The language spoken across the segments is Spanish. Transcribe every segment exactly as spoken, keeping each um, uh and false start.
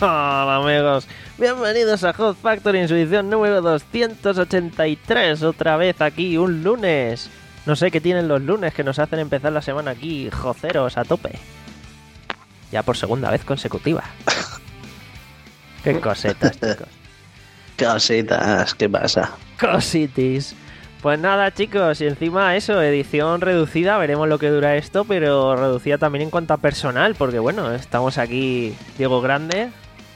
Hola amigos, bienvenidos a Hot Factory en su edición número doscientos ochenta y tres, otra vez aquí un lunes. No sé qué tienen los lunes que nos hacen empezar la semana aquí joceros a tope. Ya por segunda vez consecutiva. Qué cosetas, chicos. Cositas, ¿qué pasa? Cositis. Pues nada, chicos, y encima eso, edición reducida, veremos lo que dura esto, pero reducida también en cuanto a personal, porque bueno, estamos aquí Diego Grande.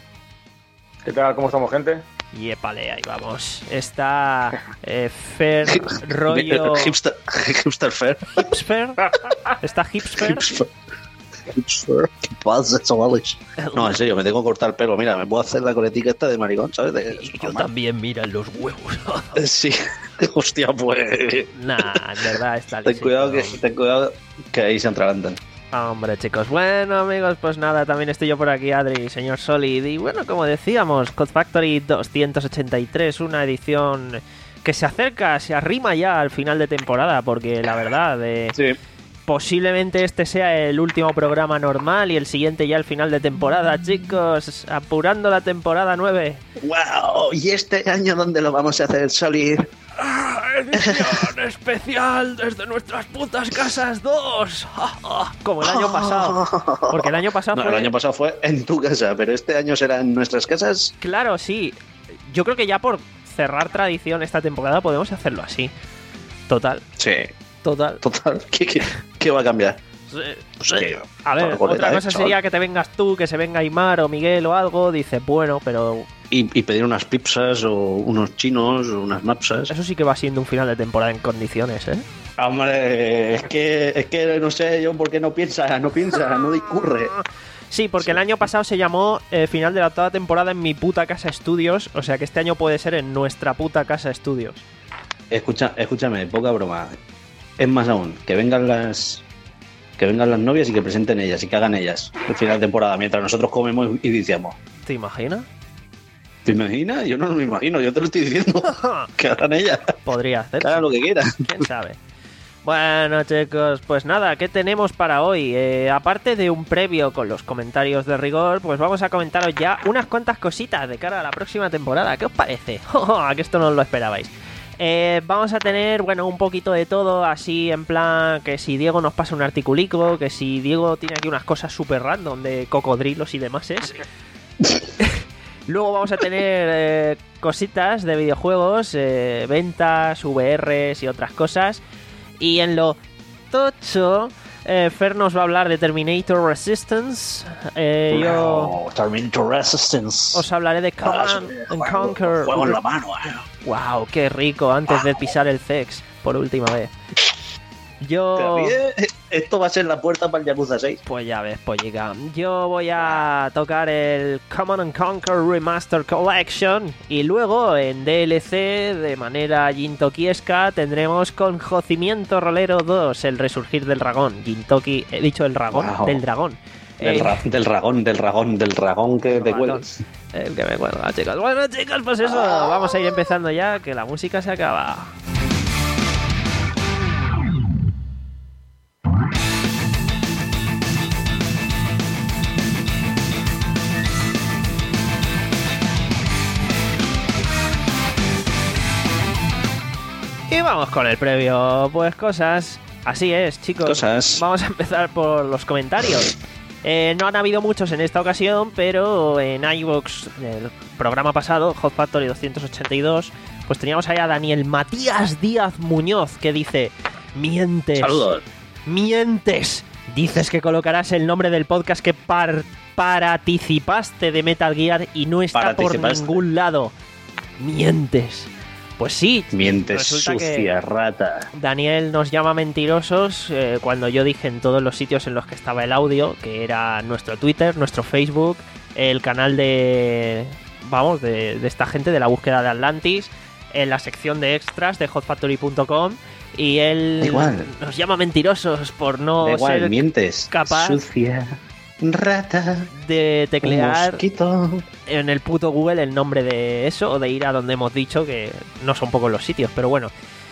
¿Qué tal? ¿Cómo estamos, gente? Y épale, ahí vamos. Está eh, Fer rollo... Hipster, hipster Fer. Hipster. Está Hipster. Hipster. Hipster. ¿Qué pasa, chavales? No, en serio, me tengo que cortar el pelo. Mira, me puedo hacer la coletica esta de maricón, ¿sabes? De, y yo también, mira, los huevos. Sí. Hostia, pues... Nah, en verdad está ten cuidado, que, ten cuidado que ahí se atragantan. Hombre, chicos. Bueno, amigos, pues nada, también estoy yo por aquí, Adri, señor Solid. Y bueno, como decíamos, Code Factory doscientos ochenta y tres, una edición que se acerca, se arrima ya al final de temporada, porque la verdad, eh, sí. posiblemente este sea el último programa normal y el siguiente ya el final de temporada, chicos, apurando la temporada nueve. ¡Wow! ¿Y este año dónde lo vamos a hacer, Solid? ¡Ah, edición especial desde nuestras putas casas dos! Como el año pasado. Porque el año pasado no, fue... el año pasado fue en tu casa, pero este año será en nuestras casas. Claro, sí. Yo creo que ya por cerrar tradición esta temporada podemos hacerlo así. Total. Sí. Total. Total. ¿Qué, qué, qué va a cambiar? Sí. Pues que, a ver, otra cosa sería que te vengas tú, que se venga Aymar o Miguel o algo. Dice, bueno, pero... Y, y pedir unas pizzas o unos chinos o unas mapsas. Eso sí que va siendo un final de temporada en condiciones, ¿eh? Hombre, es que, es que no sé yo por qué no piensa, no piensa, no discurre. Sí, porque sí. El año pasado se llamó eh, final de la octava temporada en mi puta casa estudios. O sea que este año puede ser en nuestra puta casa estudios. Escucha, escúchame, poca broma. Es más aún, que vengan las... Que vengan las novias y que presenten ellas y que hagan ellas el final de temporada mientras nosotros comemos y viciamos. ¿Te imaginas? ¿Te imaginas? Yo no me imagino, yo te lo estoy diciendo. Que hagan ellas. Podría hacer. Que hagan lo que quieran. ¿Quién sabe? Bueno, chicos, pues nada, ¿qué tenemos para hoy? Eh, aparte de un previo con los comentarios de rigor, pues vamos a comentaros ya unas cuantas cositas de cara a la próxima temporada. ¿Qué os parece? ¿A que esto no os lo esperabais? Eh, vamos a tener, bueno, un poquito de todo, así en plan que si Diego nos pasa un articulico, que si Diego tiene aquí unas cosas súper random de cocodrilos y demás es. Luego vamos a tener eh, cositas de videojuegos, eh, ventas, V Rs y otras cosas. Y en lo tocho, eh, Fer nos va a hablar de Terminator Resistance. Eh, wow, yo Terminator Resistance. os hablaré de Command and Conquer. Juego en la mano, eh. Wow, qué rico, antes de pisar el sex por última vez. Yo... Esto va a ser la puerta para el Yakuza seis. Pues ya ves, pollica. Yo voy a tocar el Command and Conquer Remastered Collection. Y luego en D L C, de manera jintokiesca, tendremos Conjocimiento Rolero dos, el resurgir del dragón. Jintoki, he dicho el dragón, wow. del dragón. Del, eh, ra del dragón, del dragón, del dragón que te cuelgas. El que me cuelga, chicos. Bueno, chicos, pues eso, vamos a ir empezando ya, que la música se acaba. Y vamos con el previo, pues cosas. Así es, chicos. Cosas. Vamos a empezar por los comentarios. Eh, no han habido muchos en esta ocasión, pero en iVoox, el programa pasado, Hot Factory doscientos ochenta y dos, pues teníamos ahí a Daniel Matías Díaz Muñoz, que dice: mientes. Saludos. Mientes. Dices que colocarás el nombre del podcast que par participaste de Metal Gear y no está por ningún lado. Mientes. Pues sí. Mientes, sucia, rata. Daniel nos llama mentirosos eh, cuando yo dije en todos los sitios en los que estaba el audio, que era nuestro Twitter, nuestro Facebook, el canal de... Vamos, de, de esta gente de la búsqueda de Atlantis, en la sección de extras de hot factory punto com, y él igual. nos llama mentirosos por no igual, ser mientes, capaz sucia, rata, de teclear mosquito en el puto Google el nombre de eso, o de ir a donde hemos dicho, que no son pocos los sitios, pero bueno.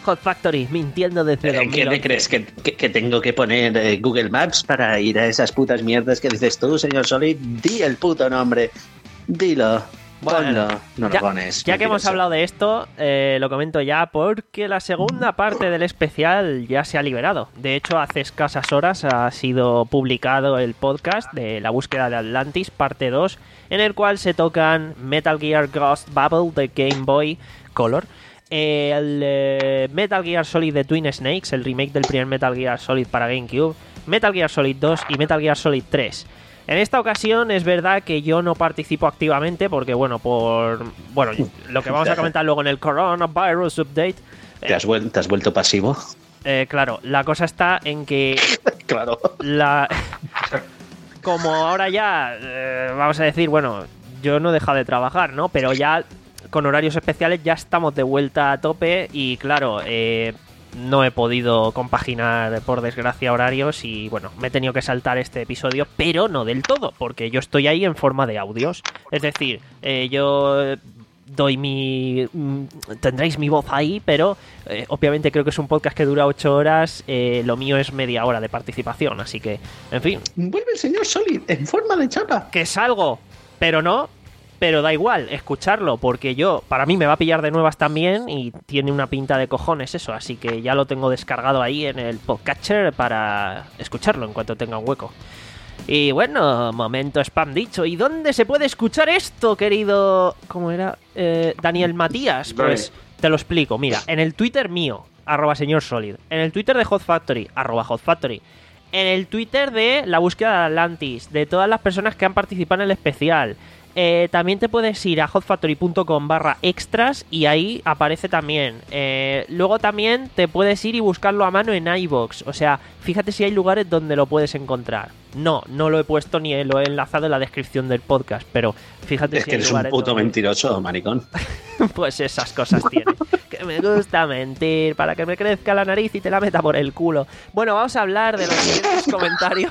Hot Factory, mintiendo desde dos mil once. ¿Qué te crees? ¿Que, que, que tengo que poner eh, Google Maps para ir a esas putas mierdas que dices tú, señor Solid? Di el puto nombre. Dilo. Bueno, ponlo. No ya, lo pones. ya que hemos mentiroso. hablado de esto, eh, lo comento ya porque la segunda parte del especial ya se ha liberado. De hecho, hace escasas horas ha sido publicado el podcast de La búsqueda de Atlantis, parte dos, en el cual se tocan Metal Gear Ghost Bubble de Game Boy Color, eh, el eh, Metal Gear Solid de Twin Snakes, el remake del primer Metal Gear Solid para GameCube, Metal Gear Solid dos y Metal Gear Solid tres. En esta ocasión es verdad que yo no participo activamente porque, bueno, por bueno lo que vamos a comentar luego en el Coronavirus Update... ¿Te has, vuel- te has vuelto pasivo? Eh, claro, la cosa está en que... Claro. La... Como ahora ya, eh, vamos a decir, bueno, yo no he dejado de trabajar, ¿no? Pero ya con horarios especiales ya estamos de vuelta a tope y, claro... Eh, no he podido compaginar, por desgracia, horarios y, bueno, me he tenido que saltar este episodio, pero no del todo, porque yo estoy ahí en forma de audios. Es decir, eh, yo doy mi... tendréis mi voz ahí, pero eh, obviamente creo que es un podcast que dura ocho horas, eh, lo mío es media hora de participación, así que, en fin. Vuelve el señor Solid en forma de chapa. Que salgo, pero no... Pero da igual escucharlo, porque yo, para mí me va a pillar de nuevas también y tiene una pinta de cojones eso, así que ya lo tengo descargado ahí en el podcatcher para escucharlo en cuanto tenga un hueco. Y bueno, momento spam dicho. ¿Y dónde se puede escuchar esto, querido... ¿Cómo era? Eh, Daniel Matías. Pues te lo explico. Mira, en el Twitter mío, arroba señor Solid. En el Twitter de Hot Factory, arroba Hot Factory. En el Twitter de La búsqueda de Atlantis, de todas las personas que han participado en el especial. Eh, también te puedes ir a hotfactory.com barra extras y ahí aparece también. Eh, luego también te puedes ir y buscarlo a mano en iVoox. O sea, fíjate si hay lugares donde lo puedes encontrar. No, no lo he puesto ni lo he enlazado en la descripción del podcast, pero fíjate es si que hay eres lugares un puto donde... mentiroso, maricón. Pues esas cosas tiene. Que me gusta mentir para que me crezca la nariz y te la meta por el culo. Bueno, vamos a hablar de los siguientes comentarios.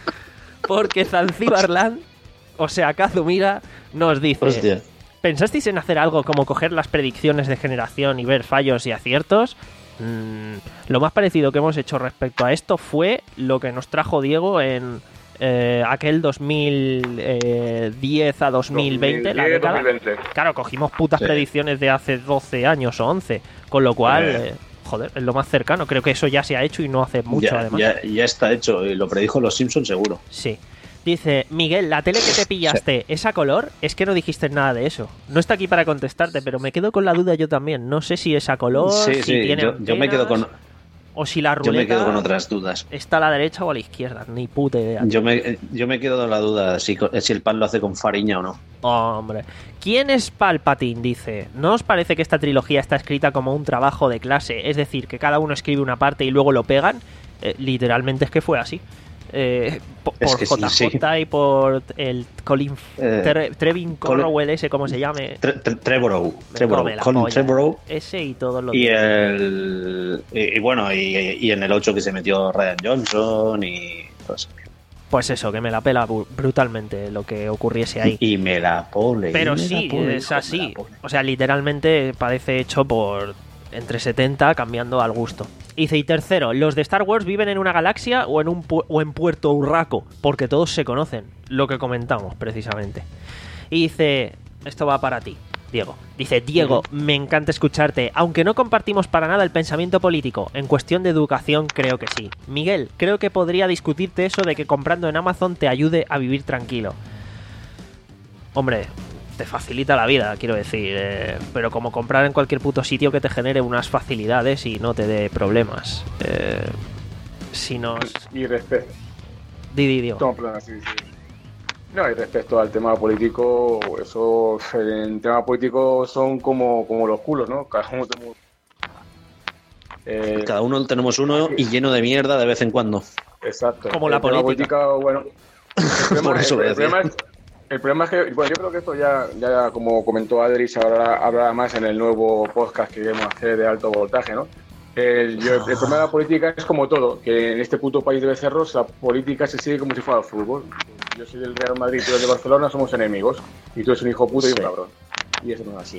Porque Zanzibarland, o sea, Kazumira, nos dice... Hostia. ¿Pensasteis en hacer algo como coger las predicciones de generación y ver fallos y aciertos? Mm, lo más parecido que hemos hecho respecto a esto fue lo que nos trajo Diego en eh, aquel dos mil diez a dos mil veinte, la década. dos mil veinte. Claro, cogimos putas Sí. predicciones de hace doce años o once, con lo cual... Eh. Eh, joder, es lo más cercano. Creo que eso ya se ha hecho y no hace mucho, ya, además. ya, ya está hecho, y lo predijo los Simpsons seguro. Sí. Dice, Miguel, la tele que te pillaste, ¿esa color? Es que no dijiste nada de eso. No está aquí para contestarte, pero me quedo con la duda yo también. No sé si esa color, Sí, si sí, tiene yo, yo me quedo con, antenas, o si la yo me ruleta quedo con otras dudas. está a la derecha o a la izquierda. Ni puta idea. Yo me, yo me quedo con la duda si, co- si el pan lo hace con fariña o no. Hombre. ¿Quién es Palpatine? Dice, ¿no os parece que esta trilogía está escrita como un trabajo de clase? Es decir, que cada uno escribe una parte y luego lo pegan. Eh, literalmente es que fue así. Eh, po- Es por que sí, J J sí. y por el Colin Eh, Tre- Trevin Colin- Cornwell, ese como se llame. Tre- Tre- Trevorrow, Me Trevorrow, come la Colin polla. Trevorrow. Ese y todos los Y demás. el y, y bueno, y, y en el ocho que se metió Ryan Johnson y pues, Pues eso, que me la pela bu- brutalmente lo que ocurriese ahí. y me la pole. Pero y me sí, la pole, es hijo, me así. la pole. O sea, literalmente parece hecho por entre setenta, cambiando al gusto. Dice, y tercero, ¿los de Star Wars viven en una galaxia o en un pu- o en Puerto Urraco? Porque todos se conocen, lo que comentamos precisamente. Y dice, esto va para ti, Diego. Dice, Diego, me encanta escucharte, aunque no compartimos para nada el pensamiento político. En cuestión de educación, creo que sí. Miguel, creo que podría discutirte eso de que comprando en Amazon te ayude a vivir tranquilo. Hombre, te facilita la vida, quiero decir, eh, pero como comprar en cualquier puto sitio que te genere unas facilidades y no te dé problemas. Eh, si nos... Y respecto. Di, di, Diego. No, perdona, sí, sí. No, y respecto al tema político, eso en tema político son como, como los culos, ¿no? Cada uno tenemos, eh, Cada uno tenemos uno y lleno de mierda de vez en cuando. exacto. Como El la tema política. bueno, el problema, Por eso el, lo el decía. problema es, el problema es que, bueno, yo creo que esto ya, ya como comentó Adri, se hablará, hablará más en el nuevo podcast que queremos hacer de alto voltaje, ¿no? El, yo- el problema de la política es como todo, que en este puto país de becerros la política se sigue como si fuera el fútbol. Yo soy del Real Madrid, tú eres de Barcelona, somos enemigos. Y tú eres un hijo puto y un Sí. cabrón. Y eso no es así.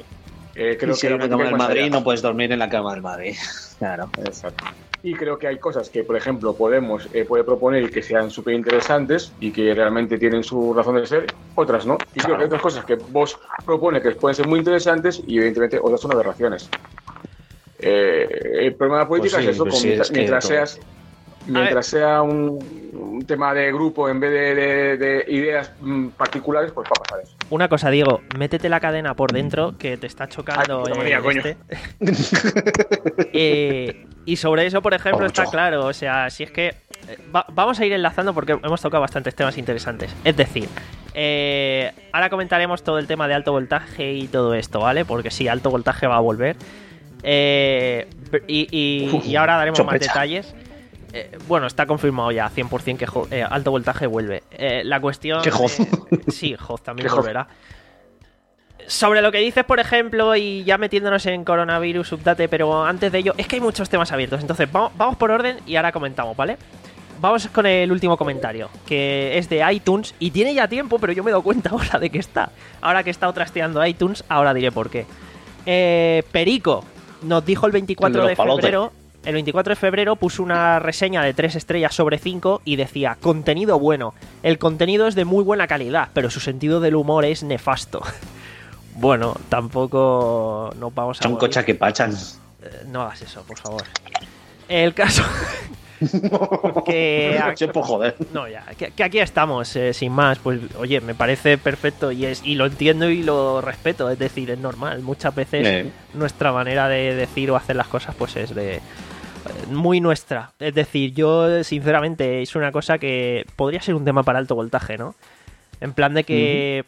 Eh, creo y si que hay la una política cama es del más Madrid, allá. no puedes dormir en la cama del Madrid. Claro. Exacto. Y creo que hay cosas que, por ejemplo, Podemos eh, puede proponer y que sean súper interesantes y que realmente tienen su razón de ser, otras no. Y Claro. creo que hay otras cosas que vos propone que pueden ser muy interesantes y evidentemente otras son aberraciones. Eh, el problema de la política Pues sí, es eso, pues con- sí, mientras, es que mientras todo. seas, mientras sea un, un tema de grupo en vez de, de- de ideas mm, particulares, pues va a pasar eso. Una cosa, Diego, métete la cadena por dentro que te está chocando. Ay, puta el María, coño. este. Eh, y sobre eso, por ejemplo, Mucho. está claro. O sea, si es que eh, va- vamos a ir enlazando porque hemos tocado bastantes temas interesantes. Es decir, eh, ahora comentaremos todo el tema de alto voltaje y todo esto, ¿vale? Porque sí, alto voltaje va a volver. Eh, y, y- y ahora daremos más Sospecha. detalles. Eh, bueno, está confirmado ya cien por ciento que jo- eh, alto voltaje vuelve. Eh, la cuestión. Que Hoz. eh, sí, Hoz también Que Hoz. volverá. Sobre lo que dices, por ejemplo, y ya metiéndonos en coronavirus, update, pero antes de ello, es que hay muchos temas abiertos. Entonces, vamos, vamos por orden y ahora comentamos, ¿vale? Vamos con el último comentario, que es de iTunes y tiene ya tiempo, pero yo me he dado cuenta ahora de que está. Ahora que he estado trasteando iTunes, ahora diré por qué. Eh, Perico nos dijo el veinticuatro El de de los palotes. febrero. El veinticuatro de febrero puso una reseña de tres estrellas sobre cinco y decía: contenido bueno. El contenido es de muy buena calidad, pero su sentido del humor es nefasto. Bueno, tampoco nos vamos a Son morir. cochas que pachan. Eh, No hagas eso, por favor. El caso que Sí, por joder. no, ya, que, que aquí estamos, eh, sin más. Pues oye, me parece perfecto y es y lo entiendo y lo respeto. Es decir, es normal. Muchas veces Eh. nuestra manera de decir o hacer las cosas, pues es de eh, muy nuestra. Es decir, yo sinceramente es una cosa que podría ser un tema para alto voltaje, ¿no? En plan de que,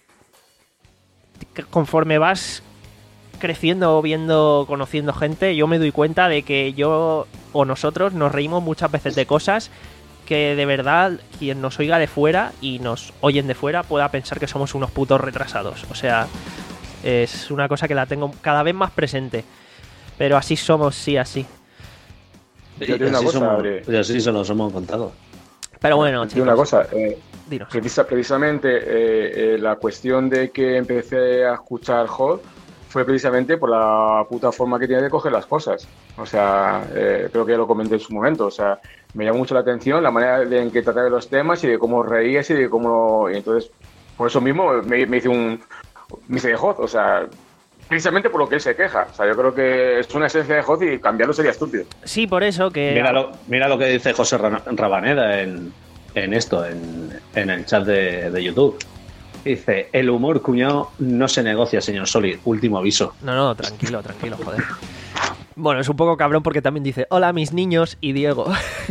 que conforme vas creciendo, viendo, conociendo gente, yo me doy cuenta de que yo o nosotros nos reímos muchas veces de cosas que de verdad quien nos oiga de fuera y nos oyen de fuera pueda pensar que somos unos putos retrasados. O sea, es una cosa que la tengo cada vez más presente. Pero así somos, sí, así. Yo te digo Y una así cosa, somos- Adri. y así se los hemos contado. Pero bueno, Te digo una chicos, cosa, eh, dinos. precisa- precisamente eh, eh, la cuestión de que empecé a escuchar Hot fue precisamente por la puta forma que tiene de coger las cosas. O sea, eh, creo que ya lo comenté en su momento. O sea, me llamó mucho la atención la manera de, en que trataba los temas y de cómo reías y de cómo... Y entonces, por eso mismo me, me hice un... Me hice de Hot, o sea... Precisamente por lo que él se queja. O sea, yo creo que es una esencia de Hot y cambiarlo sería estúpido. Sí, por eso que... Mira lo, mira lo que dice José Ra- Rabaneda en, en esto, en, en el chat de, de YouTube. Dice: el humor, cuñado, no se negocia, señor Soli. Último aviso. No, no, tranquilo, tranquilo, joder. Bueno, es un poco cabrón porque también dice: hola, mis niños y Diego.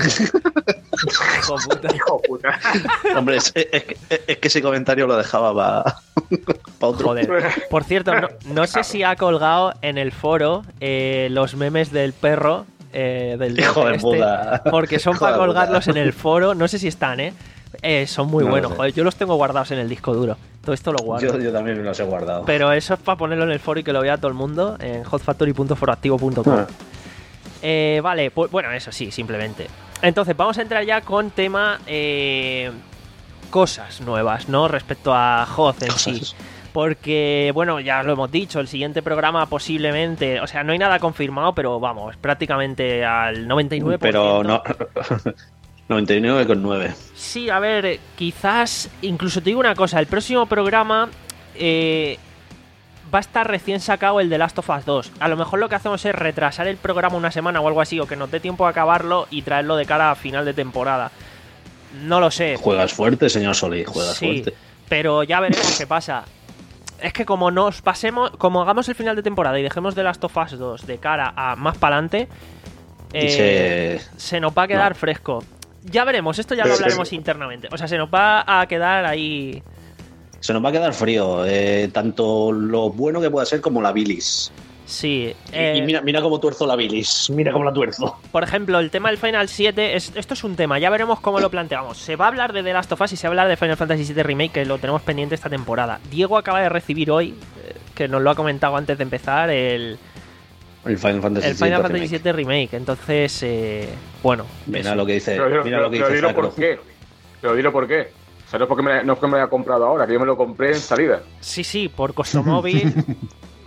Hijo puta. Hijo puta. Hombre, es, es que, es que ese comentario lo dejaba para otro. Joder. Por cierto, no, no sé si ha colgado en el foro eh, los memes del perro. Eh, del Hijo de este, puta. porque son Hijo para de puta. colgarlos en el foro. No sé si están, ¿eh? Eh, son muy No lo buenos, sé. joder. Yo los tengo guardados en el disco duro. Todo esto lo guardo. Yo, yo también me los he guardado. Pero eso es para ponerlo en el foro y que lo vea todo el mundo en hotfactory punto foroactivo punto com. Ah. Eh, vale, pues bueno, eso sí, simplemente. Entonces, vamos a entrar ya con tema eh, cosas nuevas, ¿no? Respecto a Hoz en sí. Cosas. Porque, bueno, ya lo hemos dicho, el siguiente programa posiblemente, o sea, no hay nada confirmado, pero vamos, prácticamente al noventa y nueve por ciento. Pero no. noventa y nueve coma nueve. Sí, a ver, quizás, incluso te digo una cosa, el próximo programa eh, va a estar recién sacado el de Last of Us dos. A lo mejor lo que hacemos es retrasar el programa una semana o algo así, o que nos dé tiempo a acabarlo y traerlo de cara a final de temporada. No lo sé. Juegas fuerte, señor Soli, juegas Sí, fuerte. pero ya veremos qué pasa. Es que como nos pasemos, como hagamos el final de temporada y dejemos de Last of Us dos de cara a más para adelante, Y eh, se- se nos va a quedar no. fresco. Ya veremos, esto ya lo Pero es que- hablaremos internamente. O sea, se nos va a quedar ahí. Se nos va a quedar frío. eh, tanto lo bueno que pueda ser como la bilis. Sí. Y- eh, y mira, mira cómo tuerzo la bilis. Mira cómo la tuerzo. Por ejemplo, el tema del Final siete, es, esto es un tema, ya veremos cómo lo planteamos. Se va a hablar de The Last of Us y se va a hablar de Final Fantasy siete Remake, que lo tenemos pendiente esta temporada. Diego acaba de recibir hoy, eh, que nos lo ha comentado antes de empezar, el, El Final Fantasy el Final siete Fantasy remake. siete Remake. Entonces, eh, bueno. Mira eso. lo que dice. Pero, dilo- mira pero- lo que pero dice dilo por Zacro. qué. Pero dilo por qué. O sea, no es porque me, no es porque me lo haya comprado ahora, que yo me lo compré en salida. Sí, sí, por Costomóvil.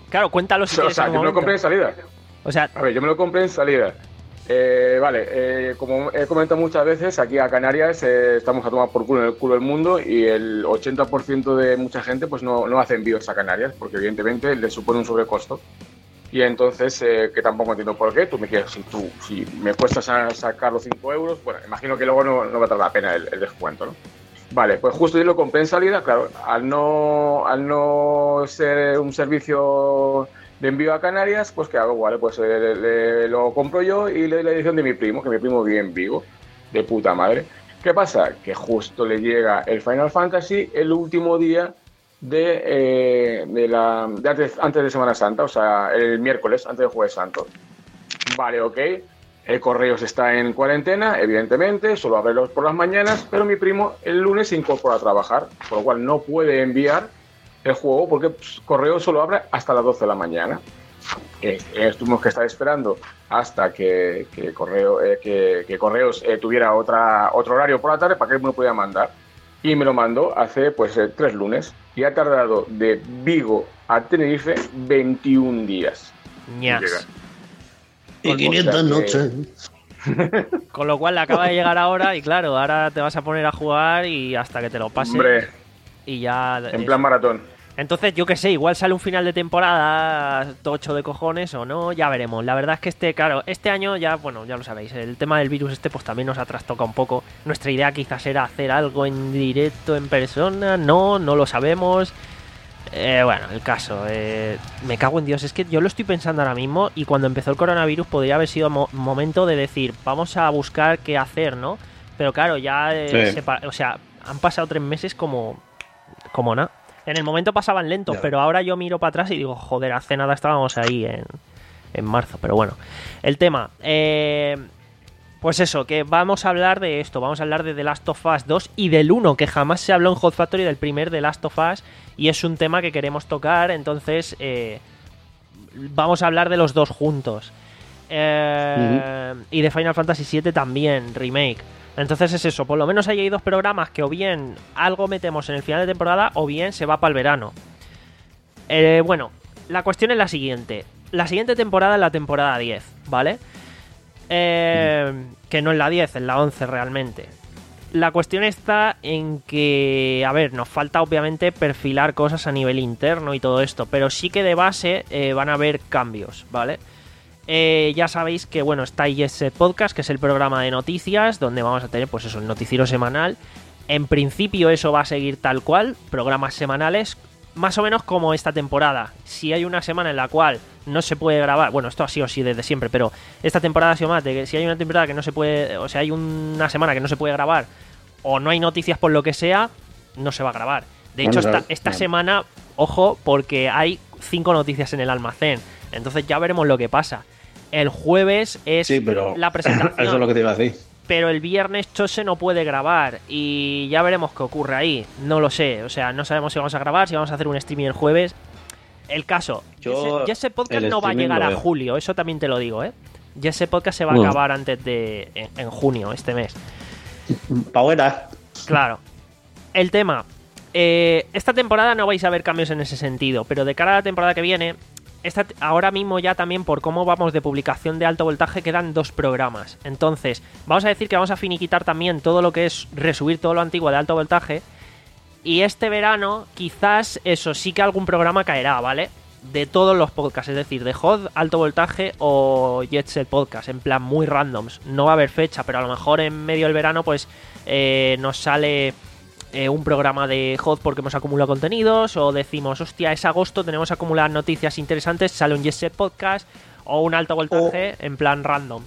Claro, cuéntalo si O quieres sea, en yo un me lo compré en momento. salida. O sea, A ver, yo me lo compré en salida. Eh, vale, eh, como he comentado muchas veces, aquí a Canarias eh, estamos a tomar por culo en el culo del mundo y el ochenta por ciento de mucha gente pues no, no hace envíos a Canarias porque evidentemente le supone un sobrecosto. Y entonces, eh, que tampoco entiendo por qué, tú me quieres, si, tú, si me cuesta sa- sacar los cinco euros, bueno, imagino que luego no, no va a dar la pena el, el descuento, ¿no? Vale, pues justo yo lo compré en salida, claro, al no, al no ser un servicio de envío a Canarias, pues ¿qué hago? Vale, pues eh, le- le- lo compro yo y le doy la edición de mi primo, que mi primo vive en Vigo, de puta madre. ¿Qué pasa? Que justo le llega el Final Fantasy el último día de, eh, de la, de antes, antes de Semana Santa, o sea, el miércoles, antes del Jueves Santo. Vale, ok. El Correos está en cuarentena, evidentemente, solo abre los por las mañanas, pero mi primo el lunes se incorpora a trabajar, por lo cual no puede enviar el juego porque pues, Correos solo abre hasta las doce de la mañana. Eh, eh, tuvimos que estar esperando hasta que, que, correo, eh, que, que Correos eh, tuviera otra, otro horario por la tarde para que él me lo pudiera mandar. Y me lo mandó hace pues eh, tres lunes. Y ha tardado de Vigo a Tenerife veintiún días. ñas. Llega. Y quinientas O sea que- noches. Con lo cual le acaba de llegar ahora y claro, ahora te vas a poner a jugar y hasta que te lo pases. Hombre, Y ya. en eso. plan maratón. Entonces, yo qué sé, igual sale un final de temporada tocho de cojones o no, ya veremos. La verdad es que este, claro, este año ya, bueno, ya lo sabéis, el tema del virus este pues también nos ha trastocado un poco. Nuestra idea quizás era hacer algo en directo, en persona, no, no lo sabemos. Eh, bueno, el caso, eh, me cago en Dios, es que yo lo estoy pensando ahora mismo y cuando empezó el coronavirus podría haber sido mo- momento de decir, vamos a buscar qué hacer, ¿no? Pero claro, ya, eh, Sí. se pa- o sea, han pasado tres meses como, como nada. En el momento pasaban lentos, Ya. pero ahora yo miro para atrás y digo, joder, hace nada estábamos ahí en, en marzo. Pero bueno, el tema, eh, pues eso, que vamos a hablar de esto, vamos a hablar de The Last of Us dos y del uno, que jamás se habló en Hot Factory, del primer The Last of Us, y es un tema que queremos tocar, entonces eh, vamos a hablar de los dos juntos. Eh, uh-huh. Y de Final Fantasy siete también, remake. Entonces es eso, por lo menos ahí hay dos programas que o bien algo metemos en el final de temporada o bien se va para el verano. Eh, bueno, la cuestión es la siguiente. La siguiente temporada es la temporada diez, ¿vale? Eh, mm. Que no es la diez, es la once realmente. La cuestión está en que, a ver, nos falta obviamente perfilar cosas a nivel interno y todo esto, pero sí que de base eh, van a haber cambios, ¿vale? Eh, ya sabéis que, bueno, está Yes Set Podcast, que es el programa de noticias, donde vamos a tener, pues eso, el noticiero semanal. En principio eso va a seguir tal cual, programas semanales, más o menos como esta temporada. Si hay una semana en la cual no se puede grabar, bueno, esto ha sido así desde siempre, pero esta temporada ha sido más de que si hay una temporada que no se puede, o sea, hay una semana que no se puede grabar o no hay noticias por lo que sea, no se va a grabar. De hecho, esta, esta semana, ojo, porque hay cinco noticias en el almacén, entonces ya veremos lo que pasa. El jueves es sí, pero la presentación. Eso es lo que te iba a decir. Pero el viernes Chose no puede grabar y ya veremos qué ocurre ahí. No lo sé, o sea, no sabemos si vamos a grabar, si vamos a hacer un streaming el jueves. El caso, Yo, Jesse Podcast no va a llegar a julio, eso también te lo digo, ¿eh? Jesse Podcast se va a bueno. acabar antes de en, en junio, este mes. Pauera. Claro. El tema, eh, esta temporada no vais a ver cambios en ese sentido, pero de cara a la temporada que viene... Esta, ahora mismo ya también por cómo vamos de publicación de alto voltaje quedan dos programas. Entonces, vamos a decir que vamos a finiquitar también todo lo que es resubir todo lo antiguo de alto voltaje. Y este verano quizás eso sí que algún programa caerá, ¿vale? De todos los podcasts, es decir, de Hot, alto voltaje o Jet Set Podcast, en plan muy randoms. No va a haber fecha, pero a lo mejor en medio del verano pues eh, nos sale... Eh, un programa de Hot porque hemos acumulado contenidos, o decimos, hostia, es agosto, tenemos que acumular noticias interesantes, sale un Yes Set Podcast o un alto voltaje o... en plan random.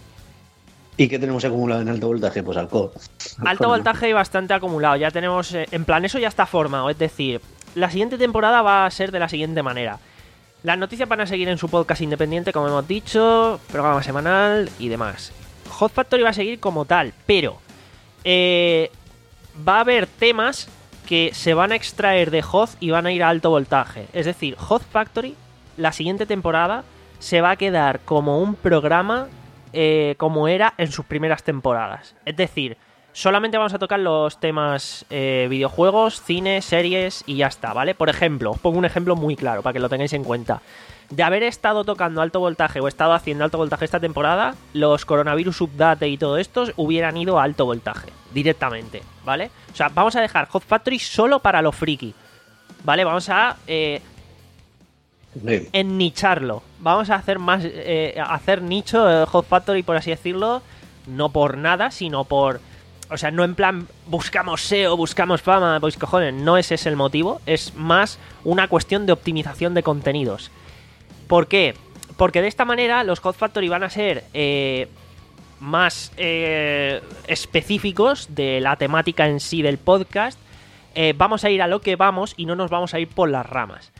¿Y qué tenemos acumulado en alto voltaje? Pues alcohol. Alto voltaje y bastante acumulado, ya tenemos, eh, en plan, eso ya está formado, es decir, la siguiente temporada va a ser de la siguiente manera. Las noticias van a seguir en su podcast independiente, como hemos dicho, programa semanal y demás. Hot Factory va a seguir como tal, pero... Eh... va a haber temas que se van a extraer de Hot y van a ir a alto voltaje. Es decir, Hot Factory, la siguiente temporada, se va a quedar como un programa eh, como era en sus primeras temporadas. Es decir, solamente vamos a tocar los temas eh, videojuegos, cine, series y ya está, ¿vale? Por ejemplo, os pongo un ejemplo muy claro para que lo tengáis en cuenta. De haber estado tocando alto voltaje o estado haciendo alto voltaje esta temporada, los coronavirus update y todo esto hubieran ido a alto voltaje directamente, ¿vale? O sea, vamos a dejar Hot Factory solo para los friki, ¿vale? Vamos a eh, ennicharlo. Vamos a hacer más eh, hacer nicho eh, Hot Factory, por así decirlo, no por nada, sino por... O sea, no en plan buscamos S E O, buscamos fama, pues cojones, no ese es el motivo, es más una cuestión de optimización de contenidos. ¿Por qué? Porque de esta manera los Hot Factory van a ser eh, más eh, específicos de la temática en sí del podcast. Eh, vamos a ir a lo que vamos y no nos vamos a ir por las ramas.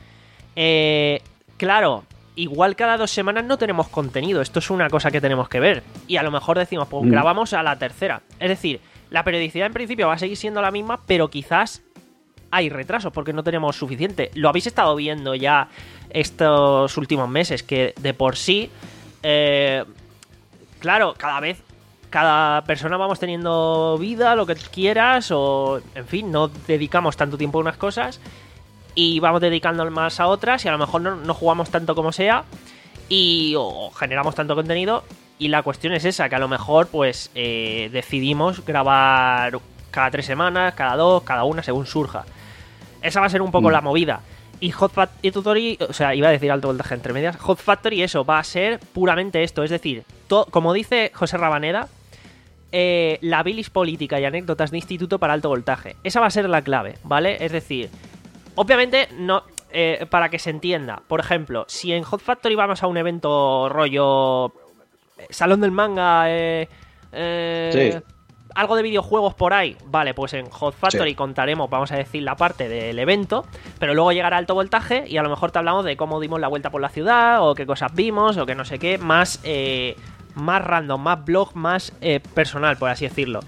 Eh, claro, igual cada dos semanas no tenemos contenido. Esto es una cosa que tenemos que ver. Y a lo mejor decimos, pues mm. grabamos a la tercera. Es decir, la periodicidad en principio va a seguir siendo la misma, pero quizás hay retrasos porque no tenemos suficiente. Lo habéis estado viendo ya estos últimos meses, que de por sí, eh, claro, cada vez, cada persona vamos teniendo vida, lo que quieras, o en fin, no dedicamos tanto tiempo a unas cosas y vamos dedicando más a otras y a lo mejor no, no jugamos tanto como sea y o generamos tanto contenido, y la cuestión es esa, que a lo mejor pues eh, decidimos grabar cada tres semanas, cada dos, cada una, según surja. Esa va a ser un poco mm. la movida. Y Hot Factory, o sea, iba a decir alto voltaje entre medias, Hot Factory eso, va a ser puramente esto, es decir, to, como dice José Rabaneda, eh, la bilis política y anécdotas de instituto para alto voltaje. Esa va a ser la clave, ¿vale? Es decir, obviamente, no, eh, para que se entienda, por ejemplo, si en Hot Factory vamos a un evento rollo Salón del Manga, eh, eh, sí. algo de videojuegos por ahí, vale, pues en Hot Factory sí. contaremos, vamos a decir, la parte del evento, pero luego llegará alto voltaje y a lo mejor te hablamos de cómo dimos la vuelta por la ciudad, o qué cosas vimos, o que no sé qué, más, eh, más random, más blog, más eh, personal, por así decirlo.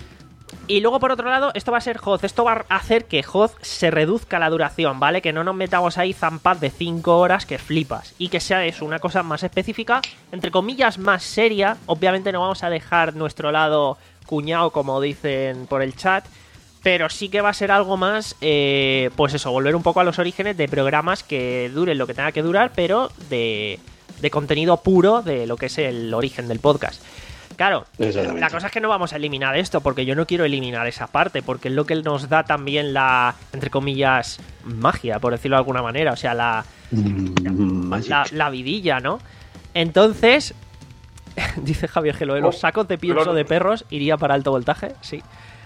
Y luego, por otro lado, esto va a ser H O Z. Esto va a hacer que H O Z se reduzca la duración, ¿vale? Que no nos metamos ahí zampas de cinco horas que flipas. Y que sea eso, una cosa más específica, entre comillas, más seria. Obviamente no vamos a dejar nuestro lado cuñado, como dicen por el chat, pero sí que va a ser algo más, eh, pues eso, volver un poco a los orígenes de programas que duren lo que tenga que durar, pero de, de contenido puro de lo que es el origen del podcast. Claro, la cosa es que no vamos a eliminar esto, porque yo no quiero eliminar esa parte, porque es lo que nos da también la, entre comillas, magia, por decirlo de alguna manera, o sea, la, mm, la, la vidilla, ¿no? Entonces, dice Javier Gelo, los sacos de pienso de perros iría para alto voltaje, sí.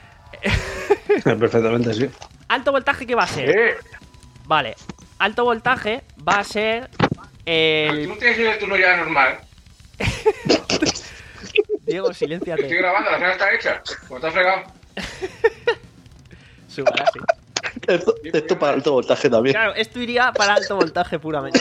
Perfectamente, sí. ¿Alto voltaje qué va a ser? Vale, alto voltaje va a ser el... ¿Tú no tienes el turno ya normal? Diego, silénciate. Estoy grabando, la cena está hecha. ¿Cómo te has fregado? Subará, sí. Esto, esto para alto voltaje también. Claro, esto iría para alto voltaje puramente.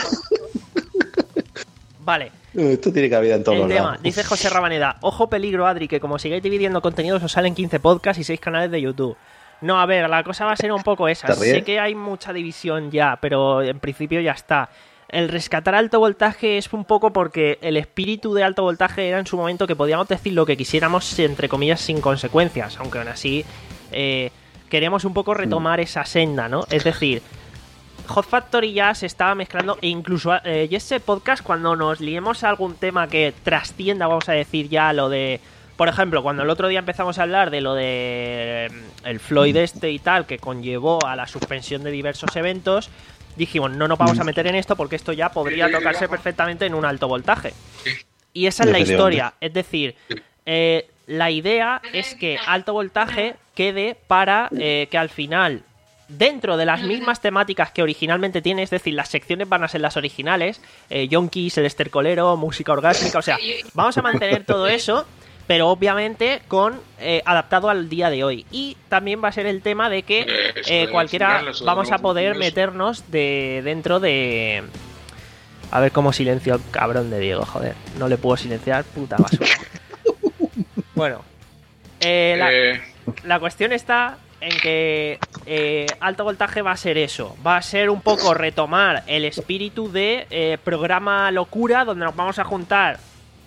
Vale. Esto tiene cabida en todos los lados. tema, dice José Rabaneda, ojo peligro, Adri, que como sigáis dividiendo contenidos os salen quince podcasts y seis canales de YouTube. No, a ver, la cosa va a ser un poco esa. Sé que hay mucha división ya, pero en principio ya está. El rescatar alto voltaje es un poco porque el espíritu de alto voltaje era en su momento que podíamos decir lo que quisiéramos, entre comillas, sin consecuencias, aunque aún así eh, queremos un poco retomar esa senda, ¿no? Es decir, Hot Factory ya se estaba mezclando, e incluso eh, y ese podcast, cuando nos liemos a algún tema que trascienda, vamos a decir ya lo de... Por ejemplo, cuando el otro día empezamos a hablar de lo de el Floyd este y tal, que conllevó a la suspensión de diversos eventos, dijimos, no nos vamos a meter en esto porque esto ya podría tocarse perfectamente en un alto voltaje. Y esa es la historia. Es decir, eh, la idea es que alto voltaje quede para eh, que al final, dentro de las mismas temáticas que originalmente tiene, es decir, las secciones van a ser las originales, eh, Yonkis, el estercolero, música orgásmica, o sea, vamos a mantener todo eso, pero obviamente con eh, adaptado al día de hoy. Y también va a ser el tema de que eh, cualquiera vamos a poder meternos de dentro de... A ver cómo silencio al cabrón de Diego, joder. No le puedo silenciar, puta basura. Bueno, eh, la, eh... la cuestión está en que eh, alto voltaje va a ser eso. Va a ser un poco retomar el espíritu de eh, programa locura, donde nos vamos a juntar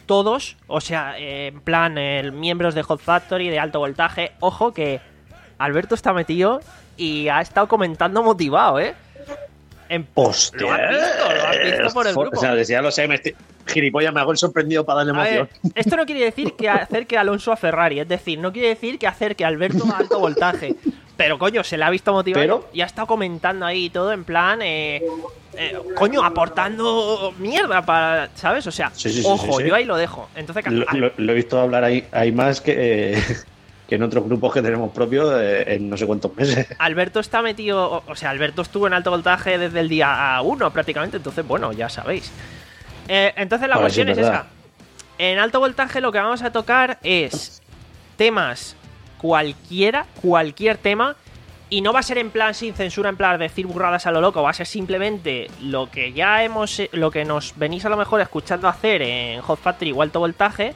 todos, o sea, eh, en plan, eh, miembros de Hot Factory, de Alto Voltaje. Ojo que Alberto está metido y ha estado comentando motivado, ¿eh? En... ¡Hostia! Lo has visto, lo has visto por el grupo. O sea, ya lo sé, me estoy... gilipollas, me hago el sorprendido para darle emoción. A ver, esto no quiere decir que acerque a Alonso a Ferrari, es decir, no quiere decir que acerque a Alberto a Alto Voltaje. Pero, coño, se le ha visto motivado Pero... y ha estado comentando ahí todo en plan, eh, eh, coño, aportando mierda para, ¿sabes? O sea, sí, sí, ojo, sí, sí, sí. yo ahí lo dejo. Entonces, lo, lo, lo he visto hablar ahí, ahí más que, eh, que en otros grupos que tenemos propios eh, en no sé cuántos meses. Alberto está metido, o, o sea, Alberto estuvo en Alto Voltaje desde el día uno prácticamente, entonces, bueno, ya sabéis. Eh, entonces la A ver, cuestión sí, es verdad. esa. En Alto Voltaje lo que vamos a tocar es temas cualquiera, cualquier tema, y no va a ser en plan sin censura, en plan decir burradas a lo loco, va a ser simplemente lo que ya hemos, lo que nos venís a lo mejor escuchando hacer en Hot Factory o Alto Voltaje,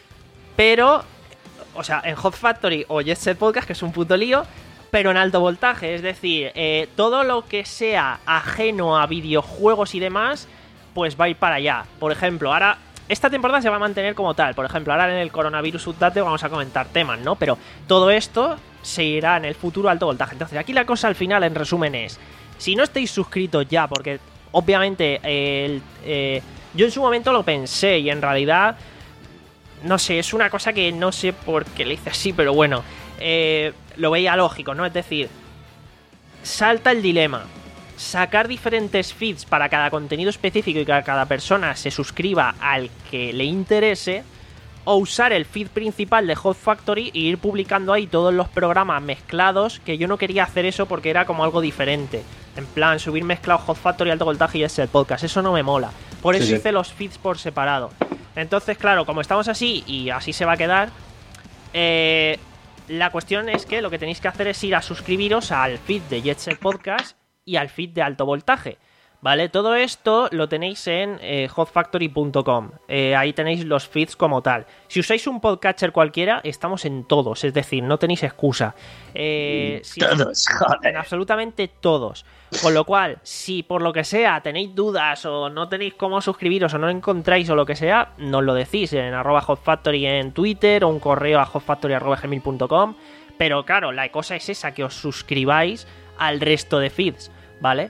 pero, o sea, en Hot Factory o Jet Set Podcast, que es un puto lío, pero en Alto Voltaje, es decir, eh, todo lo que sea ajeno a videojuegos y demás, pues va a ir para allá. Por ejemplo, ahora... Esta temporada se va a mantener como tal. Por ejemplo, ahora en el Coronavirus Update vamos a comentar temas, ¿no? Pero todo esto se irá en el futuro a Alto Voltaje. Entonces, aquí la cosa al final, en resumen, es... Si no estáis suscritos ya, porque obviamente eh, el, eh, yo en su momento lo pensé y en realidad... No sé, es una cosa que no sé por qué le hice así, pero bueno. Eh, lo veía lógico, ¿no? Es decir, salta el dilema. Sacar diferentes feeds para cada contenido específico y que cada persona se suscriba al que le interese, o usar el feed principal de Hot Factory e ir publicando ahí todos los programas mezclados, que yo no quería hacer eso porque era como algo diferente. En plan, subir mezclado Hot Factory, Alto Voltaje y ese el podcast, eso no me mola. Por eso sí, sí. hice los feeds por separado. Entonces, claro, como estamos así y así se va a quedar, eh, la cuestión es que lo que tenéis que hacer es ir a suscribiros al feed de Jet Set Podcast y al feed de Alto Voltaje, ¿vale? Todo esto lo tenéis en eh, hot factory punto com. Eh, ahí tenéis los feeds como tal. Si usáis un podcatcher cualquiera, estamos en todos, es decir, no tenéis excusa. Eh, si Todos, joder. En absolutamente todos. Con lo cual, si por lo que sea tenéis dudas o no tenéis cómo suscribiros o no encontráis o lo que sea, nos lo decís en arroba hotfactory en Twitter o un correo a hotfactory arroba gmail punto com. Pero claro, la cosa es esa, que os suscribáis al resto de feeds, ¿vale?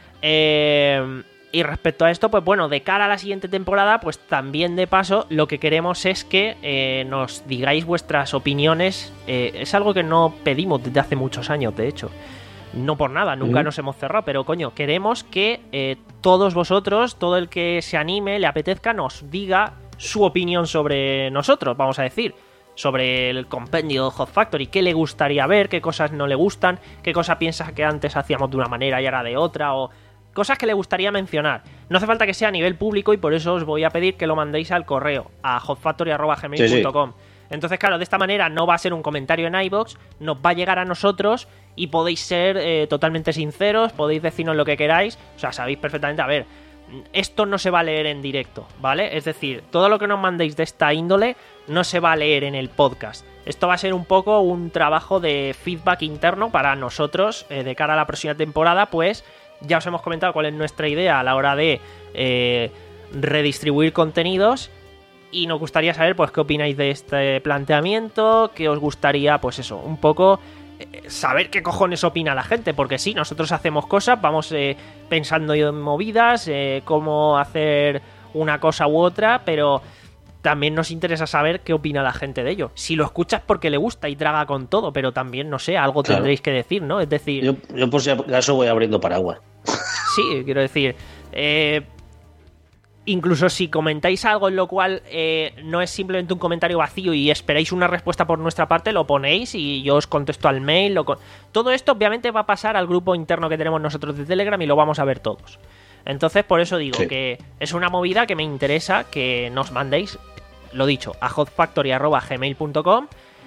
Eh, y respecto a esto, pues bueno, de cara a la siguiente temporada, pues también de paso lo que queremos es que eh, nos digáis vuestras opiniones. Eh, es algo que no pedimos desde hace muchos años, de hecho. No por nada, nunca ¿Mm? nos hemos cerrado, pero coño, queremos que eh, todos vosotros, todo el que se anime, le apetezca, nos diga su opinión sobre nosotros, vamos a decir. Sobre el compendio Hot Factory, qué le gustaría ver, qué cosas no le gustan, qué cosas piensa que antes hacíamos de una manera y ahora de otra, o cosas que le gustaría mencionar. No hace falta que sea a nivel público y por eso os voy a pedir que lo mandéis al correo, a hotfactory arroba gmail punto com. Sí, sí. Entonces, claro, de esta manera no va a ser un comentario en iVoox, nos va a llegar a nosotros y podéis ser eh, totalmente sinceros, podéis decirnos lo que queráis, o sea, sabéis perfectamente, a ver, esto no se va a leer en directo, ¿vale? Es decir, todo lo que nos mandéis de esta índole no se va a leer en el podcast. Esto va a ser un poco un trabajo de feedback interno para nosotros eh, de cara a la próxima temporada, pues ya os hemos comentado cuál es nuestra idea a la hora de eh, redistribuir contenidos y nos gustaría saber pues qué opináis de este planteamiento, qué os gustaría, pues eso, un poco eh, saber qué cojones opina la gente, porque sí, nosotros hacemos cosas, vamos eh, pensando en movidas, eh, cómo hacer una cosa u otra, pero también nos interesa saber qué opina la gente de ello. Si lo escuchas porque le gusta y traga con todo, pero también, no sé, algo claro. tendréis que decir, ¿no? Es decir... Yo, yo por si acaso voy abriendo paraguas. Sí, quiero decir... Eh, incluso si comentáis algo en lo cual eh, no es simplemente un comentario vacío y esperáis una respuesta por nuestra parte, lo ponéis y yo os contesto al mail. Lo con... Todo esto obviamente va a pasar al grupo interno que tenemos nosotros de Telegram y lo vamos a ver todos. Entonces, por eso digo sí. que es una movida que me interesa que nos mandéis, lo dicho, a hotfactory arroba gmail punto com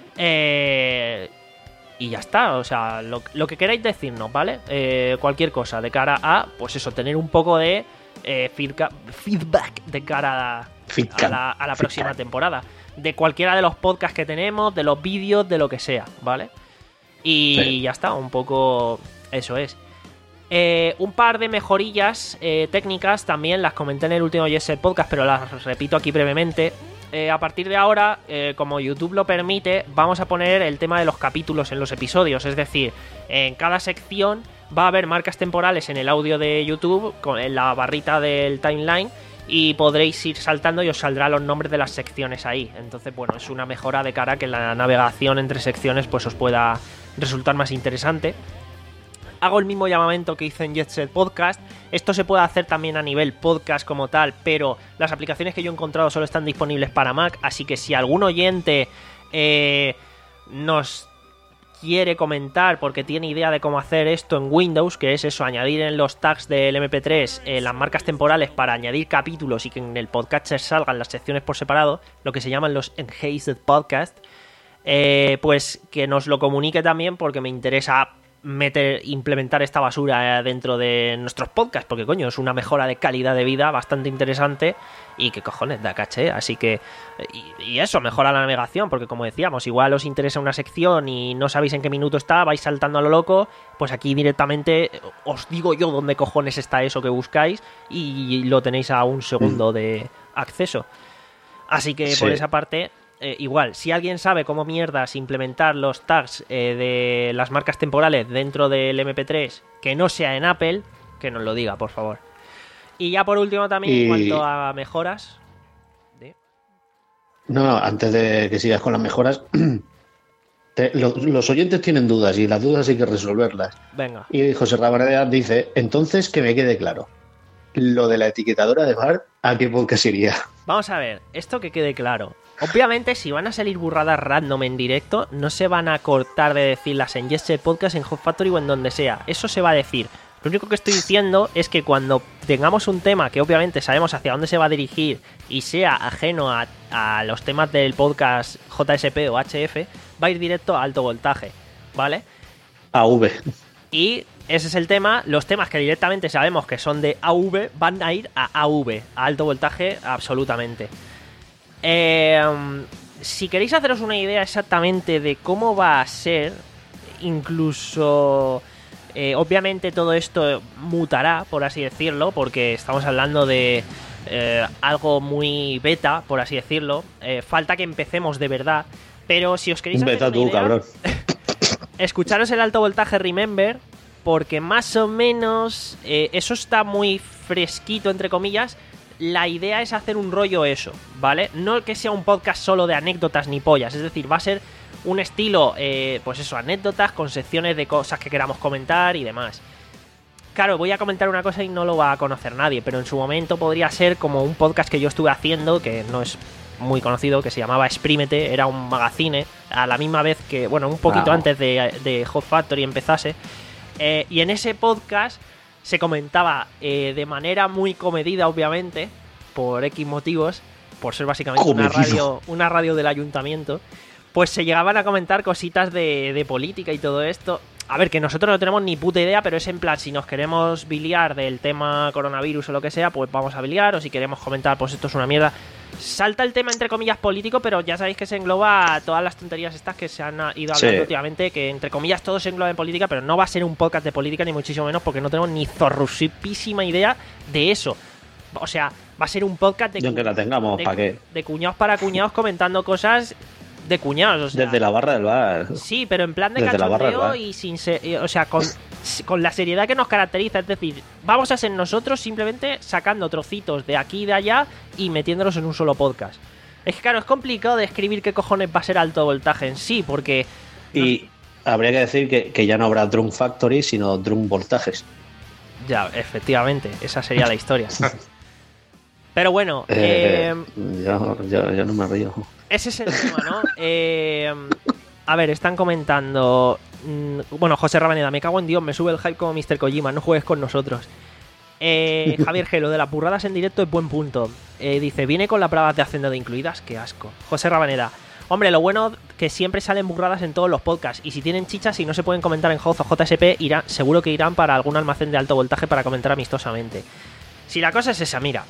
eh, y ya está, o sea, lo, lo que queráis decirnos, ¿vale? Eh, cualquier cosa de cara a, pues eso, tener un poco de eh, feedback, feedback de cara a, a la, a la próxima temporada. De cualquiera de los podcasts que tenemos, de los vídeos, de lo que sea, ¿vale? Y sí. ya está, un poco eso es. Eh, un par de mejorillas eh, técnicas también las comenté en el último Yes Podcast, pero las repito aquí brevemente. eh, a partir de ahora, eh, como YouTube lo permite, vamos a poner el tema de los capítulos en los episodios. Es decir, en cada sección va a haber marcas temporales en el audio de YouTube, en la barrita del timeline, y podréis ir saltando y os saldrán los nombres de las secciones ahí. Entonces, bueno, es una mejora de cara a que la navegación entre secciones pues os pueda resultar más interesante. Hago el mismo llamamiento que hice en Jet Set Podcast. Esto se puede hacer también a nivel podcast como tal, pero las aplicaciones que yo he encontrado solo están disponibles para Mac, así que si algún oyente eh, nos quiere comentar porque tiene idea de cómo hacer esto en Windows, que es eso, añadir en los tags del eme pe tres eh, las marcas temporales para añadir capítulos y que en el podcatcher salgan las secciones por separado, lo que se llaman los Enhanced Podcast, eh, pues que nos lo comunique también, porque me interesa meter, implementar esta basura dentro de nuestros podcasts, porque coño, es una mejora de calidad de vida bastante interesante y que cojones da caché, así que y, y eso, mejora la navegación, porque como decíamos, igual os interesa una sección y no sabéis en qué minuto está, vais saltando a lo loco, pues aquí directamente os digo yo dónde cojones está eso que buscáis y lo tenéis a un segundo de acceso, así que sí. Por esa parte Eh, igual, si alguien sabe cómo mierdas implementar los tags eh, de las marcas temporales dentro del eme pe tres, que no sea en Apple, que nos lo diga, por favor. Y ya por último también, y... en cuanto a mejoras... ¿De? No, no, antes de que sigas con las mejoras, te, lo, los oyentes tienen dudas y las dudas hay que resolverlas. Venga. Y José Rabaneda dice, entonces que me quede claro, lo de la etiquetadora de Bart, ¿a qué podcast iría? Vamos a ver, esto que quede claro. Obviamente, si van a salir burradas random en directo, no se van a cortar de decirlas en Jet Set Podcast, en Hot Factory o en donde sea. Eso se va a decir. Lo único que estoy diciendo es que cuando tengamos un tema que obviamente sabemos hacia dónde se va a dirigir y sea ajeno a, a los temas del podcast J S P o H F, va a ir directo a alto voltaje, ¿vale? A V. Y ese es el tema. Los temas que directamente sabemos que son de A V van a ir a A V, a alto voltaje absolutamente. Eh, si queréis haceros una idea exactamente de cómo va a ser, incluso eh, obviamente todo esto mutará, por así decirlo, porque estamos hablando de eh, algo muy beta, por así decirlo. Eh, falta que empecemos de verdad, pero si os queréis hacer beta una tú, idea, cabrón. escucharos el alto voltaje Remember, porque más o menos eh, eso está muy fresquito, entre comillas. La idea es hacer un rollo eso, ¿vale? No que sea un podcast solo de anécdotas ni pollas, es decir, va a ser un estilo, eh, pues eso, anécdotas con secciones de cosas que queramos comentar y demás. Claro, voy a comentar una cosa y no lo va a conocer nadie, pero en su momento podría ser como un podcast que yo estuve haciendo, que no es muy conocido, que se llamaba Exprímete, era un magazine, a la misma vez que, bueno, un poquito wow. antes de, de Hot Factory empezase, eh, y en ese podcast se comentaba eh, de manera muy comedida, obviamente, por X motivos, por ser básicamente una radio, una radio del ayuntamiento, pues se llegaban a comentar cositas de, de política y todo esto. A ver, que nosotros no tenemos ni puta idea, pero es en plan, si nos queremos biliar del tema coronavirus o lo que sea, pues vamos a biliar, o si queremos comentar, pues esto es una mierda. Salta el tema, entre comillas, político, pero ya sabéis que se engloba a todas las tonterías estas que se han ido hablando sí. últimamente, que entre comillas todo se engloba en política, pero no va a ser un podcast de política, ni muchísimo menos, porque no tenemos ni zorrusipísima idea de eso. O sea, va a ser un podcast de, y aunque la tengamos, de, ¿para qué? de cuñados para cuñados comentando cosas de cuñados, o sea, desde la barra del bar. Sí, pero en plan de desde cachondeo y sin ser, o sea, con, con la seriedad que nos caracteriza, es decir, vamos a ser nosotros simplemente sacando trocitos de aquí y de allá y metiéndolos en un solo podcast. Es que claro, es complicado de escribir qué cojones va a ser alto voltaje en sí, porque... Y no... habría que decir que, que ya no habrá Drum Factory, sino Drum Voltajes. Ya, efectivamente, esa sería la historia. Pero bueno, eh, eh, yo, yo, yo no me río. Ese es el tema, ¿no? Eh, a ver, están comentando... Mmm, bueno, José Rabaneda, me cago en Dios, me sube el hype como mister Kojima, no juegues con nosotros. Eh, Javier G, lo de las burradas en directo es buen punto. Eh, dice, viene con la prueba de Hacendado incluidas, qué asco. José Rabaneda, hombre, lo bueno que siempre salen burradas en todos los podcasts, y si tienen chichas y no se pueden comentar en J o J S P, irán, seguro que irán para algún almacén de alto voltaje para comentar amistosamente. Si la cosa es esa, mira...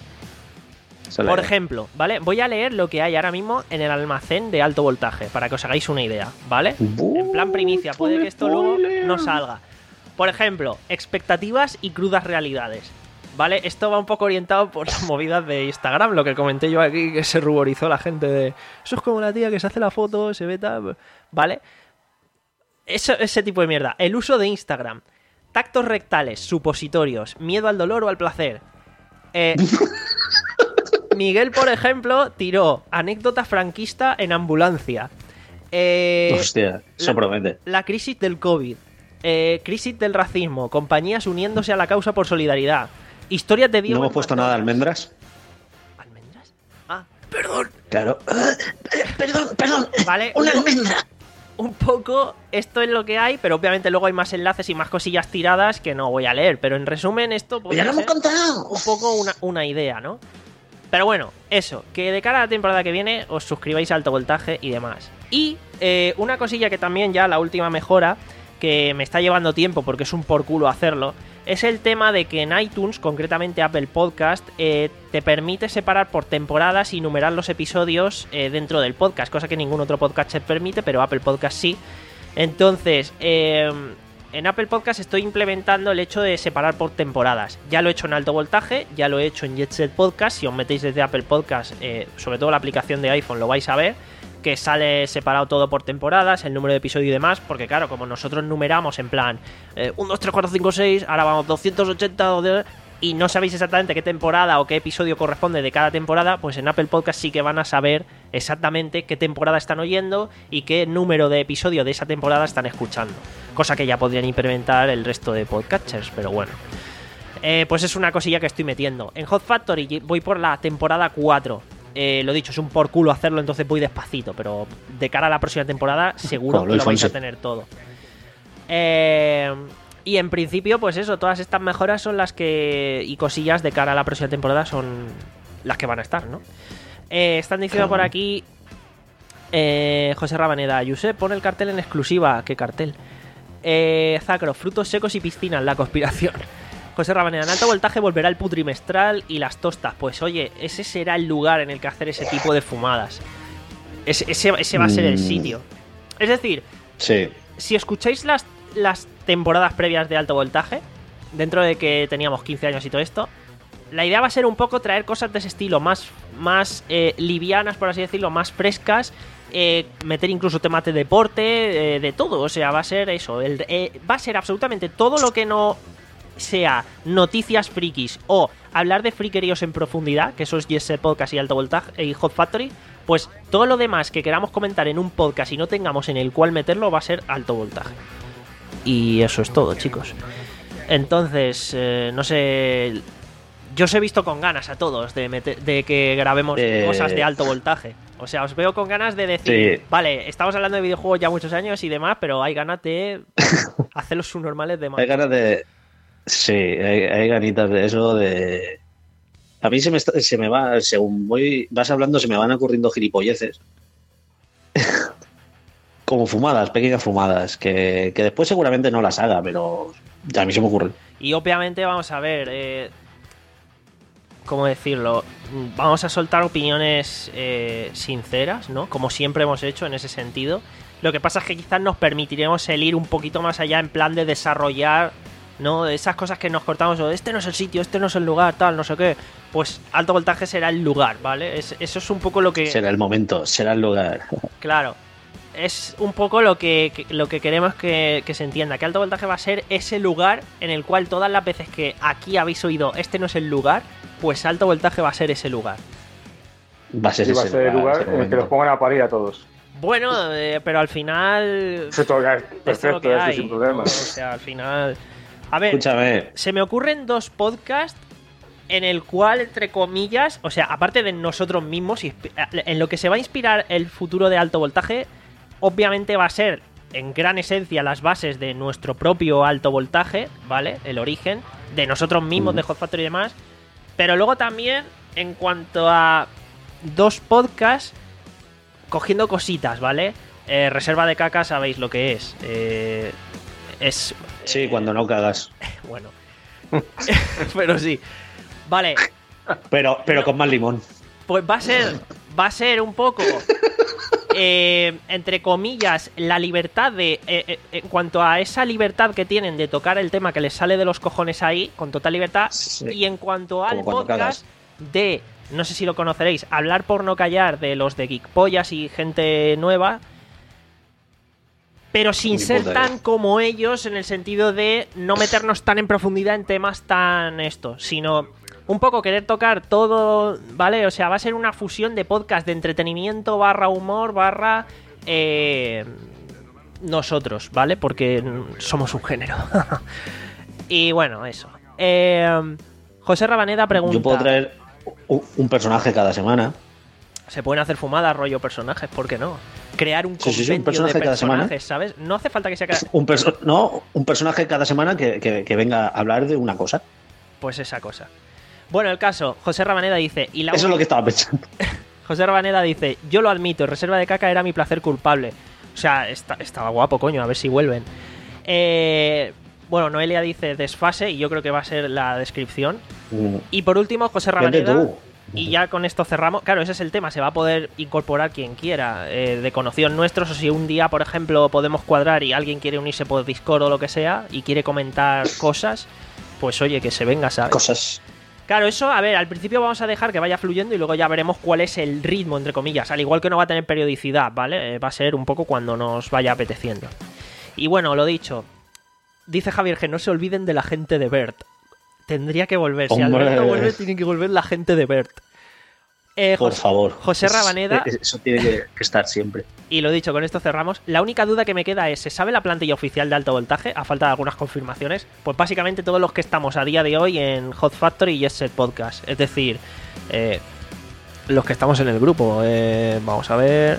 Por ejemplo, ¿vale? Voy a leer lo que hay ahora mismo en el almacén de alto voltaje, para que os hagáis una idea, ¿vale? En plan primicia, puede que esto luego no salga. Por ejemplo, expectativas y crudas realidades. ¿vale? Esto va un poco orientado por las movidas de Instagram, lo que comenté yo aquí, que se ruborizó la gente de... Eso es como la tía que se hace la foto, se ve tal... ¿Vale? Eso, ese tipo de mierda. El uso de Instagram. Tactos rectales, supositorios, miedo al dolor o al placer. Eh... Miguel, por ejemplo, tiró anécdota franquista en ambulancia. Eh, Hostia, eso la, promete. La crisis del COVID. Eh, crisis del racismo. Compañías uniéndose a la causa por solidaridad. Historias de Diego. ¿No hemos puesto nada de almendras? ¿Almendras? Ah, perdón. Claro. Perdón, perdón. Vale. Una un, almendra. Un poco, esto es lo que hay, pero obviamente luego hay más enlaces y más cosillas tiradas que no voy a leer. Pero en resumen, esto Pues ya lo hemos contado. Un poco una, una idea, ¿no? Pero bueno, eso, que de cara a la temporada que viene os suscribáis a Alto Voltaje y demás. Y eh, una cosilla que también ya, la última mejora, que me está llevando tiempo porque es un por culo hacerlo, es el tema de que en iTunes, concretamente Apple Podcast, eh, te permite separar por temporadas y numerar los episodios eh, dentro del podcast, cosa que ningún otro podcast se permite, pero Apple Podcast sí. Entonces, eh... en Apple Podcast estoy implementando el hecho de separar por temporadas. Ya lo he hecho en Alto Voltaje, ya lo he hecho en Jet Set Podcast. Si os metéis desde Apple Podcast, eh, sobre todo la aplicación de iPhone, lo vais a ver, que sale separado todo por temporadas, el número de episodio y demás, porque claro, como nosotros numeramos en plan eh, uno, dos, tres, cuatro, cinco, seis, ahora vamos doscientos ochenta, y no sabéis exactamente qué temporada o qué episodio corresponde de cada temporada, pues en Apple Podcast sí que van a saber exactamente qué temporada están oyendo y qué número de episodio de esa temporada están escuchando. Cosa que ya podrían implementar el resto de podcasters, pero bueno. Eh, pues es una cosilla que estoy metiendo. En Hot Factory voy por la temporada cuatro. Eh, lo dicho, es un por culo hacerlo, entonces voy despacito, pero de cara a la próxima temporada seguro Pablo que lo vais Alfonso. a tener todo. Eh... Y en principio, pues eso, todas estas mejoras son las que... y cosillas de cara a la próxima temporada son las que van a estar, ¿no? Eh, están diciendo por aquí... Eh, José Rabaneda, Josep, pone el cartel en exclusiva. ¿Qué cartel? Eh, Zacro, frutos secos y piscinas, la conspiración. José Rabaneda, en Alto Voltaje volverá el putrimestral y las tostas. Pues oye, ese será el lugar en el que hacer ese tipo de fumadas. Ese, ese, ese va a ser el sitio. Es decir, sí. Si escucháis las... las temporadas previas de Alto Voltaje, dentro de que teníamos quince años y todo esto, la idea va a ser un poco traer cosas de ese estilo, más, más eh, livianas, por así decirlo, más frescas, eh, meter incluso temas de deporte, eh, de todo, o sea, va a ser eso, el, eh, va a ser absolutamente todo lo que no sea noticias frikis o hablar de friqueríos en profundidad, que eso es Yes Podcast y Alto Voltaje y Hot Factory, pues todo lo demás que queramos comentar en un podcast y no tengamos en el cual meterlo va a ser Alto Voltaje. Y eso es todo, chicos. Entonces, eh, no sé... Yo os he visto con ganas a todos de, meter, de que grabemos eh... cosas de alto voltaje. O sea, os veo con ganas de decir... Sí. Vale, estamos hablando de videojuegos ya muchos años y demás, pero hay ganas de hacer los subnormales de más. Hay ganas de... Sí, hay, hay ganitas de eso, de... A mí se me, está, se me va... Según voy, vas hablando, se me van ocurriendo gilipolleces. Como fumadas, pequeñas fumadas, que, que después seguramente no las haga, pero a mí se me ocurren. Y obviamente vamos a ver, eh, ¿cómo decirlo? Vamos a soltar opiniones eh, sinceras, ¿no? Como siempre hemos hecho en ese sentido. Lo que pasa es que quizás nos permitiremos el ir un poquito más allá en plan de desarrollar, ¿no? Esas cosas que nos cortamos, o este no es el sitio, este no es el lugar, tal, no sé qué. Pues Alto Voltaje será el lugar, ¿vale? Es, eso es un poco lo que... Será el momento, será el lugar. Claro. Es un poco lo que, que lo que queremos que, que se entienda, que Alto Voltaje va a ser ese lugar en el cual todas las veces que aquí habéis oído este no es el lugar, pues Alto Voltaje va a ser ese lugar. Va a ser, sí, ese, va a ser el lugar en el que los pongan a parir a todos. Bueno, eh, pero al final... Esto ya es perfecto, esto es lo que hay, sin problema. ¿no? O sea, al final... A ver, escúchame. Se me ocurren dos podcasts en el cual, entre comillas, o sea, aparte de nosotros mismos, en lo que se va a inspirar el futuro de Alto Voltaje, obviamente va a ser, en gran esencia, las bases de nuestro propio Alto Voltaje, ¿vale? El origen, de nosotros mismos, de Hot Factory y demás. Pero luego también, en cuanto a dos podcasts, cogiendo cositas, ¿vale? Eh, Reserva de caca, sabéis lo que es. Eh, es... Sí, eh, cuando no cagas. Bueno. Pero sí. Vale. Pero, pero con más limón. Pues va a ser, va a ser un poco... eh, entre comillas, la libertad de... Eh, eh, en cuanto a esa libertad que tienen de tocar el tema que les sale de los cojones ahí, con total libertad, Sí. y en cuanto al Como cuando podcast de, no sé si lo conoceréis, Hablar por no callar, de los de Geekpollas y gente nueva, pero sin Ni ser puta tan idea. como ellos, en el sentido de no meternos tan en profundidad en temas tan esto, sino un poco querer tocar todo, ¿vale? O sea, va a ser una fusión de podcast de entretenimiento barra humor barra eh, nosotros, ¿vale? Porque somos un género. Y bueno, eso. Eh, José Rabaneda pregunta... Yo puedo traer un, un personaje cada semana. Se pueden hacer fumadas, rollo personajes, ¿por qué no? Crear un Sí, sí, compendio sí, un personaje de cada semana. personajes, ¿sabes? No hace falta que sea... cada- Un perso- no, un personaje cada semana que, que- que venga a hablar de una cosa. Pues esa cosa. Bueno, el caso, José Rabaneda dice... Y la Eso es lo que estaba pensando. José Rabaneda dice, yo lo admito, Reserva de Caca era mi placer culpable. O sea, está, estaba guapo, coño, a ver si vuelven. Eh, bueno, Noelia dice desfase, y yo creo que va a ser la descripción. Mm, Y por último, José Vete Rabaneda... tú. Y ya con esto cerramos. Claro, ese es el tema. Se va a poder incorporar quien quiera eh, de conocidos nuestros. O si un día, por ejemplo, podemos cuadrar y alguien quiere unirse por Discord o lo que sea y quiere comentar cosas, pues oye, que se venga, ¿sabes? Cosas. Claro, eso, a ver, al principio vamos a dejar que vaya fluyendo y luego ya veremos cuál es el ritmo, entre comillas. Al igual que no va a tener periodicidad, ¿vale? Eh, va a ser un poco cuando nos vaya apeteciendo. Y bueno, lo dicho. Dice Javier que no se olviden de la gente de Bert. Tendría que volver. Si Hombre. Alberto vuelve, tiene que volver la gente de Bert. Eh, Por Jos- favor. José Rabaneda, Es- Eso tiene que, que estar siempre. y lo dicho, con esto cerramos. La única duda que me queda es, ¿se sabe la plantilla oficial de alto voltaje? A falta de algunas confirmaciones. Pues básicamente todos los que estamos a día de hoy en Hot Factory y Jet Set Podcast. Es decir, eh, los que estamos en el grupo. Eh, vamos a ver.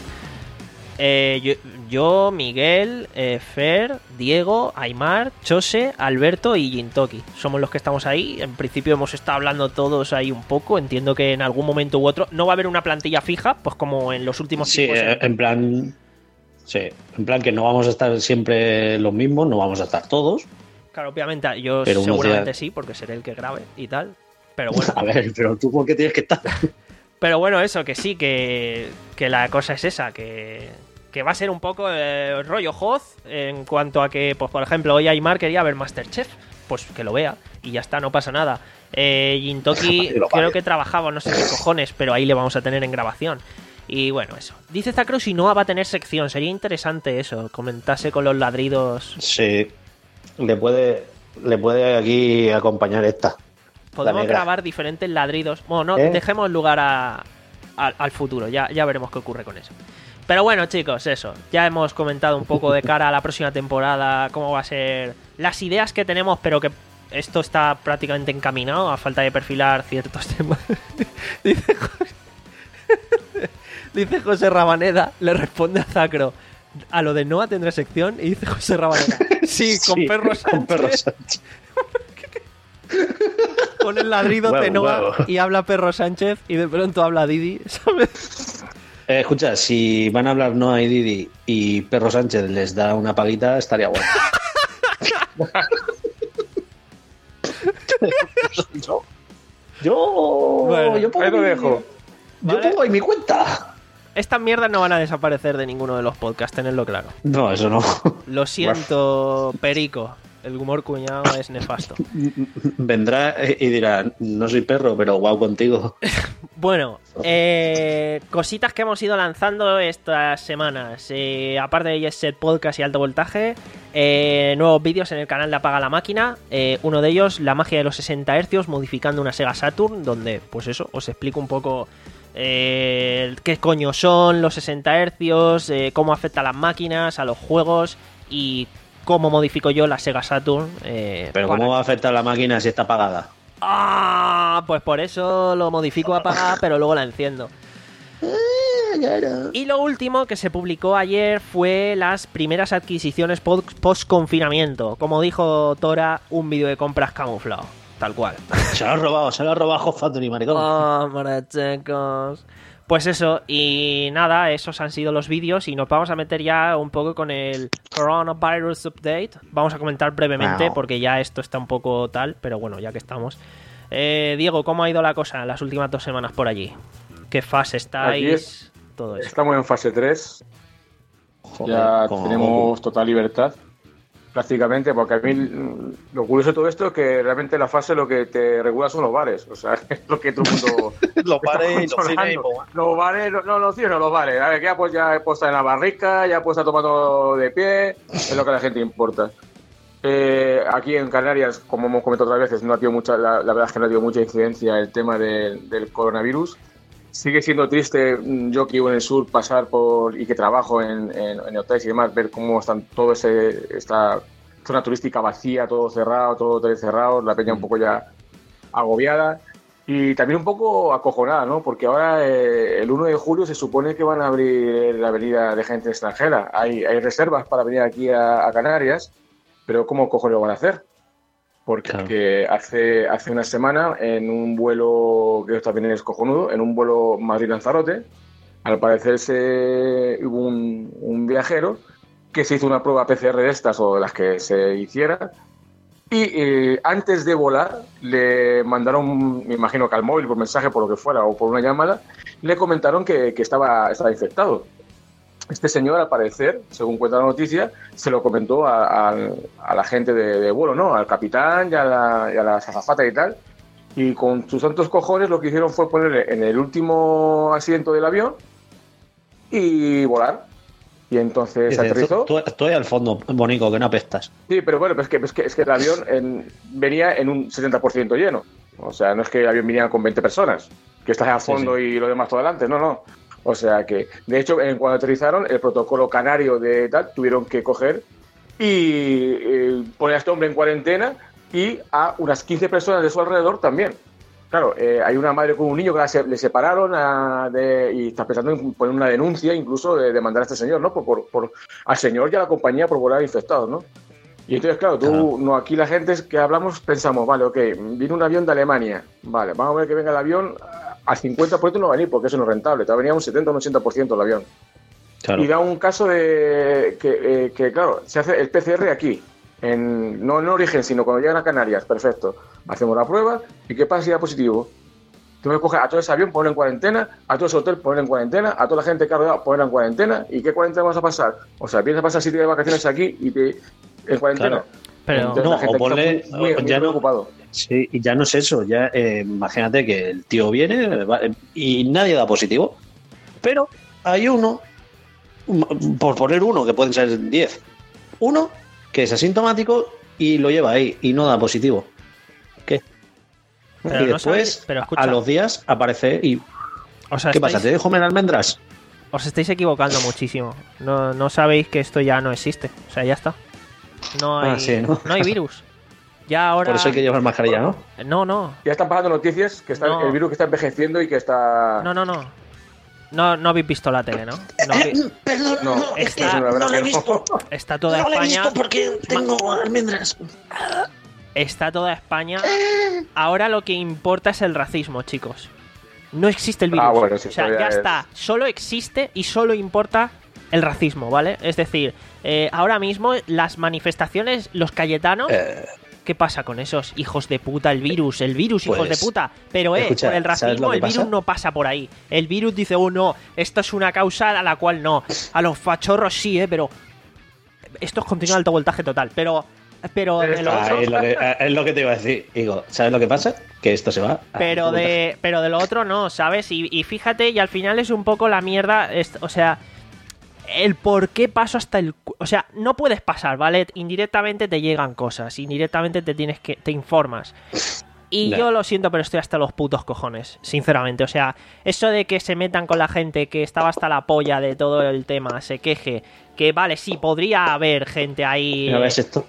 Eh, yo, yo, Miguel, eh, Fer, Diego, Aymar, Chose, Alberto y Jintoki. Somos los que estamos ahí. En principio hemos estado hablando todos ahí un poco. Entiendo que en algún momento u otro no va a haber una plantilla fija, pues como en los últimos Sí, tiempos. eh, en plan. Sí, en plan que no vamos a estar siempre los mismos, no vamos a estar todos. Claro, obviamente yo Pero unos seguramente días- sí, porque seré el que grabe y tal. Pero bueno, A ver, pero tú por qué tienes que estar. pero bueno, eso, que sí, que, que la cosa es esa, que, que va a ser un poco eh, rollo Hoz en cuanto a que, pues por ejemplo, hoy Aymar quería ver Masterchef, pues que lo vea y ya está, no pasa nada. Eh, Jintoki Y lo creo pague. que trabajaba, no sé qué cojones, pero ahí le vamos a tener en grabación. Y bueno, eso. Dice Zacro si no va a tener sección, sería interesante eso, comentase con los ladridos. Sí, le puede, le puede aquí acompañar esta. Podemos negra. grabar diferentes ladridos. Bueno, no, ¿Eh? dejemos lugar a, a- al futuro. Ya, ya veremos qué ocurre con eso. Pero bueno, chicos, eso. Ya hemos comentado un poco de cara a la próxima temporada cómo va a ser las ideas que tenemos, pero que esto está prácticamente encaminado a falta de perfilar ciertos temas. Dice, José, dice José Rabaneda, le responde a Zacro. A lo de Noah tendrá sección y dice José Rabaneda. Sí, con Sí, perros con Perro Sánchez. Pone el ladrido Huevo, de Noah huevo. y habla Perro Sánchez y de pronto habla Didi, ¿sabes? Eh, escucha, si van a hablar Noah y Didi y Perro Sánchez les da una paguita, estaría bueno. yo, yo, Bueno, yo pongo ahí lo mi- dejo. Yo Vale. pongo ahí mi cuenta. Estas mierdas no van a desaparecer de ninguno de los podcasts, tenedlo claro. No, eso no. Lo siento, Perico. El humor cuñado es nefasto. Vendrá y dirá, no soy perro, pero guau contigo. Bueno, eh, cositas que hemos ido lanzando estas semanas. Eh, aparte de Jet Set Podcast y Alto Voltaje, eh, nuevos vídeos en el canal de Apaga la Máquina. Eh, uno de ellos, la magia de los sesenta hercios, modificando una Sega Saturn, donde, pues eso, os explico un poco eh, qué coño son los sesenta hercios, eh, cómo afecta a las máquinas, a los juegos y cómo modifico yo la Sega Saturn. Eh, Pero para- ¿cómo va a afectar la máquina si está apagada? Ah, pues por eso lo modifico a apagar, pero luego la enciendo. Y lo último que se publicó ayer fue las primeras adquisiciones post-confinamiento. Como dijo Tora, un vídeo de compras camuflado. Tal cual. Se lo ha robado, se lo ha robado Hot Factory, maricón. Hombre, chicos. Pues eso, y nada, esos han sido los vídeos y nos vamos a meter ya un poco con el Coronavirus Update. Vamos a comentar brevemente Wow. porque ya esto está un poco tal, pero bueno, ya que estamos. Eh, Diego, ¿cómo ha ido la cosa en las últimas dos semanas por allí? ¿Qué fase estáis? todo eso. Estamos en fase tres. Joder, Ya como- tenemos total libertad, prácticamente, porque a mí mm, lo curioso de todo esto es que realmente la fase lo que te regula son los bares. O sea, es lo que todo el mundo. los bares y los está cines y controlando. poco más. Los bares, no, no, los cines, no, los bares. A ver, que ya pues ya he puesto en la barrica, ya he puesto tomando de pie, es lo que a la gente importa. Eh, aquí en Canarias, como hemos comentado otras veces, no ha tenido mucha, la, la verdad es que no ha tenido mucha incidencia el tema de- del coronavirus. Sigue siendo triste, mm, yo que vivo en el sur, pasar por y que trabajo en, en, en hoteles y demás, ver cómo están todo ese esta zona turística vacía, todo cerrado, todo hoteles cerrados, la peña un poco ya agobiada y también un poco acojonada, ¿no? Porque ahora eh, el uno de julio se supone que van a abrir la avenida de gente extranjera. Hay, hay reservas para venir aquí a, a Canarias, pero ¿cómo cojones lo van a hacer? Porque Claro. hace, hace una semana, en un vuelo, que también es cojonudo, en un vuelo Madrid-Lanzarote, al parecer se, hubo un, un viajero que se hizo una prueba P C R de estas o de las que se hiciera y eh, antes de volar le mandaron, me imagino que al móvil, por mensaje, por lo que fuera, o por una llamada, le comentaron que, que estaba, estaba infectado. Este señor, al parecer, según cuenta la noticia, se lo comentó a, a, a la gente de, de vuelo, ¿no? Al capitán y a, la, y a las azafatas y tal. Y con sus santos cojones lo que hicieron fue ponerle en el último asiento del avión y volar. Y entonces se Dice, aterrizó. tú, tú- tú ahí al fondo, Bonico, que no apestas. Sí, pero bueno, pues es, que, es, que, es que el avión en- venía en un setenta por ciento lleno. O sea, no es que el avión venía con veinte personas, que estás a fondo Sí, sí. y lo demás todo adelante, no, no. O sea que, de hecho, en cuando aterrizaron, el protocolo canario de tal, tuvieron que coger y eh, poner a este hombre en cuarentena y a unas quince personas de su alrededor también. Claro, eh, hay una madre con un niño que la se- le separaron a- de- y está pensando en poner una denuncia incluso de demandar a este señor, ¿no? Por, por, por- al señor y a la compañía por volar infectados, ¿no? Y entonces, claro, tú, Claro. no, aquí la gente es que hablamos, pensamos, vale, ok, viene un avión de Alemania, vale, vamos a ver que venga el avión, al cincuenta por ciento no va a venir porque eso no es rentable, te va a venir a un setenta o un ochenta por ciento el avión. Claro. Y da un caso de que, eh, que, claro, se hace el P C R aquí, en, no en origen, sino cuando llegan a Canarias, perfecto. Hacemos la prueba y ¿qué pasa si da positivo? Tú me coges a todo ese avión, ponerlo en cuarentena, a todo ese hotel, ponerlo en cuarentena, a toda la gente que ha rodeado, ponerla en cuarentena. ¿Y qué cuarentena vas a pasar? O sea, vienes a pasar siete de vacaciones aquí y te, en cuarentena. Claro. Pero Entonces, No, la gente o ponle- está muy, muy, muy ya no- preocupado. Sí, y ya no es eso, ya eh, imagínate que el tío viene va- y nadie da positivo, pero hay uno, m- por poner uno, que pueden ser diez, uno que es asintomático y lo lleva ahí y no da positivo. ¿Qué? Pero y no después, sabéis- pero escucha. a los días, aparece y... O sea, ¿Qué pasa? estáis- ¿Te dejo comer almendras? Os estáis equivocando muchísimo. No, no sabéis que esto ya no existe. O sea, ya está. No hay, Ah, sí, ¿no? no hay virus. Ya ahora. Por eso hay que llevar mascarilla, ¿no? No, no. Ya están pasando noticias que está No. el virus que está envejeciendo y que está... No, no, no. No, no habéis visto la tele, ¿no? No Eh, vi- perdón, No, no, es que está- la verdad no lo he que no. visto. Está toda No lo he España. visto porque tengo almendras. Está toda España. Ahora lo que importa es el racismo, chicos. No existe el virus. Ah, bueno, sí, o sea, esto ya ya es- está. Solo existe y solo importa el racismo, ¿vale? Es decir, eh, ahora mismo las manifestaciones, los cayetanos. Eh, ¿Qué pasa con esos hijos de puta? El virus, el virus, hijos Pues, de puta. Pero, eh, escucha, por el ¿sabes racismo, lo que el virus pasa? no pasa por ahí. El virus dice, oh no, esto es una causa a la cual no. A los fachorros sí, eh, pero. Esto es contenido de alto voltaje total. Pero. Pero de lo ah, otro. es, lo que, ah, es lo que te iba a decir. Digo, ¿sabes lo que pasa? Que esto se va. a- Pero de, pero de lo otro no, ¿sabes? Y, y fíjate, y al final es un poco la mierda. es- o sea, el por qué paso hasta el. cu- O sea, no puedes pasar, ¿vale? Indirectamente te llegan cosas, indirectamente te tienes que. te informas. Y Ya. yo lo siento, pero estoy hasta los putos cojones, sinceramente. O sea, eso de que se metan con la gente que estaba hasta la polla de todo el tema, se queje, que vale, sí, podría haber gente ahí. Mira, ¿ves esto?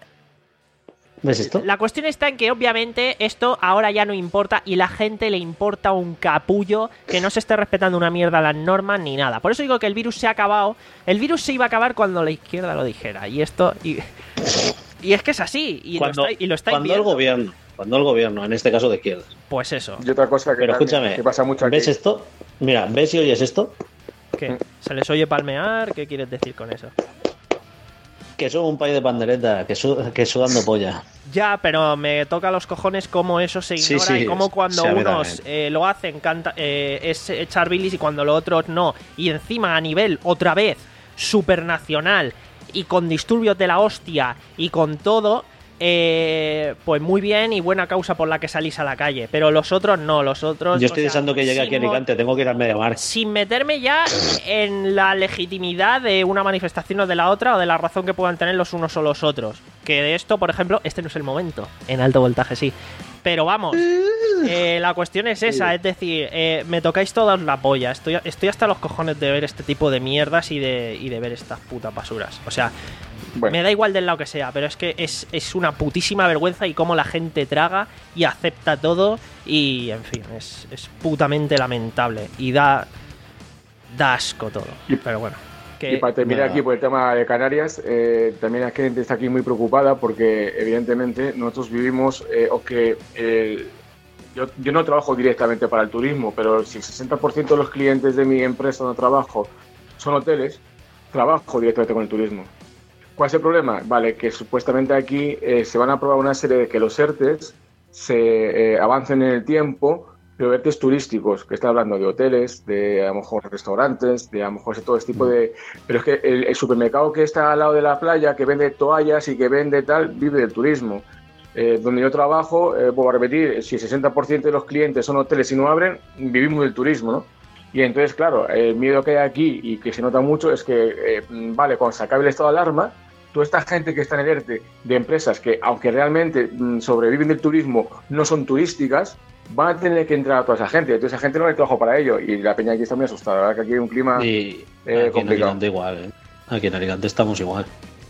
¿Ves esto? La cuestión está en que obviamente esto ahora ya no importa y la gente le importa un capullo que no se esté respetando una mierda las normas ni nada. Por eso digo que el virus se ha acabado. El virus se iba a acabar cuando la izquierda lo dijera. Y esto... Y, y es que es así. Y Cuando, lo está, y lo estáis cuando el viendo. gobierno, cuando el gobierno, en este caso de izquierdas. Pues eso. Y otra cosa que, Pero también- escúchame, que pasa mucho aquí. ¿ves esto? Mira, ¿ves y oyes esto? ¿Qué? ¿Se les oye palmear? ¿Qué quieres decir con eso? Que somos un país de pandereta, que, su, que sudando polla. Ya, pero me toca los cojones cómo eso se ignora Sí, sí, y cómo cuando sí, a mí unos eh, lo hacen canta, eh, es echar bilis y cuando los otros no. Y encima a nivel, otra vez, supernacional y con disturbios de la hostia y con todo, eh, pues muy bien y buena causa por la que salís a la calle. Pero los otros no, los otros... Yo estoy o sea, deseando que llegue aquí a Alicante, tengo que ir al Mediamar. Sin meterme ya en la legitimidad de una manifestación o de la otra o de la razón que puedan tener los unos o los otros. Que de esto, por ejemplo, este no es el momento. En alto voltaje sí. Pero vamos, eh, la cuestión es esa, es decir, eh, me tocáis todas la polla. Estoy, estoy hasta los cojones de ver este tipo de mierdas y de, y de ver estas putas basuras. O sea, bueno, me da igual del lado que sea, pero es que es, es una putísima vergüenza y cómo la gente traga y acepta todo y, en fin, es, es putamente lamentable y da, da asco todo. Pero bueno. Que, y para terminar aquí por el tema de Canarias, eh, también la gente está aquí muy preocupada porque evidentemente nosotros vivimos, eh, o que eh, yo, yo no trabajo directamente para el turismo, pero si el sesenta por ciento de los clientes de mi empresa donde trabajo son hoteles, trabajo directamente con el turismo. ¿Cuál es el problema? Vale, que supuestamente aquí eh, se van a aprobar una serie de que los ERTES se eh, avancen en el tiempo, pero ERTES turísticos, que está hablando de hoteles, de a lo mejor restaurantes, de a lo mejor todo este tipo de... Pero es que el, el supermercado que está al lado de la playa, que vende toallas y que vende tal, vive del turismo. Eh, donde yo trabajo, eh, vuelvo a repetir, si el sesenta por ciento de los clientes son hoteles y no abren, vivimos del turismo, ¿no? Y entonces, claro, el miedo que hay aquí y que se nota mucho es que, eh, vale, cuando se acabe el estado de alarma, toda esta gente que está en el ERTE de empresas que, aunque realmente mmm, sobreviven del turismo, no son turísticas, van a tener que entrar a toda esa gente. Entonces, esa gente no hay trabajo para ello. Y la peña aquí está muy asustada. La verdad que aquí hay un clima y eh, aquí complicado. en Alicante igual, ¿eh? Aquí en Alicante estamos igual.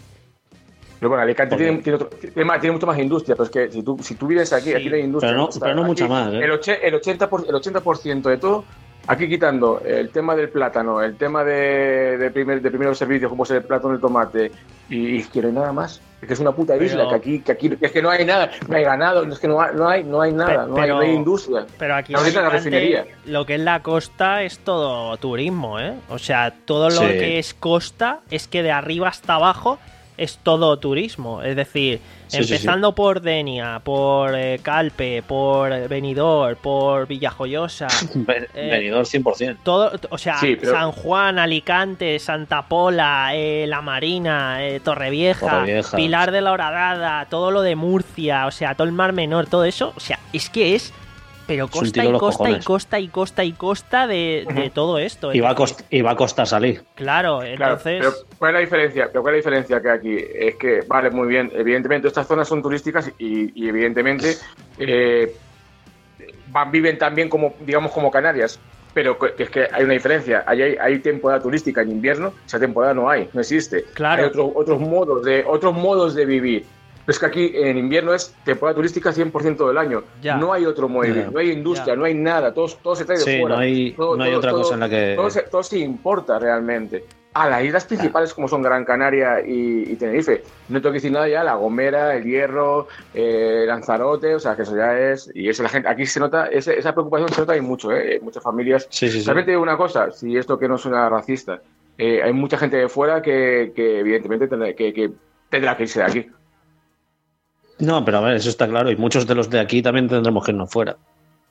Pero bueno, Alicante tiene, tiene, otro, tiene, más, tiene mucho más industria, pero es que si tú, si tú vives aquí, sí, aquí no hay industria. Pero no, pero no aquí, mucha más, ¿eh? El, oche, el, ochenta por, el ochenta por ciento de todo, aquí quitando el tema del plátano, el tema de, de, primer, de primeros servicios, como es el plátano, el tomate, y, y que no hay nada más. Es que es una puta isla, pero, que aquí, que aquí es que no hay nada, no hay ganado, es que no hay, no hay, no hay nada, no, pero, hay, no hay industria. Pero aquí ahorita la refinería. Lo que es la costa es todo turismo, ¿eh? O sea, todo lo sí. que es costa es que de arriba hasta abajo es todo turismo. Es decir, sí, empezando sí, sí. por Denia, por eh, Calpe, por Benidorm, por Villajoyosa. Ben, eh, Benidorm cien por ciento. Todo, o sea, sí, pero... San Juan, Alicante, Santa Pola, eh, La Marina, eh, Torrevieja, Torrevieja, Pilar de la Horadada, todo lo de Murcia, o sea, todo el Mar Menor, todo eso. O sea, es que es... Pero costa y costa y costa y costa y costa de, de uh-huh. todo esto. Y va, a cost, y va a costar salir. Claro, entonces... Claro, pero ¿cuál es la diferencia? Pero ¿cuál es la diferencia que hay aquí? Es que, vale, muy bien, evidentemente estas zonas son turísticas y, y evidentemente eh, van, viven también como, digamos, como Canarias. Pero es que hay una diferencia. Hay, hay, hay temporada turística en invierno, esa temporada no hay, no existe. Claro. Hay otro, otros, modos de, otros modos de vivir. Es que aquí en invierno es temporada turística cien por ciento del año. Ya. No hay otro modo, yeah. no hay industria, yeah. no hay nada, todo, todo se trae de sí, fuera. No hay, todo, no hay todo, otra todo, cosa en la que... Todo se, todo se importa realmente. A las islas principales, como son Gran Canaria y, y Tenerife, no tengo que decir nada ya, La Gomera, El Hierro, eh, Lanzarote, o sea, que eso ya es... Y eso la gente, aquí se nota, ese, esa preocupación se nota y mucho, ¿eh? Muchas familias... Sí, sí, sí. Realmente digo una cosa, si esto que no suena racista, eh, hay mucha gente de fuera que, que evidentemente tendrá que, que tendrá que irse de aquí. No, pero a ver, eso está claro. Y muchos de los de aquí también tendremos que irnos fuera.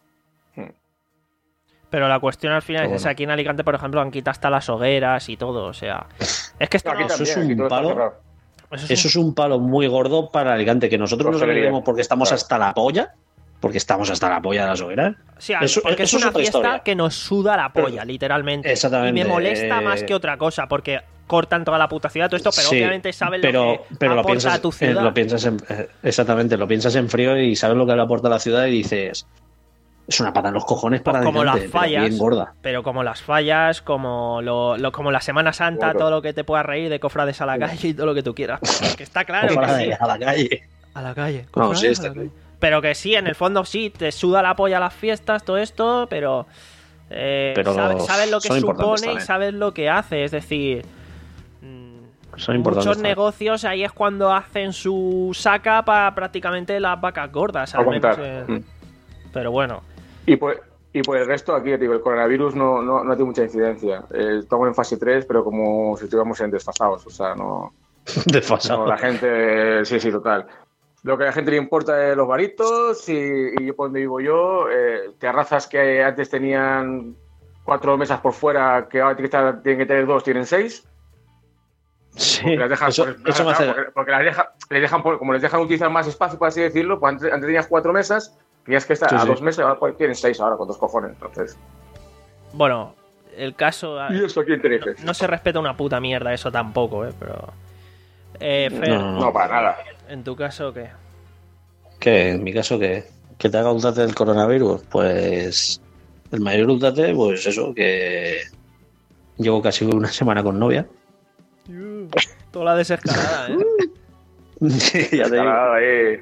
Pero la cuestión al final pero es bueno. Aquí en Alicante, por ejemplo, han quitado hasta las hogueras y todo. O sea, es que esto no, no, eso es un palo. Eso es un... eso es un palo muy gordo para Alicante, que nosotros nos olvidemos porque estamos claro. hasta la polla. Porque estamos hasta la polla de las hogueras. Sí, eso, porque eso es una es fiesta historia. Que nos suda la polla, pero, literalmente. Exactamente. Y me molesta eh... más que otra cosa, porque cortan toda la puta ciudad, todo esto, pero sí, obviamente saben pero, lo que pero aporta lo piensas, a tu ciudad. Eh, lo piensas en, eh, exactamente, lo piensas en frío y sabes lo que le aporta a la ciudad y dices... Es una pata en los cojones para como adelante, las fallas, pero bien gorda. Pero como las fallas, como lo, lo como la Semana Santa, bueno. todo lo que te puedas reír de cofrades a la calle y todo lo que tú quieras. Que está claro. Cofrades que sí. a la calle. A la calle. No, sí, está a la calle. Pero que sí, en el fondo sí, te suda la polla las fiestas, todo esto, pero, eh, pero sabes, sabes lo que supone y sabes lo que hace. Es decir, son muchos también. negocios ahí es cuando hacen su saca para prácticamente las vacas gordas. Al menos, eh, mm. Pero bueno. Y por, y por el resto, aquí digo, el coronavirus no, no, no tiene mucha incidencia. Eh, estamos en fase tres, pero como si estuviéramos en desfasados, o sea, no... Desfasado. No, la gente, sí, sí, total. Lo que a la gente le importa es los baritos y, y yo por donde vivo yo, eh, terrazas que antes tenían cuatro mesas por fuera, que ahora tienen que, estar, tienen que tener dos, tienen seis. Sí, Porque las dejan, eso, porque, eso me hace... porque, porque las dejan, les dejan, como les dejan utilizar más espacio, por así decirlo, pues antes, antes tenías cuatro mesas, tenías que estar Sí, a sí. dos mesas, ahora pues tienen seis ahora con dos cojones, entonces. Bueno, el caso... ¿Y eso quién te dice? No, no se respeta una puta mierda eso tampoco, ¿eh? Pero... Eh, Fer, No, no, No, para nada. ¿en tu caso qué? ¿Qué? En mi caso, ¿qué? ¿Que te haga un tate del coronavirus? Pues el mayor update, pues eso, que llevo casi una semana con novia. Toda la desescalada, ¿eh? Sí, ya te digo. Nada, ahí.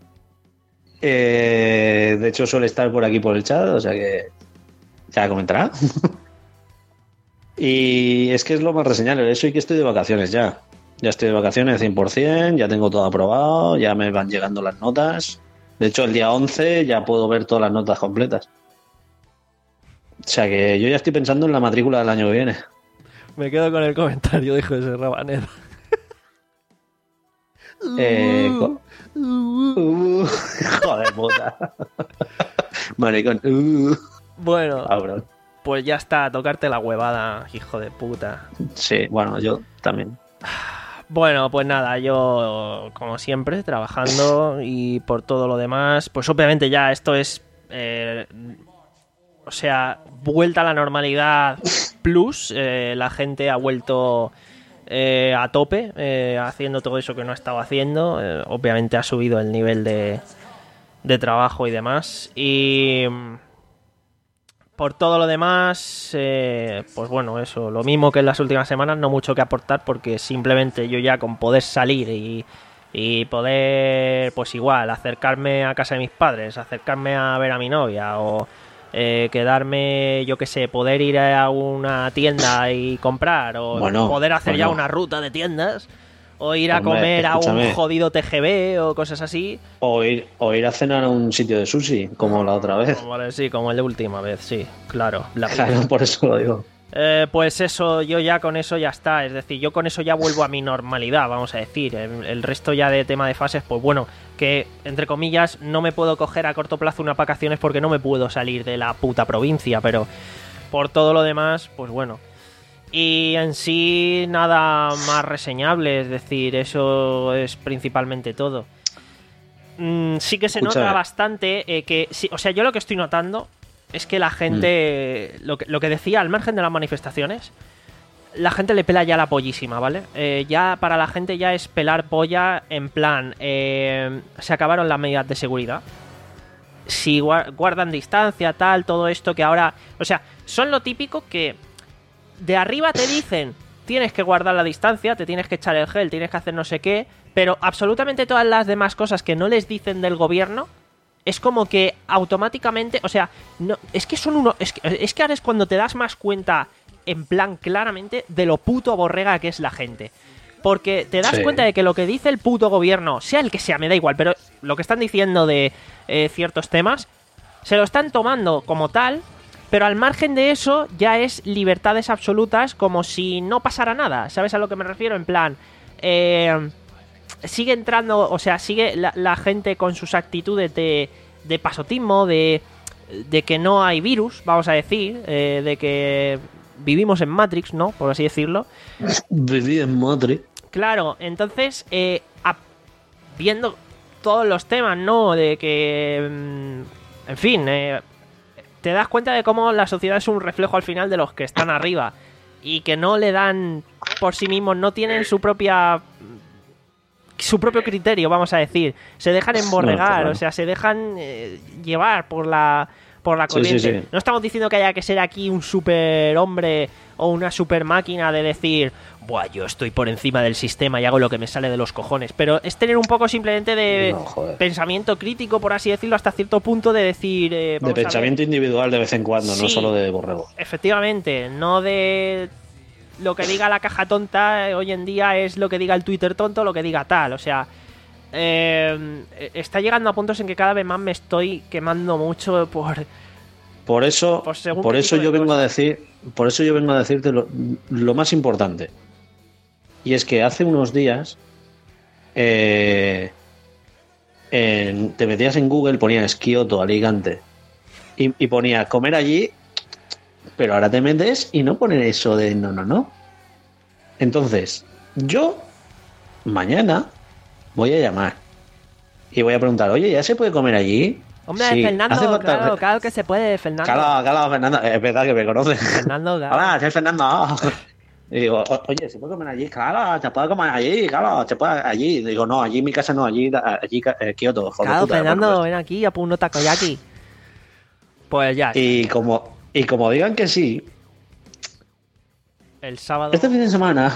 Eh, de hecho, suele estar por aquí por el chat, o sea que ya comentará. Y es que es lo más reseñable, eso y que estoy de vacaciones ya. Ya estoy de vacaciones cien por ciento, ya tengo todo aprobado, ya me van llegando las notas. De hecho, el día once ya puedo ver todas las notas completas. O sea que yo ya estoy pensando en la matrícula del año que viene. Me quedo con el comentario, dijo ese Rabaneda. Eh, co- uh, joder, puta. Maricón. Uh, Bueno, cabrón. pues ya está, a tocarte la huevada, hijo de puta. Sí, bueno, yo también. Bueno, pues nada, yo como siempre trabajando y por todo lo demás, pues obviamente ya esto es, eh, o sea, vuelta a la normalidad plus, eh, la gente ha vuelto eh, a tope eh, haciendo todo eso que no ha estado haciendo, eh, obviamente ha subido el nivel de, de trabajo y demás y... Por todo lo demás, eh, pues bueno, eso, lo mismo que en las últimas semanas, no mucho que aportar porque simplemente yo ya con poder salir y, y poder, pues igual, acercarme a casa de mis padres, acercarme a ver a mi novia o eh, quedarme, yo qué sé, poder ir a una tienda y comprar o Bueno, poder hacer ya bueno. una ruta de tiendas o ir a Hombre, comer a un escúchame. jodido T G V o cosas así. O ir, o ir a cenar a un sitio de sushi, como la otra vez. Como, sí, como el de última vez, sí, claro. La Claro, por eso lo digo. Eh, pues eso, yo ya con eso ya está. Es decir, yo con eso ya vuelvo a mi normalidad, vamos a decir. El, el resto ya de tema de fases, pues bueno, que entre comillas no me puedo coger a corto plazo unas vacaciones porque no me puedo salir de la puta provincia, pero por todo lo demás, pues bueno. Y en sí nada más reseñable, es decir, eso es principalmente todo. Mm, sí que se Escucha. nota bastante eh, que, sí, o sea, yo lo que estoy notando es que la gente, mm. lo, que, lo que decía, al margen de las manifestaciones, la gente le pela ya la pollísima, ¿vale? Eh, ya para la gente ya es pelar polla en plan, eh, se acabaron las medidas de seguridad. Si guardan distancia, tal, todo esto que ahora... O sea, son lo típico que de arriba te dicen tienes que guardar la distancia, te tienes que echar el gel, tienes que hacer no sé qué, pero absolutamente todas las demás cosas que no les dicen del gobierno es como que automáticamente, o sea, no, es que son uno, es que, es que ahora es cuando te das más cuenta en plan claramente de lo puto borrega que es la gente. Porque te das Sí. cuenta de que lo que dice el puto gobierno, sea el que sea, me da igual, pero lo que están diciendo de eh, ciertos temas, se lo están tomando como tal, pero al margen de eso ya es libertades absolutas como si no pasara nada. ¿Sabes a lo que me refiero? En plan, eh, sigue entrando, o sea, sigue la, la gente con sus actitudes de, de pasotismo, de, de que no hay virus, vamos a decir, eh, de que vivimos en Matrix, ¿no? Por así decirlo. Viví en Madrid. Claro, entonces, eh, a- viendo todos los temas, ¿no? De que, mm, en fin, eh, te das cuenta de cómo la sociedad es un reflejo al final de los que están arriba y que no le dan por sí mismos, no tienen su propia... su propio criterio, vamos a decir. Se dejan emborregar, No, claro. o sea, se dejan eh, llevar por la por la Sí, corriente. sí, sí. No estamos diciendo que haya que ser aquí un super hombre o una super máquina de decir, buah, yo estoy por encima del sistema y hago lo que me sale de los cojones. Pero es tener un poco simplemente de No, joder. pensamiento crítico, por así decirlo, hasta cierto punto de decir... eh, De vamos a ver. pensamiento individual de vez en cuando, no Sí. solo de borrego. Efectivamente, no de lo que diga la caja tonta eh, hoy en día es lo que diga el Twitter tonto, lo que diga tal. O sea, eh, está llegando a puntos en que cada vez más me estoy quemando mucho por... Por eso, Por según por qué eso tipo de yo vengo a cosas. decir, por eso yo vengo a decirte lo, lo más importante. Y es que hace unos días eh, en- te metías en Google, ponías Kioto, Alicante, y, y ponía comer allí, pero ahora te metes y no poner eso de no, no, no. Entonces, yo mañana voy a llamar y voy a preguntar, oye, ¿ya se puede comer allí? Hombre, Sí. Fernando, Hace falta- claro, claro que se puede, Fernando. Cala, cala, Fernando. Es verdad que me conoce. Fernando, claro. Hola, soy Fernando. Y digo, "O- oye, ¿se puede comer allí? Claro, se puede comer allí, claro, se puede allí. Digo, no, allí en mi casa no, allí, allí eh, Kioto. joder, Claro, puta, Fernando, bueno, ven aquí, a por unos takoyaki. Pues ya, pues. Y como, y como digan que sí, el sábado... este fin de semana,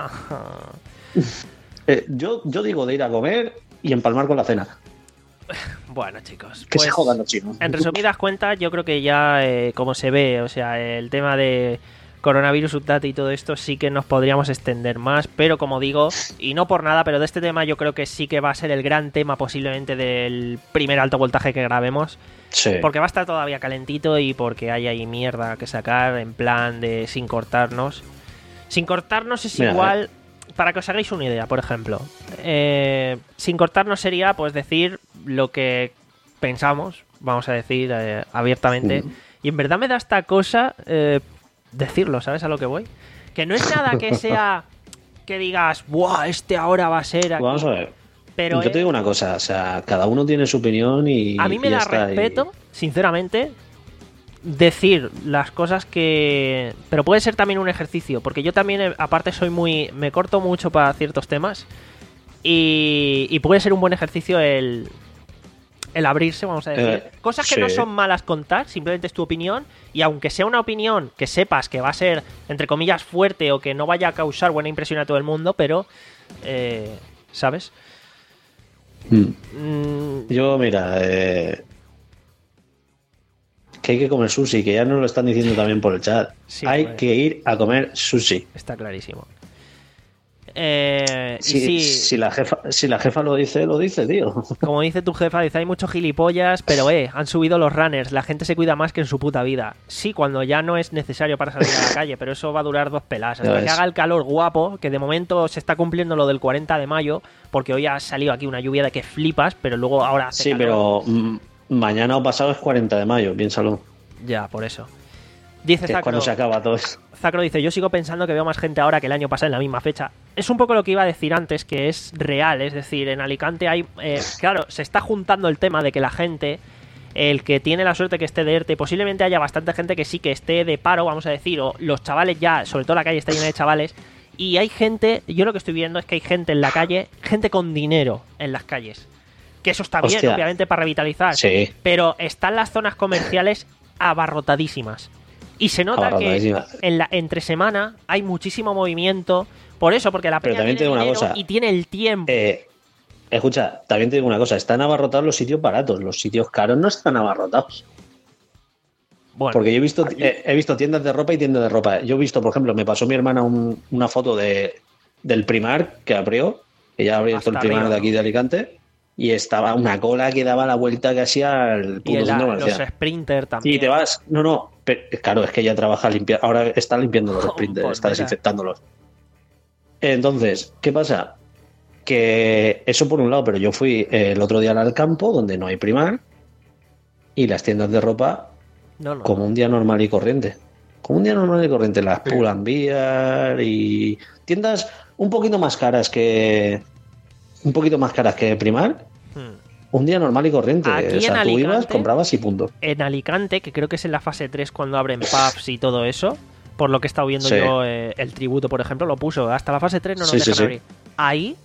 eh, yo, yo digo de ir a comer y empalmar con la cena. Bueno, chicos, Que pues, se jodan los chinos. en resumidas cuentas, yo creo que ya, eh, como se ve, o sea, el tema de coronavirus, update y todo esto sí que nos podríamos extender más, pero como digo, y no por nada, pero de este tema yo creo que sí que va a ser el gran tema posiblemente del primer alto voltaje que grabemos, Sí. porque va a estar todavía calentito y porque hay ahí mierda que sacar en plan de sin cortarnos. Sin cortarnos es Mira, igual, para que os hagáis una idea, por ejemplo, eh, sin cortarnos sería pues decir lo que pensamos, vamos a decir eh, abiertamente, Mm. y en verdad me da esta cosa eh, decirlo, ¿sabes a lo que voy? Que no es nada que sea que digas, ¡buah! Este ahora va a ser aquí. Vamos a ver. Pero yo es- te digo una cosa, o sea, cada uno tiene su opinión y. a mí me y ya da está, y- respeto, sinceramente, decir las cosas que... Pero puede ser también un ejercicio, porque yo también, eh, aparte, soy muy... Me corto mucho para ciertos temas y, y puede ser un buen ejercicio el... El abrirse, vamos a decir. Eh, Cosas que sí. no son malas contar, simplemente es tu opinión. Y aunque sea una opinión que sepas que va a ser, entre comillas, fuerte o que no vaya a causar buena impresión a todo el mundo, pero... eh, ¿Sabes? Mm. Mm, Yo, mira, eh, que hay que comer sushi, que ya nos lo están diciendo también por el chat. Sí, hay hombre. que ir a comer sushi. está clarísimo. Eh, y Si, sí, si la jefa, si la jefa lo dice, lo dice, tío. como dice tu jefa, dice, hay muchos gilipollas, pero eh, han subido los runners, la gente se cuida más que en su puta vida. Sí, cuando ya no es necesario para salir a la calle, pero eso va a durar dos pelas. Ya Hasta que ves. haga el calor guapo, que de momento se está cumpliendo lo del cuarenta de mayo, porque hoy ha salido aquí una lluvia de que flipas, pero luego ahora hace Sí, calor. pero mm, mañana o pasado es cuarenta de mayo, piénsalo. Ya, por eso. Dice Que es Zacro, cuando se acaba todo esto. Zacro dice, yo sigo pensando que veo más gente ahora que el año pasado en la misma fecha. Es un poco lo que iba a decir antes, que es real, es decir, en Alicante hay... eh, claro, se está juntando el tema de que la gente, el que tiene la suerte que esté de ERTE, posiblemente haya bastante gente que sí que esté de paro, vamos a decir, o los chavales ya, sobre todo la calle está llena de chavales, y hay gente, yo lo que estoy viendo es que hay gente en la calle, gente con dinero en las calles. Que eso está bien, Hostia. obviamente, para revitalizar. Sí. Pero están las zonas comerciales abarrotadísimas. Y se nota que Abarrotadísimas. en la entre semana hay muchísimo movimiento. Por eso, porque la Pero peña también tiene te digo una dinero cosa. y tiene el tiempo. Eh, escucha, también te digo una cosa, están abarrotados los sitios baratos, los sitios caros no están abarrotados. bueno, Porque yo he visto, eh, he visto tiendas de ropa y tiendas de ropa. Yo he visto, por ejemplo, me pasó mi hermana un- una foto de, del Primark que abrió, que ya ha abierto el Hasta Primark arriba, de aquí de Alicante, y estaba una cola que daba la vuelta casi al y puto el- centro los comercial. Sprinter también. Y te vas, no, no, pero, claro, es que ella trabaja limpiando, ahora está limpiando los Oh, sprinters, pues está mira. desinfectándolos. Entonces, ¿qué pasa? Que eso por un lado, pero yo fui el otro día al campo donde no hay Primark y las tiendas de ropa No, no. como un día normal y corriente. Como un día normal y corriente, las Sí. Pull&Bear y tiendas un poquito más caras que un poquito más caras que Primark. Hmm. Un día normal y corriente. Aquí O sea, en tú ibas, Alicante- comprabas y punto. En Alicante, que creo que es en la fase tres cuando abren pubs y todo eso, por lo que he estado viendo Sí. yo, eh, el tributo, por ejemplo, lo puso. Hasta la fase tres no nos Sí, sí, dejan sí. abrir. Ahí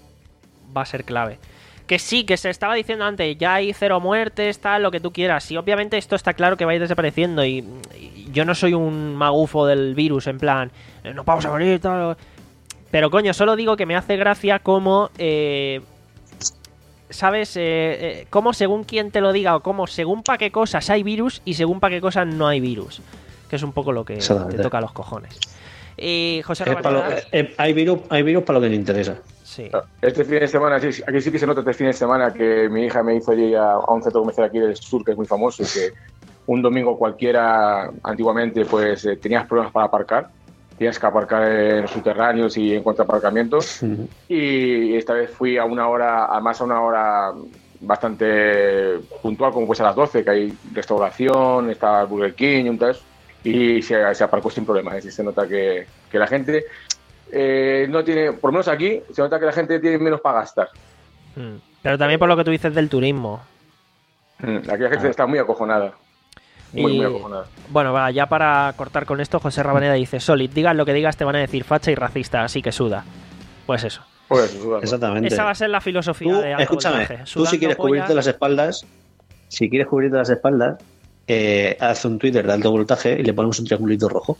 va a ser clave. Que sí, que se estaba diciendo antes, ya hay cero muertes, tal, lo que tú quieras. Y obviamente esto está claro que va a ir desapareciendo. Y, y yo no soy un magufo del virus, en plan, eh, no vamos a morir, tal. Pero coño, solo digo que me hace gracia cómo, eh, ¿sabes? Eh, eh, cómo según quien te lo diga o cómo según para qué cosas hay virus y según para qué cosas no hay virus. Que es un poco lo que te Exactamente. toca a los cojones. Y José Es Roberto, pa' lo- eh, hay virus, hay virus para lo que le interesa. sí. Este fin de semana, sí, aquí sí que se nota este fin de semana que mi hija me hizo ir a, a un centro comercial aquí del sur que es muy famoso y que un domingo cualquiera antiguamente pues eh, tenías problemas para aparcar tienes que aparcar en subterráneos y en contraaparcamientos. Uh-huh. Y esta vez fui a una hora, además a una hora bastante puntual, como pues a las doce, que hay restauración, está el Burger King y un tal, y se, se aparcó sin problemas. Y se nota que, que la gente eh, no tiene, por lo menos aquí, se nota que la gente tiene menos para gastar. Mm. Pero también por lo que tú dices del turismo. Mm. Aquí la gente ah. está muy acojonada. Muy, y, muy acojonada. Bueno, va, ya para cortar con esto, José Rabaneda dice: Solid, digas lo que digas, te van a decir facha y racista, así que suda. Pues eso. Pues suda, exactamente. Esa va a ser la filosofía tú, de alto escúchame, voltaje. Tú si quieres pollas... cubrirte las espaldas, si quieres cubrirte las espaldas, eh, haz un Twitter de alto voltaje y le ponemos un triangulito rojo.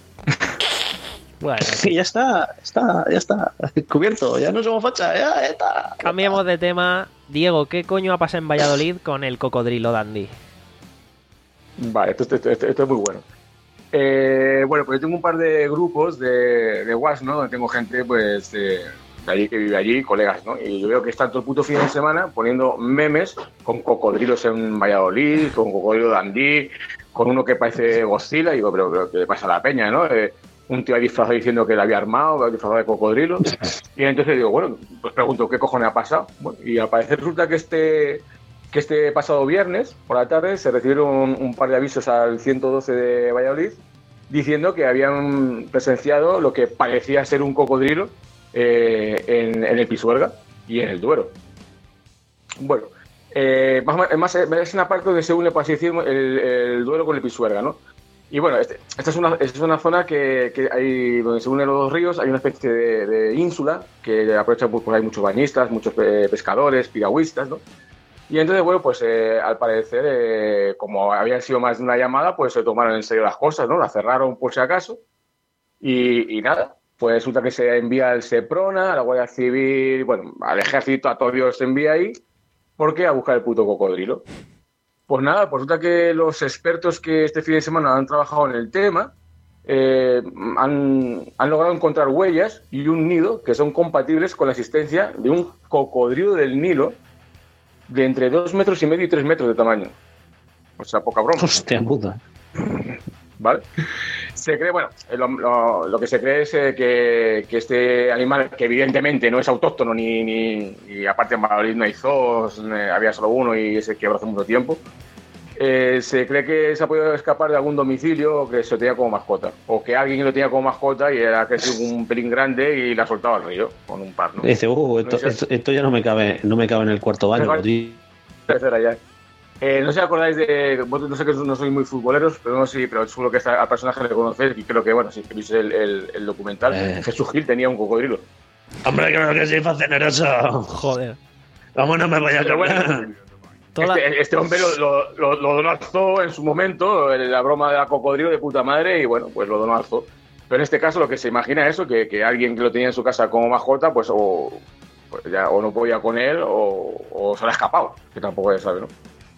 Bueno, y ya está, está, ya está cubierto, ya no somos facha, ya, ya está. Cambiemos de tema. Diego, ¿qué coño ha pasado en Valladolid con el cocodrilo dandy? Vale, esto, esto, esto, esto es muy bueno. Eh, bueno, pues yo tengo un par de grupos de, de WhatsApp, ¿no? Donde tengo gente, pues, de, de allí que vive allí, colegas, ¿no? Y yo veo que están todo el puto fin de semana poniendo memes con cocodrilos en Valladolid, con cocodrilo dandy, con uno que parece Godzilla, y digo, pero, pero ¿qué le pasa a la peña, no? Eh, un tío ahí disfrazado diciendo que le había armado, que había disfrazado de cocodrilo. Y entonces digo, bueno, pues pregunto, ¿qué cojones ha pasado? Bueno, y al parecer resulta que este, que este pasado viernes, por la tarde, se recibieron un, un par de avisos al ciento doce de Valladolid diciendo que habían presenciado lo que parecía ser un cocodrilo eh, en, en el Pisuerga y en el Duero. Bueno, eh, más, más, es una parte donde se une, por así decirlo, el, el Duero con el Pisuerga, ¿no? Y bueno, este, esta es una, es una zona que, que hay, donde se unen los dos ríos, hay una especie de, de ínsula que aprovecha, pues hay muchos bañistas, muchos eh, pescadores, piragüistas, ¿no? Y entonces, bueno, pues eh, al parecer, eh, como había sido más de una llamada, pues se tomaron en serio las cosas, ¿no? La cerraron por si acaso y, y nada, pues resulta que se envía el SEPRONA, a la Guardia Civil, bueno, al Ejército, a todo Dios se envía ahí, ¿por qué? A buscar el puto cocodrilo. Pues nada, pues resulta que los expertos que este fin de semana han trabajado en el tema eh, han, han logrado encontrar huellas y un nido que son compatibles con la existencia de un cocodrilo del Nilo de entre dos metros y medio y tres metros de tamaño. O sea, poca broma. Hostia puta. ¿Vale? Se cree, bueno, lo, lo, lo que se cree es eh, que, que este animal, que evidentemente no es autóctono, ni, ni y aparte en Valladolid no hay zoos, eh, había solo uno y se quebró hace mucho tiempo, eh, se cree que se ha podido escapar de algún domicilio o que se lo tenía como mascota, o que alguien lo tenía como mascota y era que es un pelín grande y la soltaba al río con un par, ¿no? Dice, uh, esto, no sé, esto, esto ya no me cabe, no me cabe en el cuarto baño, tío. Ya. Eh, no sé si acordáis de... Vosotros no sé que no sois muy futboleros, pero no sé, pero seguro que está, al personaje le conocéis y creo que, bueno, si viste el, el, el documental, eh. Jesús Gil tenía un cocodrilo. Hombre, creo que sí, faceneroso. Joder. Vamos, no me vaya a bueno, este, este hombre lo, lo, lo, lo donó al zoo en su momento, la broma de la cocodrilo de puta madre, y bueno, pues lo donó al zoo. Pero en este caso lo que se imagina es eso, que, que alguien que lo tenía en su casa como mascota, pues o, pues ya, o no podía con él o, o se le ha escapado, que tampoco se sabe, ¿no?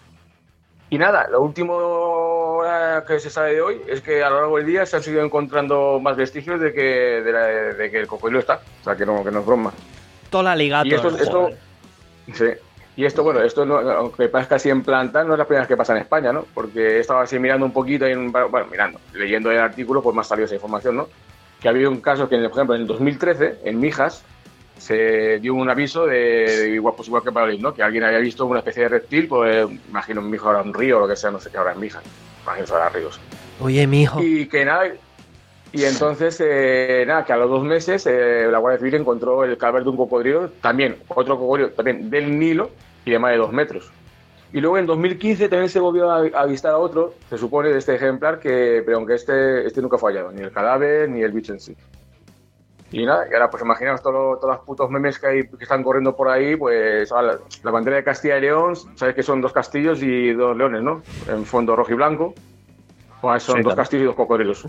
Y nada, lo último que se sabe de hoy es que a lo largo del día se han seguido encontrando más vestigios de que, de, la, de que el cocodrilo está. O sea, que no, que no es broma. Toda aligator. Y esto, esto, sí. Y esto, bueno, esto no, aunque parezca así en planta, no es la primera vez que pasa en España, ¿no? Porque estaba así mirando un poquito, y en, bueno, mirando, leyendo el artículo, pues más salió esa información, ¿no? Que había un caso que, por ejemplo, en el dos mil trece, en Mijas, se dio un aviso de, de igual, pues igual que Valladolid, ¿no? Que alguien había visto una especie de reptil, pues imagino en Mijas habrá un río o lo que sea, no sé qué habrá en Mijas, imagino que habrá ríos. Oye, mijo. Y que nada, y entonces, eh, nada, que a los dos meses eh, la Guardia Civil encontró el cadáver de un cocodrilo, también, otro cocodrilo, también del Nilo, y de más de dos metros. Y luego en dos mil quince también se volvió a avistar a otro, se supone, de este ejemplar, que, pero aunque este, este nunca fue hallado, ni el cadáver ni el bicho en sí. Y nada, y ahora pues imaginaos todo, todos los putos memes que hay que están corriendo por ahí, pues la, la bandera de Castilla y León, sabes que son dos castillos y dos leones, ¿no? En fondo rojo y blanco. Pues son sí, dos claro. castillos y dos cocodrilos.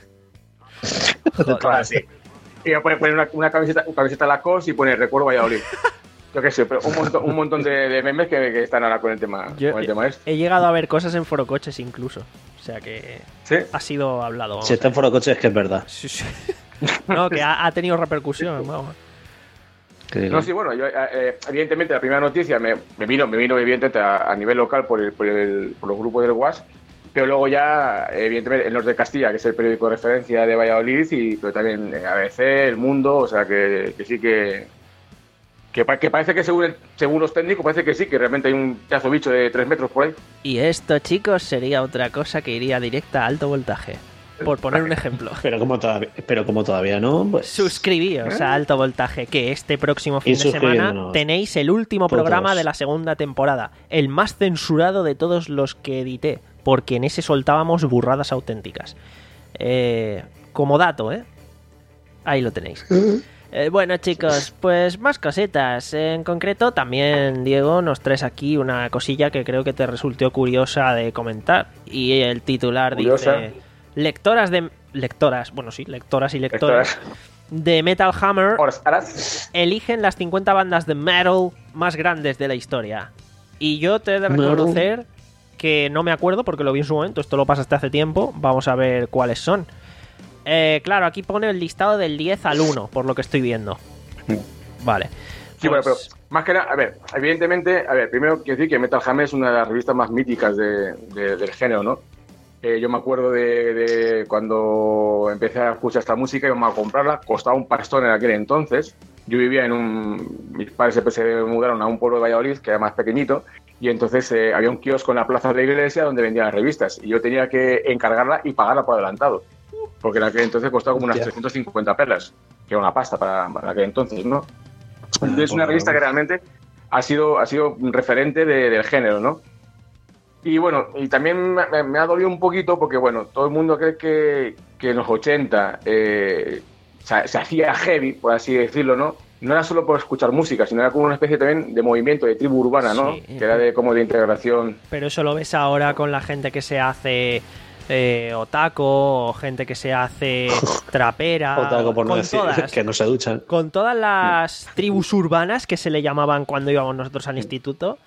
Así. Y voy a poner una, una camiseta, una camiseta Lacoste y pone Recuerdo Valladolid. Yo qué sé, pero un montón, un montón de, de memes que, que están ahora con el tema, Yo con el tema este. He llegado a ver cosas en Forocoches incluso. O sea que ¿sí? Ha sido hablado. Vamos. Si está en Forocoches es que es verdad. Sí, sí. No, que ha, ha tenido repercusión, vamos. No, sí, bueno, yo, eh, evidentemente la primera noticia me, me vino, me vino evidentemente a, a nivel local por, el, por, el, por los grupos del WhatsApp, pero luego ya, evidentemente, en Los de Castilla, que es el periódico de referencia de Valladolid, y, pero también A B C, El Mundo, o sea que, que sí que, que, que parece que según, el, según los técnicos, parece que sí, que realmente hay un pedazo bicho de tres metros por ahí. Y esto, chicos, sería otra cosa que iría directa a alto voltaje. Por poner un ejemplo. Pero como todavía, pero como todavía no, pues... Suscribíos a Alto Voltaje, que este próximo fin Y de semana suscribiéndonos. tenéis el último Todos. programa de la segunda temporada. El más censurado de todos los que edité, porque en ese soltábamos burradas auténticas. Eh, como dato, ¿eh? Ahí lo tenéis. Eh, bueno, chicos, pues más cositas. En concreto, también, Diego, nos traes aquí una cosilla que creo que te resultó curiosa de comentar. Y el titular Curiosa. dice... Lectoras de... Lectoras, bueno, sí, lectoras y lectores de Metal Hammer Horas, horas. eligen las cincuenta bandas de metal más grandes de la historia. Y yo te he de reconocer que no me acuerdo porque lo vi en su momento. Esto lo pasaste hace tiempo. Vamos a ver cuáles son. Eh, claro, aquí pone el listado del diez al uno, por lo que estoy viendo. Vale. Sí, bueno, pero Pues, más que nada, a ver, evidentemente, a ver, primero quiero decir que Metal Hammer es una de las revistas más míticas de, de, del género, ¿no? Eh, yo me acuerdo de, de cuando empecé a escuchar esta música, íbamos a comprarla, costaba un pastón en aquel entonces. Yo vivía en un... Mis padres siempre se mudaron a un pueblo de Valladolid, que era más pequeñito, y entonces eh, había un kiosco en la plaza de la iglesia donde vendían las revistas, y yo tenía que encargarla y pagarla por adelantado, porque en aquel entonces costaba como unas Ya. trescientas cincuenta perlas, que era una pasta para, para aquel entonces, ¿no? Entonces es una por revista que favor. realmente ha sido, ha sido un referente de- del género, ¿no? Y bueno, y también me, me ha dolido un poquito porque, bueno, todo el mundo cree que, que en los ochenta eh, se, se hacía heavy, por así decirlo, ¿no? No era solo por escuchar música, sino era como una especie también de movimiento, de tribu urbana, ¿no? Sí. Que era de como de integración. pero eso lo ves ahora con la gente que se hace eh, otaku, o gente que se hace trapera, Otaku, por no con decir todas. que no se duchan. Con todas las tribus urbanas que se le llamaban cuando íbamos nosotros al instituto,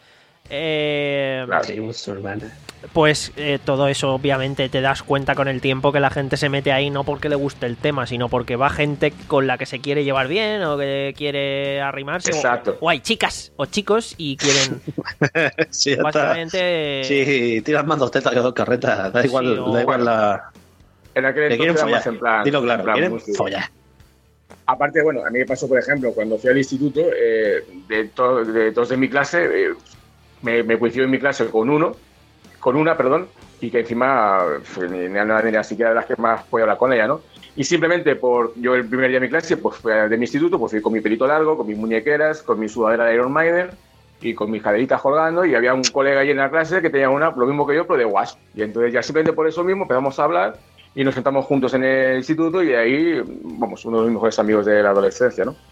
eh, Claro. Tribus urbanas. pues eh, todo eso obviamente te das cuenta con el tiempo que la gente se mete ahí no porque le guste el tema, sino porque va gente con la que se quiere llevar bien o que quiere arrimarse. Exacto. O, o hay chicas o chicos y quieren Sí, ya está. básicamente... Sí, tiras más dos tetas que dos carretas. Da igual, Sí, o- da igual la. En aquel Que quieren entonces era follar. más en plan. Dilo claro, en plan quieren música. follar. Aparte, bueno, a mí me pasó, por ejemplo, cuando fui al instituto, eh, de, to- de todos de mi clase, eh, me, me coincidió en mi clase con uno, con una, perdón, y que encima pues, ni, ni, ni, ni siquiera de las que más podía hablar con ella, ¿no? Y simplemente por yo el primer día de mi clase, pues fui a- de mi instituto, pues fui con mi pelito largo, con mis muñequeras, con mi sudadera de Iron Maiden y con mis caderitas colgando, y había un colega ahí en la clase que tenía una, lo mismo que yo, pero de Wasp. Y entonces ya simplemente por eso mismo empezamos a hablar y nos sentamos juntos en el instituto y de ahí, vamos, uno de mis mejores amigos de la adolescencia, ¿no?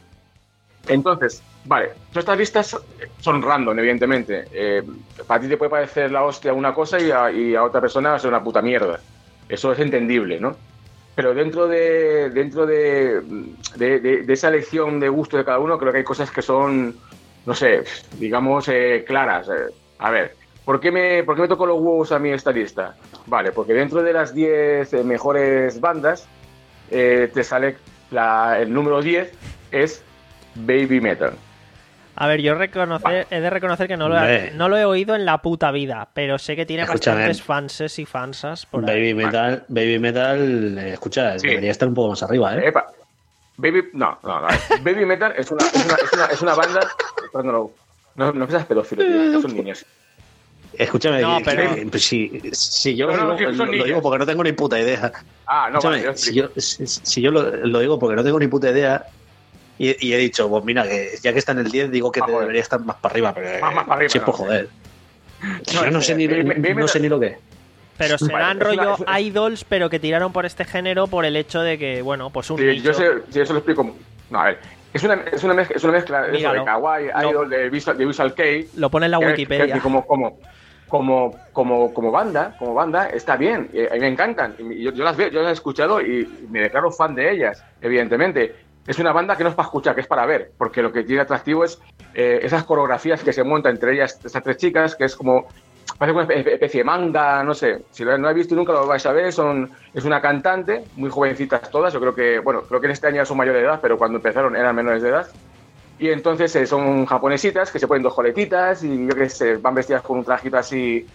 Entonces, vale, todas estas listas son random, evidentemente. Eh, para ti te puede parecer la hostia una cosa y a, y a otra persona va a ser una puta mierda. Eso es entendible, ¿no? Pero dentro de dentro de, de, de, de esa elección de gusto de cada uno, creo que hay cosas que son, no sé, digamos, eh, claras. Eh, a ver, ¿por qué, me, ¿por qué me tocó los huevos a mí esta lista? Vale, porque dentro de las diez eh, mejores bandas, eh, te sale la, el número diez es Baby Metal. A ver, yo reconocer, he de reconocer que no lo, he, Hombre. no lo he oído en la puta vida, pero sé que tiene Escúchame. bastantes fanses y fansas por ahí. Baby Metal, Baby Metal, eh, escucha, Sí. debería estar un poco más arriba, ¿eh? Epa. Baby, no, no, no. Baby Metal es una, es una, es una, es una banda. Perdón, no, no, no seas pedófilo, tío, son niños. Escúchame, No, que- pero- que- pues si, si yo No, no, lo, que digo, son lo niños. digo porque no tengo ni puta idea. Ah, no, Escúchame, vale, yo si explico. yo, si, si yo lo, lo digo porque no tengo ni puta idea y, y he dicho, pues mira, que ya que está en el diez, digo que Ah, te joder. debería estar más para arriba, pero Más- más para arriba, si es por no. joder. Si No, yo no es sé, que ni, Baby- Baby no sé Metal- ni lo que es. Pero serán Vale, es una- rollo es una- idols, pero que tiraron por este género por el hecho de que, bueno, pues un Sí, nicho. yo sé, sí, eso lo explico. No, a ver. Es una, es una, mezcla, es una mezcla de, eso, Míralo. de kawaii, Lo- idol, de Visual, de Visual Kei. Lo pone en la que- Wikipedia. que como, como, como, como, como banda, como banda, está bien. eh, A mí me encantan. Y yo, yo las veo, yo las he escuchado y me declaro fan de ellas, evidentemente. Es una banda que no es para escuchar, que es para ver, porque lo que tiene atractivo es eh, esas coreografías que se montan entre ellas, estas tres chicas, que es como, parece una espe- especie de manga, no sé, si lo no he visto y nunca lo vais a ver, son, es una cantante, muy jovencitas todas, yo creo que, bueno, creo que en este año ya son mayores de edad, pero cuando empezaron eran menores de edad. Y entonces eh, son japonesitas que se ponen dos coletitas y yo que sé, van vestidas con un trajito así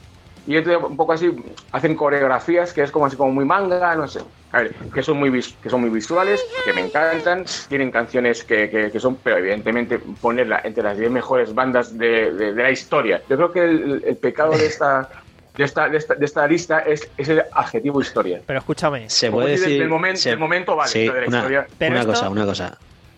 y entonces un poco así hacen coreografías que es como así como muy manga, no sé. A ver, que son muy vis- que son muy visuales, que me encantan, tienen canciones que, que, que son, pero evidentemente ponerla entre las diez mejores bandas de, de, de la historia. Yo creo que el, el pecado de esta, de esta, de esta, de esta lista es, es el adjetivo historia. Pero escúchame. Se Como puede si del- decir. del momen- se- del momento vale, sí, pero de la una, historia- Pero una esto- cosa, una cosa.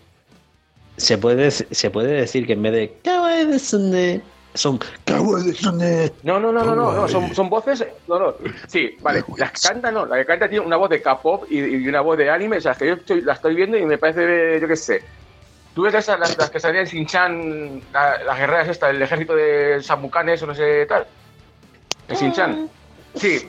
Se puede, se puede decir que en vez de Kawaii de Sunday son Kawaii de Sunday. No, no, no, no, no, no, son, son voces, no, no, sí, vale, las canta, no, la que canta tiene una voz de K-pop y, y una voz de anime, o sea, que yo estoy, la estoy viendo y me parece, yo qué sé, tú ves esas, las, las que salían en Shin-Chan, la- las guerreras estas, el ejército de Samucanes o no sé tal, en Shin-Chan, sí,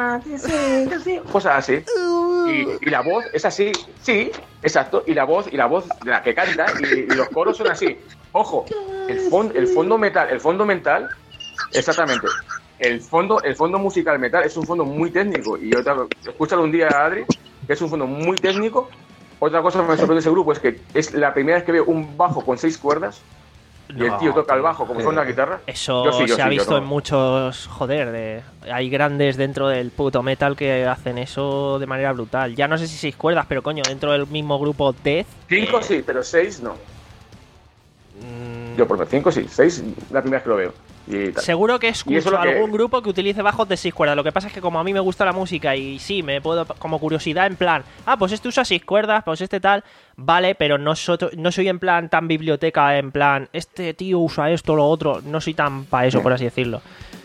cosas así, y, y la voz es así, sí, exacto, y la voz, y la voz de la que canta y, y los coros son así, ojo, el, fon, el fondo metal, el fondo mental, exactamente. El fondo, el fondo musical metal es un fondo muy técnico. Y otra, escúchalo un día, Adri, que es un fondo muy técnico. Otra cosa que me sorprende de ese grupo es que es la primera vez que veo un bajo con seis cuerdas. Y el No, tío toca el tío. bajo como si fuera una guitarra. Eso Yo sí, yo se ha sí, yo visto no. en muchos, joder, de, hay grandes dentro del puto metal que hacen eso de manera brutal. Ya no sé si seis cuerdas, pero coño, dentro del mismo grupo Death. Cinco eh, sí, pero seis no. mm, Yo por lo cinco sí, seis la primera vez que lo veo. Y tal. Seguro que Y eso escucho es lo que- algún grupo que utilice bajos de seis cuerdas. Lo que pasa es que como a mí me gusta la música y sí, me puedo, como curiosidad, en plan, ah, pues este usa seis cuerdas, pues este tal, vale, pero no, so- no soy en plan tan biblioteca, en plan, este tío usa esto, lo otro, no soy tan para eso, por así decirlo.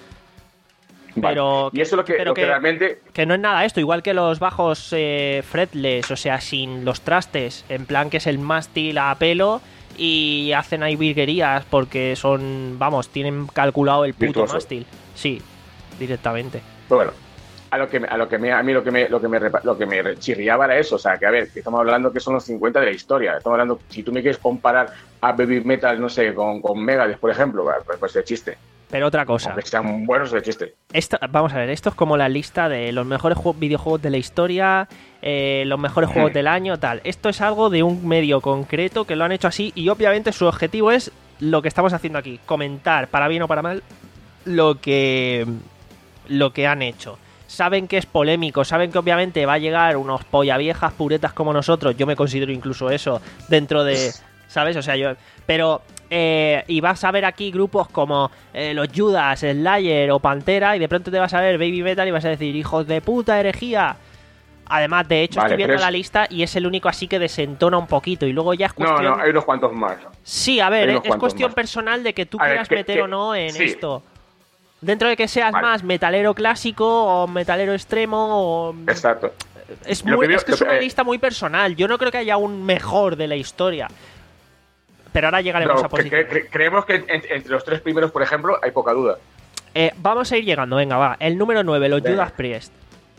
Vale. Pero, Y eso es lo que, pero lo que realmente... que no es nada esto, igual que los bajos eh, fretless, o sea, sin los trastes, en plan que es el mástil a pelo y hacen ahí virguerías porque son, vamos, tienen calculado el puto Virtuoso. mástil. Sí, directamente. Pero bueno, a lo que, a lo que me, a mí lo que me, lo que me, repa- lo que me chirriaba era eso, o sea, que a ver, que estamos hablando que son los cincuenta de la historia, estamos hablando, si tú me quieres comparar a Baby Metal, no sé, con, con Megadeth, por ejemplo, pues, pues de chiste, Pero otra cosa, aunque sean buenos de chiste. esto, vamos a ver, esto es como la lista de los mejores ju- videojuegos de la historia, eh, los mejores juegos Hmm. del año, tal. Esto es algo de un medio concreto que lo han hecho así y obviamente su objetivo es lo que estamos haciendo aquí, comentar, para bien o para mal, lo que, lo que han hecho. Saben que es polémico, saben que obviamente va a llegar unos polla viejas puretas como nosotros, yo me considero incluso eso, dentro de... ¿Sabes? O sea, yo... Pero... Eh, y vas a ver aquí grupos como eh, los Judas, Slayer o Pantera y de pronto te vas a ver Baby Metal y vas a decir, hijos de puta, herejía. Además, de hecho, Vale, estoy viendo pero es- la lista y es el único así que desentona un poquito y luego ya es No, cuestión... no, hay unos cuantos más. Sí, a ver, hay es, unos es cuantos cuestión más. personal de que tú A ver, quieras que- meter que- o no en sí. esto. Dentro de que seas Vale. más metalero clásico o metalero extremo o... Exacto. Es, Lo muy- que veo- es que es lo que- una eh, lista muy personal. Yo no creo que haya un mejor de la historia. Pero ahora llegaremos Pero a que- posiciones. cre- cre- creemos que en- entre los tres primeros, por ejemplo, hay poca duda. Eh, vamos a ir llegando, venga, va. El número nueve, los Venga. Judas Priest.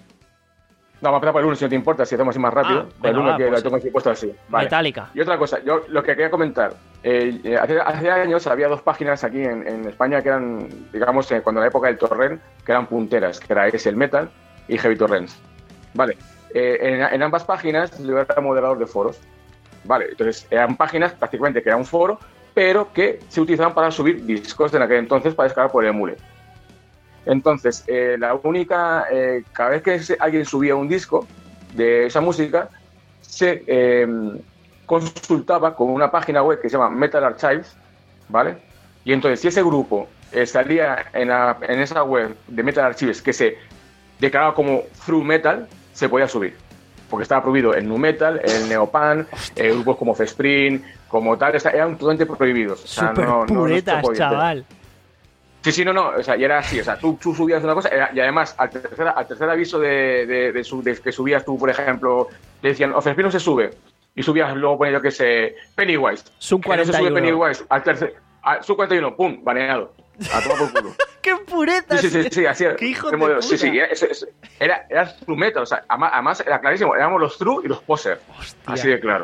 No, vamos a empezar por el uno, si no te importa, si hacemos así más rápido. Ah, Por el venga, uno va, que pues lo tengo aquí puesto así. Vale. Metallica. Y otra cosa, yo lo que quería comentar, eh, eh, hace, hace años había dos páginas aquí en, en España que eran, digamos, eh, cuando en la época del torrent, que eran punteras, que era S el Metal y Heavy Torrents. Vale, eh, en, en ambas páginas yo era moderador de foros. Vale, entonces eran páginas prácticamente que era un foro, pero que se utilizaban para subir discos en aquel entonces para descargar por el emule. Entonces, eh, la única, eh, cada vez que se- alguien subía un disco de esa música, se eh, consultaba con una página web que se llama Metal Archives, ¿vale? Y entonces, si ese grupo eh, salía en, la- en esa web de Metal Archives que se declaraba como Through Metal, se podía subir. Porque estaba prohibido el Nu Metal, el Neopan, eh, grupos como Fesprin, como tal, esta- eran totalmente prohibidos. O sea, Súper no- no- no se puretas, podía hacer. chaval. Sí, sí, no, no, o sea, y era así, o sea, tú, tú subías una cosa era- y además al tercer, al tercer aviso de, de, de su- de que subías tú, por ejemplo, te decían, Ofespin no se sube, y subías luego, ponía yo que sé, Pennywise. Sub Que no se sube cuarenta y uno. Pennywise, al tercer, al sub cuarenta y uno, pum, baneado, a tomar por culo. ¡Qué puretas! Sí, sí, sí, sí, así era. ¡Qué hijo el de modelo. puta! Sí, sí, era, eso- eso- era, era true metal, o sea, ama- además era clarísimo, éramos los true y los poser, Hostia. así de claro.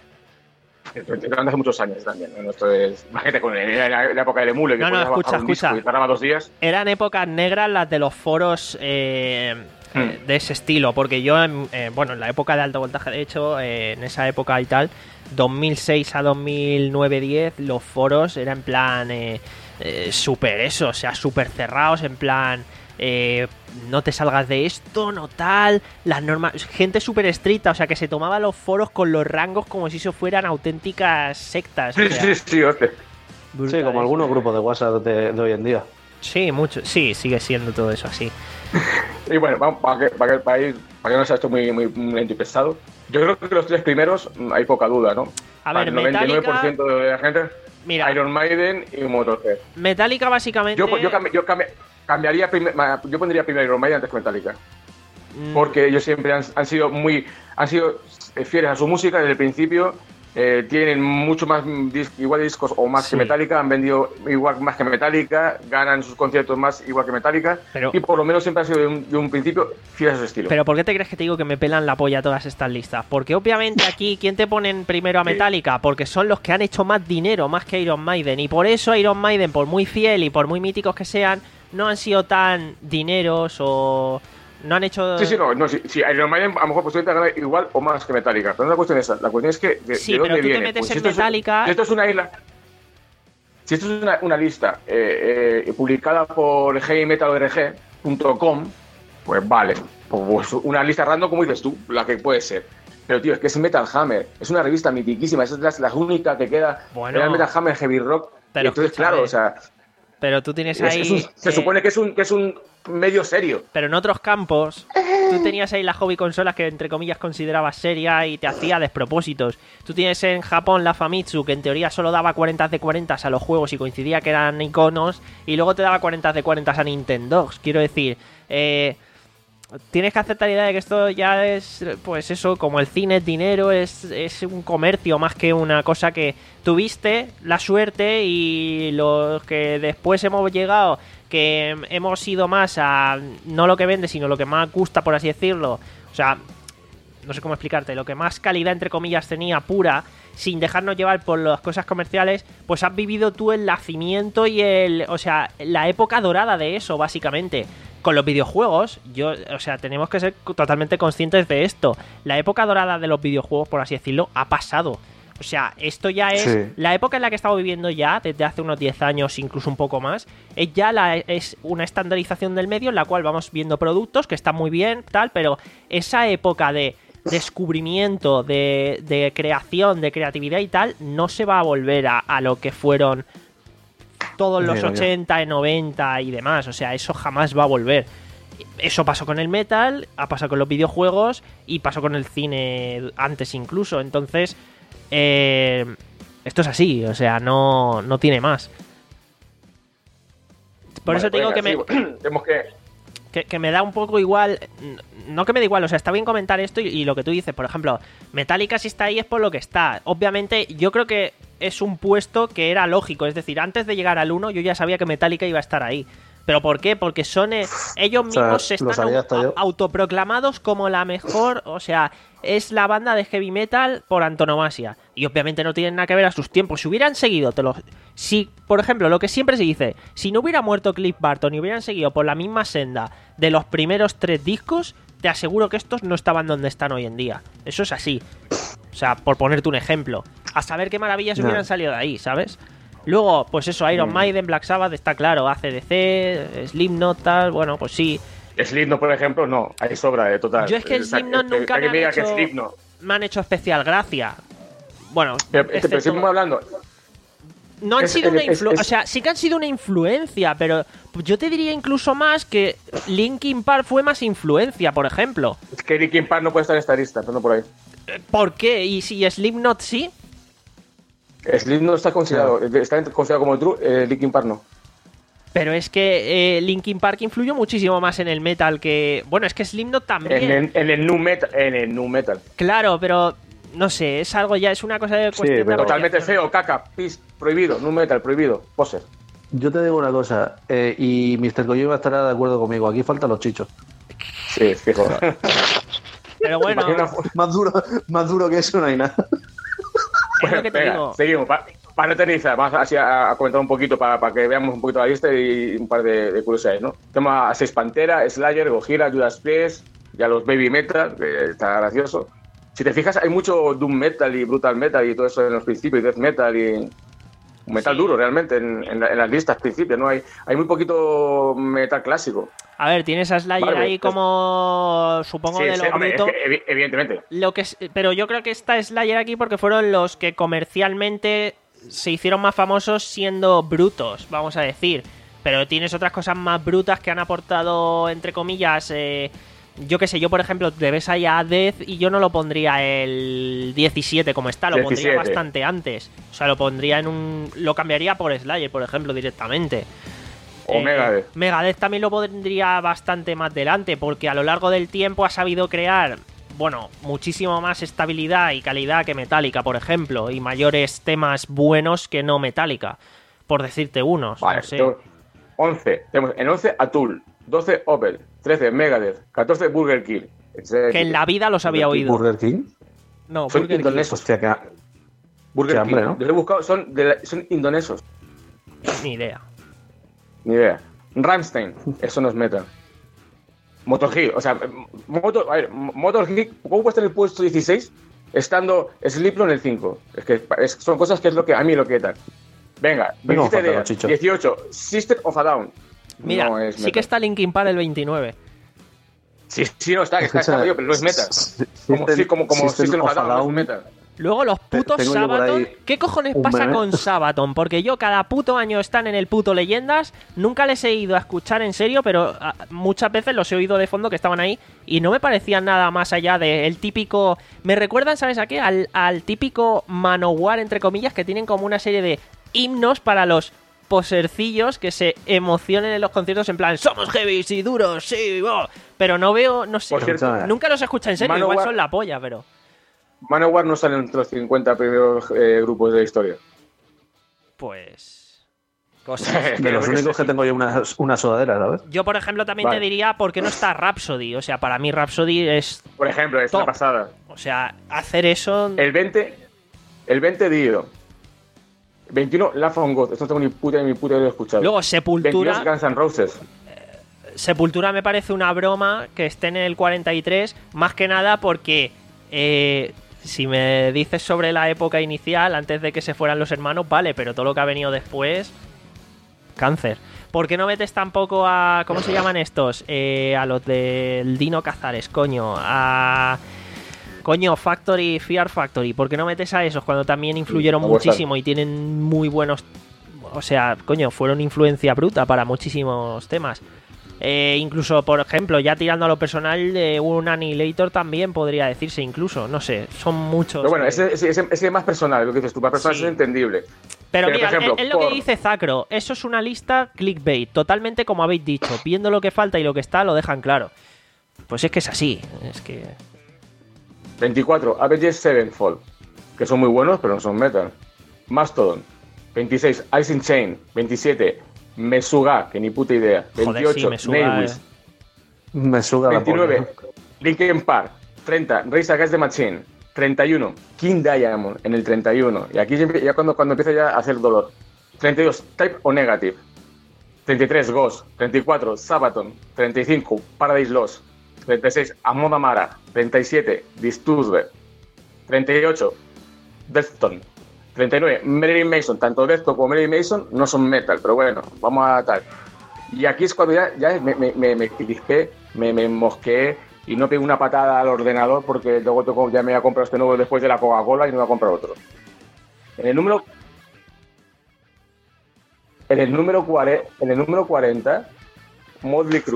Eran hace muchos años también, ¿no? Esto es, imagínate, con era la, la época del emule, que No, no, podías escucha, bajar un disco escucha. y tardaba dos días. Eran épocas negras las de los foros eh, Hmm. eh, de ese estilo, porque yo, en- eh, bueno, en la época de alto voltaje, de hecho, eh, en esa época y tal, dos mil seis a dos mil nueve diez, los foros eran en plan eh, eh, súper eso, o sea, súper cerrados, en plan, eh, no te salgas de esto, no tal, las normas, gente súper estricta, o sea, que se tomaba los foros con los rangos como si eso fueran auténticas sectas. O Sí, sea, sí, sí, hostia. brutal, Sí, como ¿eh? algunos grupos de WhatsApp de, de hoy en día. Sí, mucho, sí, sigue siendo todo eso así. Y bueno, vamos, para que, para, que, para, ir, para que no sea esto muy, muy lento y pesado, yo creo que los tres primeros mm, hay poca duda, ¿no? A Para ver, el noventa y nueve por ciento Metallica, de la gente, mira, Iron Maiden y Motorhead. Metallica básicamente... Yo, yo, cambi- yo cambi- cambiaría, primer- ma- yo pondría primero Iron Maiden antes que Metallica. mm, Porque ellos siempre han, han sido muy han sido fieles a su música desde el principio, eh, tienen mucho más dis- igual de discos o más Sí. que Metallica, han vendido igual más que Metallica, ganan sus conciertos más igual que Metallica, Pero- y por lo menos siempre han sido de un, de un principio fieles a su estilo. Pero ¿por qué te crees que te digo que me pelan la polla todas estas listas? Porque obviamente aquí, ¿quién te ponen primero a Metallica? Porque son los que han hecho más dinero, más que Iron Maiden. Y por eso Iron Maiden, por muy fiel y por muy míticos que sean, no han sido tan dineros o... No han hecho... Sí, sí, no, no sí, sí, Iron Maiden a lo mejor posiblemente gana igual o más que Metallica. Pero no es la cuestión esa. La cuestión es que de, Sí, de pero dónde tú te viene. metes Pues en si esto es- Metallica- si esto es una isla. Si esto es una, una lista eh, eh, publicada por heavy metal o r g punto com, pues vale. Pues una lista random, como dices tú, la que puede ser. Pero tío, es que es Metal Hammer, es una revista mitiquísima, esa es la, la única que queda. Bueno. Era Metal Hammer Heavy Rock. Pero Y entonces, escúchame, claro, o sea, Pero tú tienes es- ahí... es un- se eh, supone que es un que es un medio serio. Pero en otros campos, tú tenías ahí las hobby consolas que entre comillas considerabas seria y te hacía despropósitos. Tú tienes en Japón la Famitsu, que en teoría solo daba cuarenta de cuarenta a los juegos y coincidía que eran iconos, y luego te daba cuarenta de cuarenta a Nintendo. Quiero decir, eh, tienes que aceptar la idea de que esto ya es, pues eso, como el cine es dinero, es, es un comercio más que una cosa que tuviste la suerte y los que después hemos llegado, que hemos ido más a no lo que vende, sino lo que más gusta, por así decirlo. O sea, no sé cómo explicarte, lo que más calidad, entre comillas, tenía pura, sin dejarnos llevar por las cosas comerciales, pues has vivido tú el nacimiento y el, o sea, la época dorada de eso, básicamente. Con los videojuegos, yo, o sea, tenemos que ser totalmente conscientes de esto. La época dorada de los videojuegos, por así decirlo, ha pasado. O sea, esto ya es Sí. la época en la que estamos viviendo ya, desde hace unos diez años, incluso un poco más, es ya la, es una estandarización del medio en la cual vamos viendo productos que están muy bien, tal, pero esa época de descubrimiento, de, de creación, de creatividad y tal, no se va a volver a, a lo que fueron todos los Mira, ya. ochenta, noventa y demás. O sea, eso jamás va a volver. Eso pasó con el metal, ha pasado con los videojuegos y pasó con el cine antes incluso. Entonces, eh, esto es así, o sea, no, no tiene más. Por Vale, eso te digo venga, que me, sí, tenemos que que, que me da un poco igual. No que me da igual, o sea, está bien comentar esto y, y lo que tú dices, por ejemplo, Metallica si está ahí es por lo que está. Obviamente, yo creo que es un puesto que era lógico, es decir, antes de llegar al uno, yo ya sabía que Metallica iba a estar ahí. ¿Pero por qué? Porque son eh, ellos O sea, mismos se lo están sabía au- hasta yo. autoproclamados como la mejor, o sea, es la banda de heavy metal por antonomasia. Y obviamente no tienen nada que ver a sus tiempos. Si hubieran seguido, te lo... si, por ejemplo, lo que siempre se dice, si no hubiera muerto Cliff Barton y hubieran seguido por la misma senda de los primeros tres discos, te aseguro que estos no estaban donde están hoy en día. Eso es así. O sea, por ponerte un ejemplo. A saber qué maravillas No. hubieran salido de ahí, ¿sabes? Luego, pues eso, Iron Maiden, Black Sabbath, está claro, A C D C, Slipknot, tal, bueno, pues sí. Slipknot, por ejemplo, no, hay sobra de total. Yo es que O sea, Slipknot que- nunca que me han me diga que hecho- Slipknot. Me han hecho especial gracia. Bueno, Pero, pero excepto- seguimos hablando. no han es- sido una es- influencia, es- o sea, sí que han sido una influencia, pero yo te diría incluso más que Linkin Park fue más influencia, por ejemplo. Es que Linkin Park no puede estar en esta lista, pero no por ahí. ¿Por qué? Y si Slipknot sí, Slipknot está considerado, está considerado como true, eh, Linkin Park no. pero es que eh, Linkin Park influyó muchísimo más en el metal que... Bueno, es que Slipknot también. En, el- en el nu metal, en el nu metal. Claro, pero no sé, es algo ya, es una cosa de cuestión de pero Totalmente apreciación. feo, caca, pis, prohibido, nu metal, prohibido, poser. Yo te digo una cosa, eh, y mister Kojima estará de acuerdo conmigo. Aquí faltan los chichos. Sí, fijo. Pero bueno, Imagina- Más duro, más duro que eso no hay nada. es lo que te Venga, digo. seguimos. Pa- Para no eternizar, vamos así a, a comentar un poquito para, para que veamos un poquito la lista y un par de, de curiosidades, ¿no? Tenemos a Seis Pantera, Slayer, Gojira, Judas Priest y a los Baby Metal, que está gracioso. Si te fijas, hay mucho Doom Metal y Brutal Metal y todo eso en los principios, Death Metal y metal Sí. duro realmente en, en la- en las listas principios, ¿no? Hay, hay muy poquito metal clásico. A ver, tienes a Slayer Vale, ahí pues- como, supongo, Sí, de sí, lo hombre, es bruto. que evi- evidentemente. Lo que es- pero yo creo que está Slayer aquí porque fueron los que comercialmente se hicieron más famosos siendo brutos, vamos a decir. Pero tienes otras cosas más brutas que han aportado, entre comillas, eh, yo qué sé, yo por ejemplo, te ves ahí a Death y yo no lo pondría el diecisiete como está, lo pondría diecisiete. bastante antes. O sea, lo pondría en un... Lo cambiaría por Slayer, por ejemplo, directamente. O Megadeth. Megadeth también lo pondría bastante más delante, porque a lo largo del tiempo ha sabido crear, bueno, muchísimo más estabilidad y calidad que Metallica, por ejemplo, y mayores temas buenos que no Metallica, por decirte unos. Vale, no sé. tengo once. Tenemos en once a Tool, doce Opel, trece Megadeth, catorce Burger King. Que en la vida los había oído. Burger King. No, Son Burger King. indonesos. Hostia, que... Burger Qué King. hambre, ¿no? Yo lo he buscado, son, de la- son indonesos. Ni idea. Ni idea. Rammstein, eso no es metal. Motorhead, o sea, Motor, a ver, Motorhead, ¿cómo puede estar en el puesto dieciséis estando Slipknot en el cinco? Es que es- son cosas que es lo que a mí lo que tal. Venga, Venga, veintisiete falta, de Chicho. dieciocho, System of a Down. Mira, No es sí metal. que está Linkin Park el veintinueve. Sí, sí, no está, que está, está jodido, pero no es metal. Como, sí, como, como System of a Down, no es metal. Luego los putos Tengo yo por Sabaton. ahí ¿Qué cojones un pasa meme. con Sabaton? Porque yo cada puto año están en el puto Leyendas. Nunca les he ido a escuchar en serio, pero ah, muchas veces los he oído de fondo que estaban ahí. Y no me parecían nada más allá del típico. Me recuerdan, ¿sabes a qué? Al, al típico Manowar, entre comillas, que tienen como una serie de himnos para los posercillos que se emocionen en los conciertos en plan somos heavies y duros, sí, oh". Pero no veo, no sé, Por cierto, nunca los escucho en serio, Manowar- igual son la polla, pero... Manowar no sale entre los cincuenta primeros eh, grupos de la historia. Pues... Cosas. De los únicos que tengo yo una, una sudadera, ¿sabes? Yo, por ejemplo, también Vale. te diría por qué no está Rhapsody. O sea, para mí Rhapsody es... Por ejemplo, es Top. la pasada. O sea, hacer eso... El veinte, el veinte Dio. veintiuno Laugh on God. Esto no tengo ni puta ni puta idea de escuchado. Luego, veintidós Sepultura... Guns N' Roses. Sepultura me parece una broma que esté en el cuarenta y tres, más que nada porque... eh, si me dices sobre la época inicial, antes de que se fueran los hermanos, vale, pero todo lo que ha venido después... Cáncer. ¿Por qué no metes tampoco a... ¿Cómo se llaman estos? Eh, a los del Dino Cazares, coño. A... Coño, Factory, Fear Factory. ¿Por qué no metes a esos cuando también influyeron me gusta. muchísimo y tienen muy buenos... O sea, coño, fueron influencia bruta para muchísimos temas. Eh, incluso, por ejemplo, ya tirando a lo personal, de un Annihilator también podría decirse incluso. No sé, son muchos. Pero bueno, eh, ese, ese, ese, ese es más personal, lo que dices tú. Más personal Sí. es entendible. Pero, Pero, mira, por ejemplo, es, es lo que por- dice Zacro. Eso es una lista clickbait, totalmente como habéis dicho. Viendo lo que falta y lo que está, lo dejan claro. Pues es que es así. Es que... veinticuatro Avenged Sevenfold. Que son muy buenos, pero no son metal. Mastodon. veintiséis Ice in Chain. veintisiete Mesuga, que ni puta idea. Joder, veintiocho sí, Mesuga, Nightwish. eh. Me suda la veintinueve polla. Linkin Park. treinta Rage Against the Machine. treinta y uno King Diamond en el treinta y uno. Y aquí ya, empie- ya cuando, cuando empieza ya a hacer dolor. treinta y dos Type O Negative. treinta y tres Ghost. treinta y cuatro Sabaton. treinta y cinco Paradise Lost. treinta y seis Amon Amara. treinta y siete Disturbed. treinta y ocho Defton. treinta y nueve Marilyn Manson. Tanto Defton como Marilyn Manson no son metal, pero bueno, vamos a tal. Y aquí es cuando ya, ya me, me, me, me crispé, me, me mosqueé y no pegué una patada al ordenador porque luego tengo- ya me voy a comprar este nuevo después de la Coca-Cola y no voy a comprar otro. En el número en el número cuarenta, en el número cuarenta Motley Crue.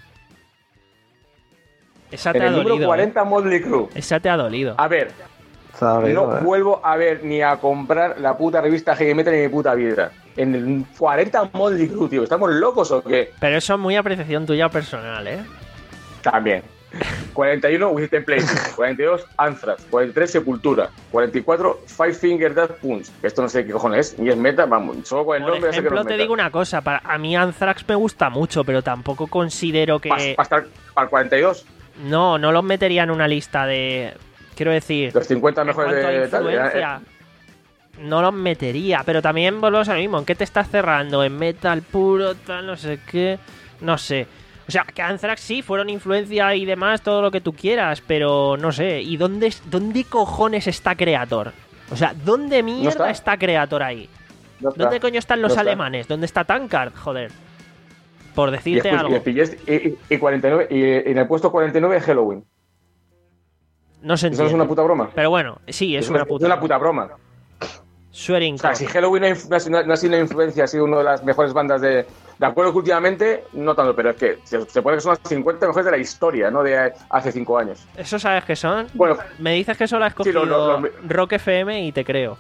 Esa te En ha el número dolido. cuarenta Motley Crue. eh. Esa te ha dolido. A ver, Está bien, no ¿eh? vuelvo a ver ni a comprar la puta revista Heavy Metal en mi puta vida. En el cuarenta Motley Crue, tío. ¿Estamos locos o qué? Pero eso es muy apreciación tuya personal, ¿eh? También. cuarenta y uno Within Places. cuarenta y dos Anthrax. cuarenta y tres Sepultura. cuarenta y cuatro Five Finger Death Punch. Que esto no sé qué cojones es. Ni es meta, vamos. Solo con el Por nombre ya sé que no ejemplo, es te meta. digo una cosa. Para, a mí Anthrax me gusta mucho, pero tampoco considero que... Para estar para el cuarenta y dos. No, no los metería en una lista de... Quiero decir... Los cincuenta En mejores cuanto a de tal. influencia, no los metería, pero también volvemos a lo mismo. ¿En qué te estás cerrando? ¿En metal puro, tal, no sé qué? No sé. O sea, que Anthrax sí, fueron influencia y demás, todo lo que tú quieras, pero no sé. ¿Y dónde, dónde cojones está Creator? O sea, ¿dónde mierda está. está. Creator ahí? No está. ¿Dónde coño están los No está. alemanes? ¿Dónde está Tankard? Joder. por Y, decirte después, algo. y, el pillés- y, y- y cuarenta y nueve, y en el puesto cuarenta y nueve Halloween. No se ¿Eso entiende. no es una puta broma? Pero bueno, sí, es, Es una, una, puta, es una puta broma. Swearing O sea, Code. si Halloween no ha inf- no ha sido no ha sido una influencia, ha sido una de las mejores bandas de... De acuerdo que últimamente, no tanto, pero es que se, se puede que son las cincuenta mejores de la historia, ¿no? De hace cinco años. ¿Eso sabes qué son? Bueno, Me dices que solo has Sí, cogido lo- lo- lo- Rock F M y te creo.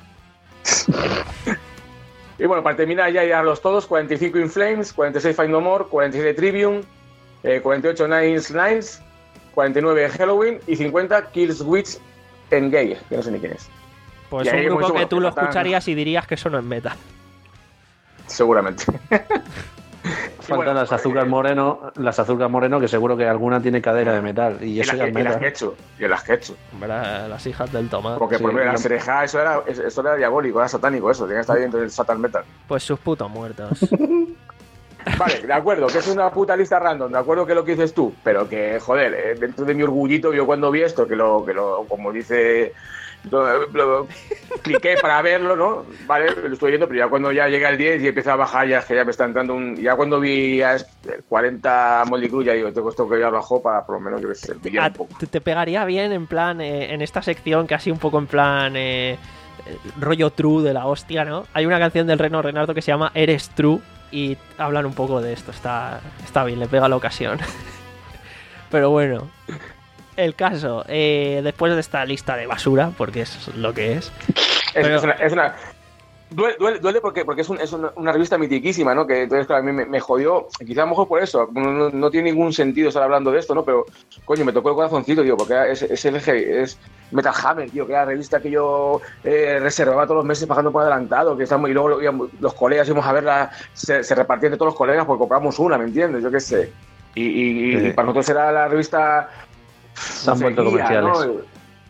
y bueno, para terminar ya, ya los todos, cuarenta y cinco In Flames, cuarenta y seis Find No More, cuarenta y siete Trivium, eh, cuarenta y ocho Nine Nines, cuarenta y nueve Halloween y cincuenta Killswitch Engage, que no sé ni quién es. Pues Y ahí un grupo hemos que hecho, tú bueno, lo que faltan- escucharías y dirías que eso no es metal. Seguramente. Faltan bueno, las azúcar moreno, las azúcar moreno, que seguro que alguna tiene cadera de metal. Y Y eso las, ya es que, y las que he metal. hecho, y las que he hecho. ¿Verdad? Las hijas del tomate. Porque Sí, por ejemplo, la y- Sereja, eso era, eso era diabólico, era satánico, eso, tenía que estar ahí dentro del Satan Metal. Pues sus putos muertos. Vale, de acuerdo, que es una puta lista random, de acuerdo que lo que dices tú, pero que, joder, eh, dentro de mi orgullito, yo cuando vi esto, que lo, que lo como dice, lo, lo- cliqué para verlo, ¿no? Vale, lo estoy viendo, pero ya cuando ya llega el diez y empieza a bajar, ya es que ya me está entrando un... Ya cuando vi a este, cuarenta Molly Crew, ya digo, tengo esto que ya bajó para por lo menos, yo que sé, brillar Ah, un poco. te- te pegaría bien en plan, eh, en esta sección, casi un poco en plan eh, eh, rollo true de la hostia, ¿no? Hay una canción del Reno Renardo que se llama Eres True y hablan un poco de esto. Está, está bien, le pega la ocasión. Pero bueno, el caso, eh, después de esta lista de basura, porque es lo que es. Es, Pero- es una... Es una duele, duele, duele porque, porque es, un- es una, una revista mitiquísima, ¿no? Que entonces, claro, a mí me, me jodió, quizá a lo mejor por eso, no, no- no tiene ningún sentido estar hablando de esto, ¿no? Pero, coño, me tocó el corazoncito, tío, porque es, es el G, es Metal Hammer, tío, que era la revista que yo eh, reservaba todos los meses pagando por adelantado, que estamos, y luego lo- íbamos- los colegas íbamos a verla, se, se repartían de todos los colegas porque compramos una, ¿me entiendes? Yo qué sé. Y, y- y Sí. para nosotros era la revista... Se han vuelto seguía, comerciales. ¿no?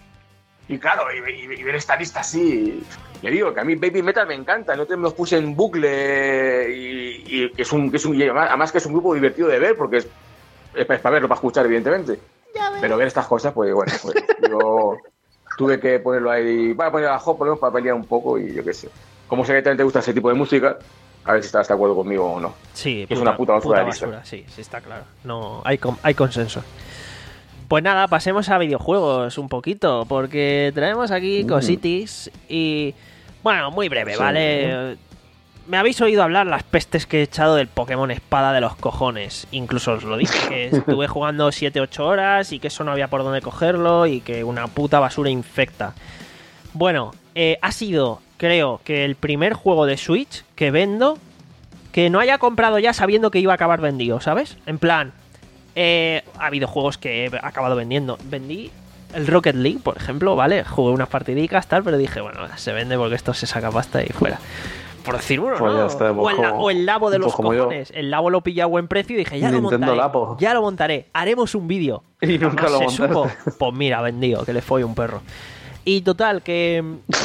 Y claro, y, y- y ver esta lista así. Le digo que a mí Baby Metal me encanta, no te me los puse en bucle y, y que es un, que es un y además, además que es un grupo divertido de ver porque es, es para verlo, para escuchar, evidentemente. Pero ver estas cosas, pues bueno, pues, yo tuve que ponerlo ahí, voy a poner a Hop por lo menos para pelear un poco y yo qué sé. Como sé que también te gusta ese tipo de música, a ver si estás de acuerdo conmigo o no. Sí, Que es una puta basura de lista. basura, sí, sí está claro. No, hay, con- hay consenso. Pues nada, pasemos a videojuegos un poquito, porque traemos aquí Mm. cositis y... Bueno, muy breve, Sí. ¿vale? Me habéis oído hablar las pestes que he echado del Pokémon Espada de los cojones. Incluso os lo dije, que estuve jugando siete ocho horas y que eso no había por dónde cogerlo y que una puta basura infecta. Bueno, eh, ha sido, creo, que el primer juego de Switch que vendo que no haya comprado ya sabiendo que iba a acabar vendido, ¿sabes? En plan, eh, ha habido juegos que he acabado vendiendo. Vendí el Rocket League, por ejemplo, ¿vale? Jugué unas partidicas, tal, pero dije, bueno, se vende porque esto se saca pasta y fuera. Por decir uno, Pues ¿no? ya está, o, pues el, la- como- o el Labo de pues los como yo. cojones. El Labo lo pillé a buen precio y dije, ya lo Nintendo montaré. Labo. Ya lo montaré. Haremos un vídeo. Y nunca Jamás lo se montaste. supo. Pues mira, vendido, que le fue un perro. Y total, que...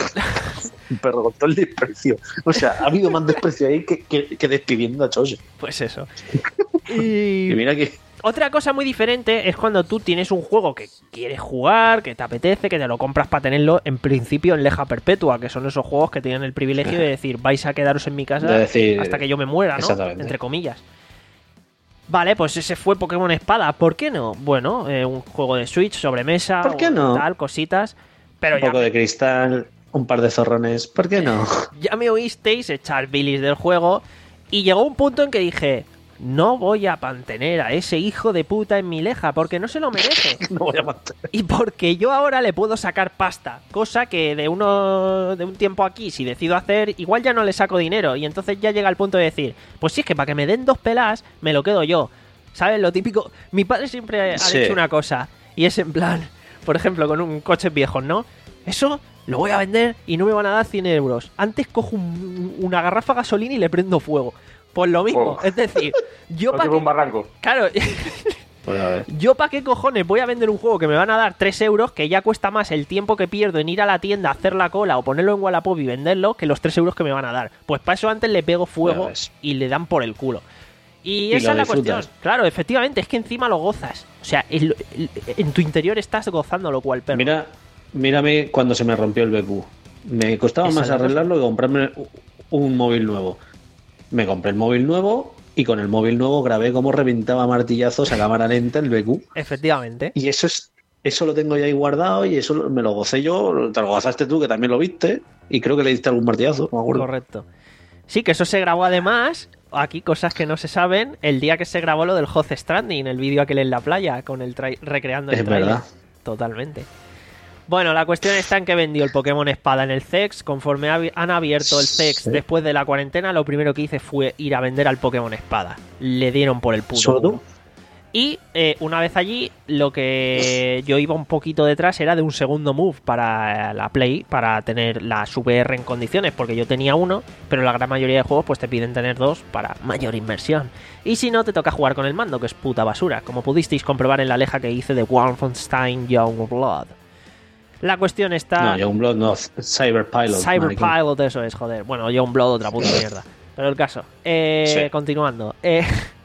Pero con todo el desprecio. O sea, ha habido más desprecio ahí que, que, que despidiendo a Choche. Pues eso. Y... Y mira que. Otra cosa muy diferente es cuando tú tienes un juego que quieres jugar, que te apetece, que te lo compras para tenerlo en principio en leja perpetua, que son esos juegos que tienen el privilegio de decir, vais a quedaros en mi casa De decir- hasta que yo me muera, ¿no? Exactamente. Entre comillas. Vale, pues ese fue Pokémon Espada. ¿Por qué no? Bueno, eh, un juego de Switch, sobremesa, ¿Por qué o no? tal, cositas. Pero Un ya, poco de cristal, un par de zorrones. ¿Por qué no? ya me oísteis echar bilis del juego y llegó un punto en que dije, no voy a mantener a ese hijo de puta en mi leja porque no se lo merece. No voy a matar. Y porque yo ahora le puedo sacar pasta, cosa que de uno de un tiempo aquí, si decido hacer, igual ya no le saco dinero. Y entonces ya llega el punto de decir, pues sí, es que para que me den dos pelas, me lo quedo yo. ¿Sabes? Lo típico. Mi padre siempre ha Sí. dicho una cosa, y es en plan, por ejemplo, con un coche viejos, ¿no? Eso lo voy a vender y no me van a dar cien euros. Antes cojo un- una garrafa de gasolina y le prendo fuego. Pues lo mismo, Oh. es decir, yo No para tengo un barranco. Claro. Pues a ver. ¿Yo para qué cojones voy a vender un juego que me van a dar tres euros, que ya cuesta más el tiempo que pierdo en ir a la tienda, hacer la cola o ponerlo en Wallapop y venderlo, que los tres euros que me van a dar? Pues para eso antes le pego Ya fuego ves. y le dan por el culo. Y, Y esa lo es la disfrutas. cuestión. Claro, efectivamente, es que encima lo gozas. O sea, el- el- en tu interior estás gozando lo cual, perro. Mira, mírame cuando se me rompió el B Q. Me costaba Esa más es la arreglarlo que comprarme un móvil nuevo. Me compré el móvil nuevo y con el móvil nuevo grabé cómo reventaba martillazos a cámara lenta el B Q. Efectivamente. Y eso es eso lo tengo ya ahí guardado y eso me lo gocé yo, te lo gozaste tú, que también lo viste, y creo que le diste algún martillazo, no me acuerdo. Correcto. Sí, que eso se grabó además, aquí cosas que no se saben, el día que se grabó lo del Death Stranding, el vídeo aquel en la playa, con el trai- recreando el Es trailer. verdad. Totalmente. Bueno, la cuestión está en que vendió el Pokémon Espada en el C E X. Conforme hab- han abierto el C E X Sí. después de la cuarentena, lo primero que hice fue ir a vender al Pokémon Espada. Le dieron por el puto ¿Solo tú? culo. Y eh, una vez allí, lo que yo iba un poquito detrás era de un segundo move para la Play, para tener la V R en condiciones, porque yo tenía uno, pero la gran mayoría de juegos pues te piden tener dos para mayor inmersión. Y si no, te toca jugar con el mando, que es puta basura, como pudisteis comprobar en la leja que hice de Wolfenstein Youngblood. La cuestión está... No, Youngblood no, Cyberpilot. Cyberpilot, eso es, joder. Bueno, Youngblood, otra puta mierda. Pero el caso. Eh, Sí. Continuando. Eh,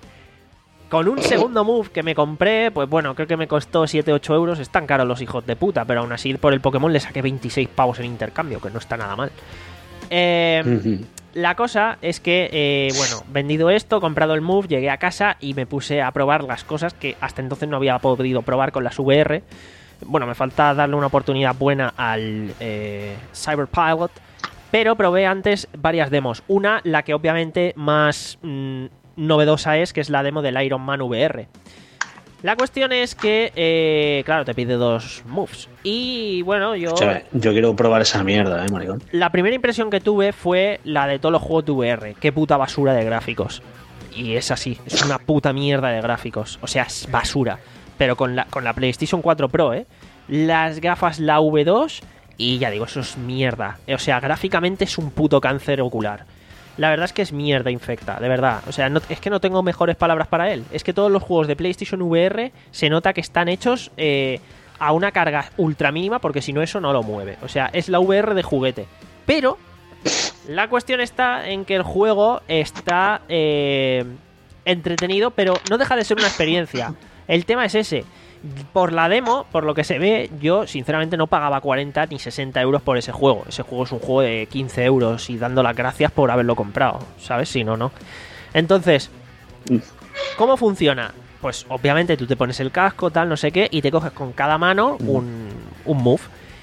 con un segundo move que me compré, pues bueno, creo que me costó siete ocho euros. Están caros los hijos de puta, pero aún así por el Pokémon le saqué veintiséis pavos en intercambio, que no está nada mal. Eh, Ujú. la cosa es que, eh, bueno, vendido esto, comprado el move, llegué a casa y me puse a probar las cosas que hasta entonces no había podido probar con las V R. Bueno, me falta darle una oportunidad buena al eh, Cyberpilot, pero probé antes varias demos. Una, la que obviamente más mmm, novedosa es, que es la demo del Iron Man V R. La cuestión es que, eh, claro, te pide dos moves. Y bueno, yo... Escúchame, yo quiero probar esa mierda, eh, maricón. La primera impresión que tuve fue la de todos los juegos de V R. Qué puta basura de gráficos. Y es así, es una puta mierda de gráficos. O sea, es basura. Pero con la, con la PlayStation cuatro Pro, ¿eh? Las gafas, la V dos, y ya digo, eso es mierda. O sea, gráficamente es un puto cáncer ocular. La verdad es que es mierda infecta, de verdad. O sea, no, es que no tengo mejores palabras para él. Es que todos los juegos de PlayStation V R se nota que están hechos eh, a una carga ultra mínima, porque si no eso no lo mueve. O sea, es la V R de juguete. Pero la cuestión está en que el juego está eh, entretenido, pero no deja de ser una experiencia. El tema es ese. Por la demo, por lo que se ve, yo sinceramente no pagaba cuarenta ni sesenta euros por ese juego. Ese juego es un juego de quince euros y dando las gracias por haberlo comprado, ¿sabes? Si no, no. Entonces, ¿cómo funciona? Pues obviamente tú te pones el casco, tal, no sé qué, y te coges con cada mano un, un move.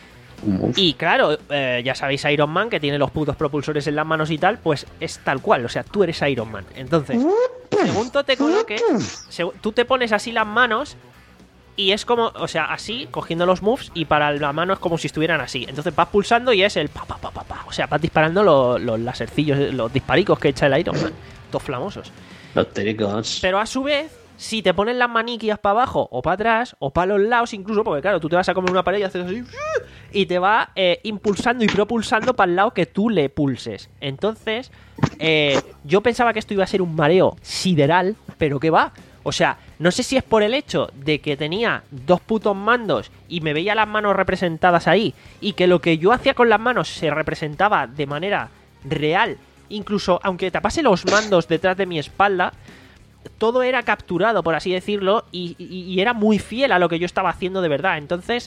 Y claro, eh, ya sabéis Iron Man, que tiene los putos propulsores en las manos y tal, pues es tal cual, o sea, tú eres Iron Man. Entonces, según tú te coloques, seg- tú te pones así las manos y es como, o sea, así, cogiendo los moves, y para la mano es como si estuvieran así. Entonces vas pulsando y es el pa pa pa pa pa. O sea, vas disparando los, los lasercillos, los disparicos que echa el Iron Man, todos flamosos. Los téricos. Pero a su vez, si te pones las maniquillas para abajo o para atrás o para los lados incluso, porque claro, tú te vas a comer una pared y haces así y te va eh, impulsando y propulsando para el lado que tú le pulses. Entonces, eh, yo pensaba que esto iba a ser un mareo sideral, pero ¿qué va? O sea, no sé si es por el hecho de que tenía dos putos mandos y me veía las manos representadas ahí, y que lo que yo hacía con las manos se representaba de manera real, incluso aunque tapase los mandos detrás de mi espalda, todo era capturado, por así decirlo, y, y, y era muy fiel a lo que yo estaba haciendo de verdad. Entonces,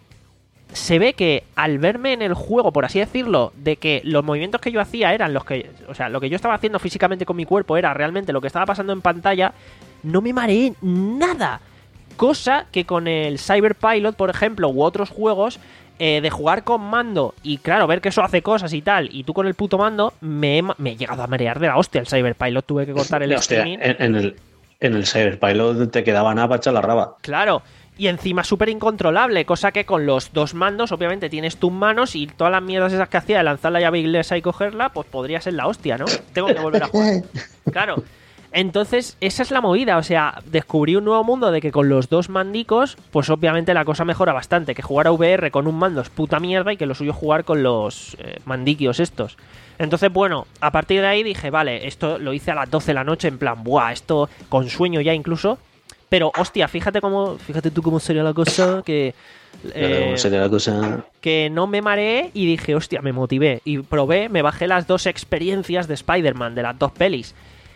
se ve que al verme en el juego, por así decirlo, de que los movimientos que yo hacía eran los que... O sea, lo que yo estaba haciendo físicamente con mi cuerpo era realmente lo que estaba pasando en pantalla, no me mareé nada. Cosa que con el Cyberpilot, por ejemplo, u otros juegos, eh, de jugar con mando y, claro, ver que eso hace cosas y tal, y tú con el puto mando, me he, me he llegado a marear de la hostia. El Cyberpilot tuve que cortar el Hostia, streaming. en, en el, en el Cyberpilot te quedaba nada para echar la raba. Claro, y encima súper incontrolable, cosa que con los dos mandos, obviamente tienes tus manos y todas las mierdas esas que hacía de lanzar la llave inglesa y cogerla, pues podría ser la hostia, ¿no? Tengo que volver a jugar. Claro. Entonces, esa es la movida, o sea, descubrí un nuevo mundo de que con los dos mandicos, pues obviamente la cosa mejora bastante, que jugar a V R con un mando es puta mierda y que lo suyo es jugar con los eh, mandiquios estos. Entonces, bueno, a partir de ahí dije, vale, esto lo hice a las doce de la noche, en plan, buah, esto con sueño ya incluso, pero hostia, fíjate cómo, fíjate tú cómo sería la cosa, que... Eh, ¿Cómo sería la cosa? Que no me mareé y dije, hostia, me motivé y probé, me bajé las dos experiencias de Spider-Man, de las dos pelis.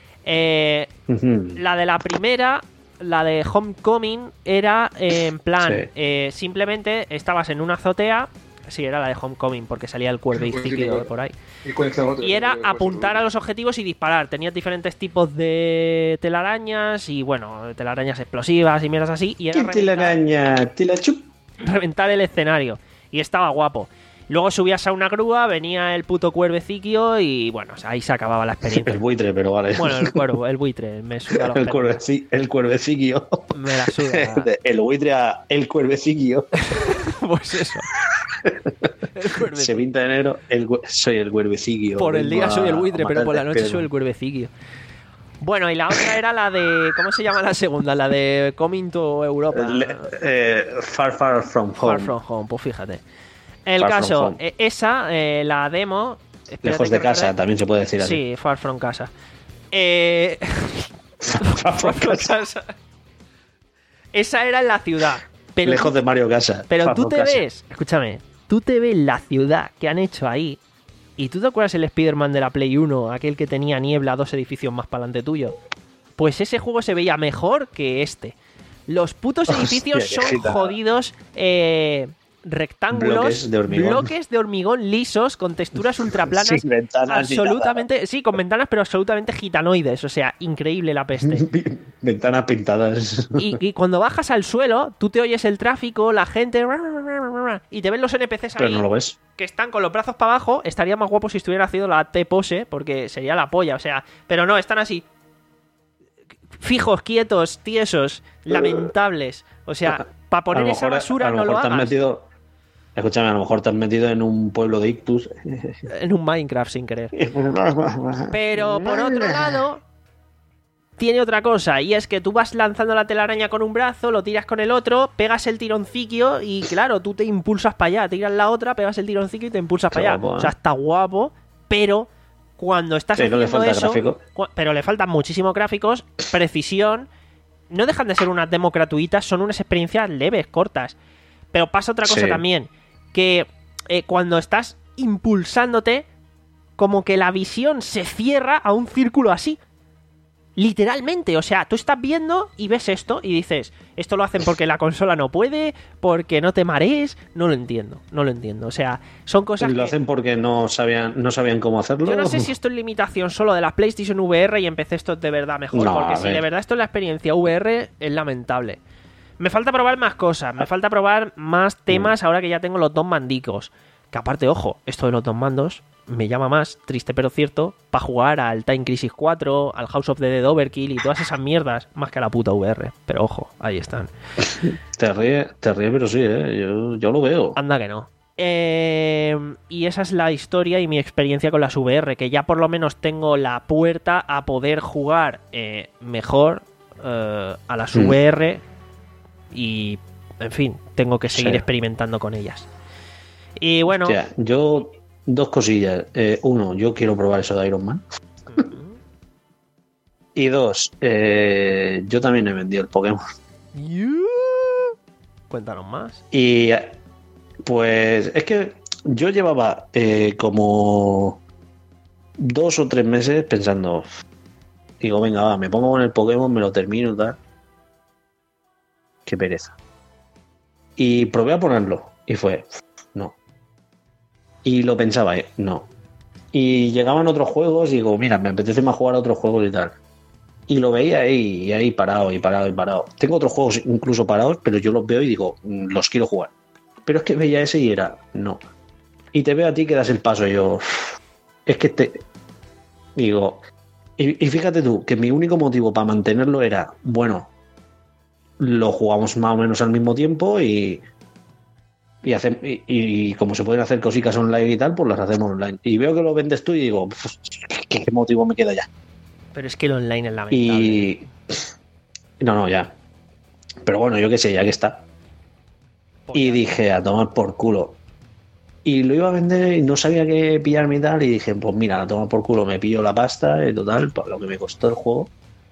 Eh, Ujú. la de la primera, la de Homecoming, era eh, en plan, Sí. eh, simplemente estabas en una azotea, Sí, era la de Homecoming, porque salía el cuervecillo por ahí. Y, con este otro, Y era otro, apuntar otro. a los objetivos y disparar. Tenías diferentes tipos de telarañas y, bueno, telarañas explosivas y mierdas así. Y era ¿Quién te la reventar, araña? ¿Te la chup? reventar el escenario. Y estaba guapo. Luego subías a una grúa, venía el puto cuervecillo y, bueno, o sea, ahí se acababa la experiencia. El buitre, pero vale. Bueno, el cuervo, el buitre, me suda los el, pelos. cuerveci, el cuervecillo. Me la suda. El buitre a el cuervecillo. Pues eso. El cuervecillo. Se pinta de enero, el, cue- soy el cuervecillo. Por el día Vengo soy el a- buitre, a pero por la matarte, noche soy el cuervecillo. Bueno, y la otra era la de... ¿Cómo se llama la segunda? La de Coming to Europa. Le- eh, far, far from home. Far From Home, pues fíjate. El Far From caso, Home. eh, esa, eh, la demo... espérate Lejos que de casa, recuerde- también se puede decir así. Sí, Far From Casa. Eh... Far from Far From casa. Casa. Esa era en la ciudad. Pero Lejos tú, de Mario Casa. pero Far tú from te casa. ves, escúchame, tú te ves la ciudad que han hecho ahí. ¿Y tú te acuerdas el Spider-Man de la Play uno, aquel que tenía niebla dos edificios más para delante tuyo? Pues ese juego se veía mejor que este. Los putos Hostia, edificios qué son gitana. jodidos eh, rectángulos, Bloques de hormigón. bloques de hormigón lisos con texturas ultraplanas. Sin ventanas ni absolutamente, sí, con ventanas, pero absolutamente gitanoides. O sea, increíble la peste. Ventanas pintadas. Y, y cuando bajas al suelo, tú te oyes el tráfico, la gente, y te ven los N P Cs Pero ahí no lo ves. que están con los brazos para abajo. Estaría más guapo si estuviera haciendo la T-pose, porque sería la polla, o sea, pero no, están así fijos, quietos, tiesos, lamentables. O sea, para A poner lo esa mejor, basura a lo no lo mejor te has hagas. metido. Escúchame, a lo mejor te has metido en un pueblo de ictus. En un Minecraft sin querer. Pero por otro lado, tiene otra cosa, y es que tú vas lanzando la telaraña con un brazo, lo tiras con el otro, pegas el tironcillo y claro, tú te impulsas para allá, tiras la otra, pegas el tironcillo y te impulsas Qué para allá. guapo, ¿eh? O sea, está guapo, pero cuando estás Sí, no le haciendo falta eso, gráfico. cu- pero le faltan muchísimos gráficos, precisión, no dejan de ser unas demos gratuitas, son unas experiencias leves, cortas. Pero pasa otra cosa Sí. también, que eh, cuando estás impulsándote, como que la visión se cierra a un círculo así. Literalmente, o sea, tú estás viendo y ves esto y dices, esto lo hacen porque la consola no puede, porque no te marees, no lo entiendo, no lo entiendo. O sea, son cosas Lo que... hacen porque no sabían, no sabían cómo hacerlo. Yo no sé si esto es limitación solo de la PlayStation V R y en P C esto es de verdad mejor, No, porque a si ver. de verdad esto es la experiencia V R, es lamentable. Me falta probar más cosas, me falta probar más temas ahora que ya tengo los dos mandicos. Que aparte, ojo, esto de los dos mandos me llama más, triste pero cierto, para jugar al Time Crisis cuatro, al House of the Dead Overkill y todas esas mierdas, más que a la puta V R. Pero ojo, ahí están. Te ríe, te ríe, pero sí, ¿eh? yo, yo lo veo. Anda que no. Eh, y esa es la historia y mi experiencia con las V R, que ya por lo menos tengo la puerta a poder jugar eh, mejor eh, a las Mm. V R y, en fin, tengo que seguir Sí. experimentando con ellas. Y bueno, Hostia, yo, dos cosillas. Eh, uno, yo quiero probar eso de Iron Man. Y dos, eh, yo también he vendido el Pokémon. yu- cuéntanos más. Y eh, pues es que yo llevaba eh, como dos o tres meses pensando, digo, venga, va, me pongo con el Pokémon, me lo termino y tal. Qué pereza. Y probé a ponerlo y fue, no. Y lo pensaba, eh, no. Y llegaban otros juegos y digo, mira, me apetece más jugar a otros juegos y tal. Y lo veía ahí, y ahí parado, y parado, y parado. Tengo otros juegos incluso parados, pero yo los veo y digo, "Mm, los quiero jugar". Pero es que veía ese y era, no. Y te veo a ti que das el paso, y yo, es que te... Digo, y, y fíjate tú, que mi único motivo para mantenerlo era, bueno, lo jugamos más o menos al mismo tiempo y... Y, hace- y, y como se pueden hacer cositas online y tal, pues las hacemos online. Y veo que lo vendes tú y digo, "Pff, ¿qué motivo me queda ya?". Pero es que el online es lamentable. Y. No, no, ya. Pero bueno, yo qué sé, ya que está. Y dije, a tomar por culo. Y lo iba a vender y no sabía qué pillarme y tal. Y dije, pues mira, a tomar por culo, me pillo la pasta, y total, por lo que me costó el juego.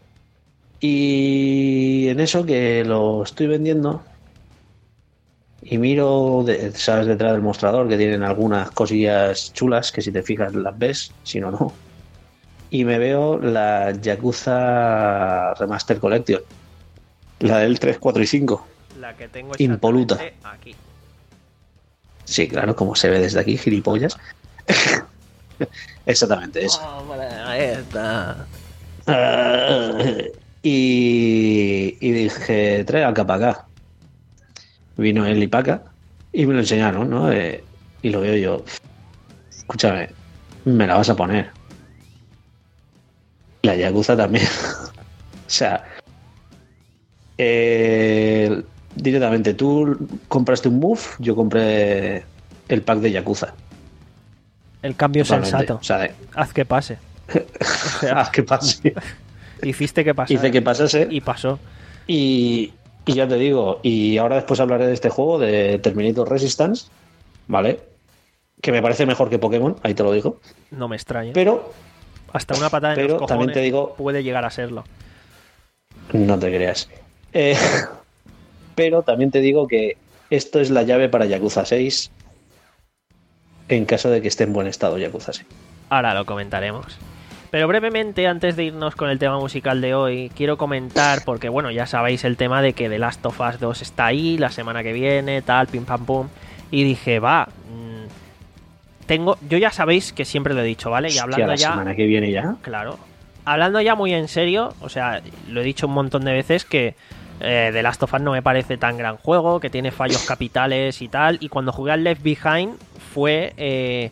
Y en eso que lo estoy vendiendo. Y miro, de- sabes, detrás del mostrador que tienen algunas cosillas chulas que si te fijas las ves, si no, no. Y me veo la Yakuza Remaster Collection. La del tres, cuatro y cinco. La que tengo Impoluta. exactamente aquí. Sí, claro, como se ve desde aquí, gilipollas. Exactamente eso. Hombre, ahí está. Uh, y, y dije, trae acá para acá. Vino él y para acá y me lo enseñaron, ¿no? Eh, y lo veo yo. Escúchame, me la vas a poner. La Yakuza también. O sea, eh, directamente tú compraste un Move, yo compré el pack de Yakuza. El cambio Totalmente. sensato. O sea, de- Haz que pase. O sea, haz que pase. hiciste que pasara. Hice que pasase. Y pasó. Y, y ya te digo, y ahora después hablaré de este juego, de Terminator Resistance, ¿vale? Que me parece mejor que Pokémon, ahí te lo digo. No me extraña. Pero, Hasta una patada en pero los cojones también te digo- puede llegar a serlo. no te creas. Eh, pero también te digo que esto es la llave para Yakuza seis en caso de que esté en buen estado Yakuza seis. Ahora lo comentaremos. Pero brevemente, antes de irnos con el tema musical de hoy, quiero comentar, porque bueno, ya sabéis el tema de que The Last of Us dos está ahí la semana que viene, tal, pim pam pum. Y dije, va, mmm, tengo, yo ya sabéis que siempre lo he dicho, ¿vale? Y Hostia, hablando la ya, semana que viene ya. claro, hablando ya muy en serio, o sea, lo he dicho un montón de veces que eh, The Last of Us no me parece tan gran juego, que tiene fallos capitales y tal. Y cuando jugué al Left Behind fue eh,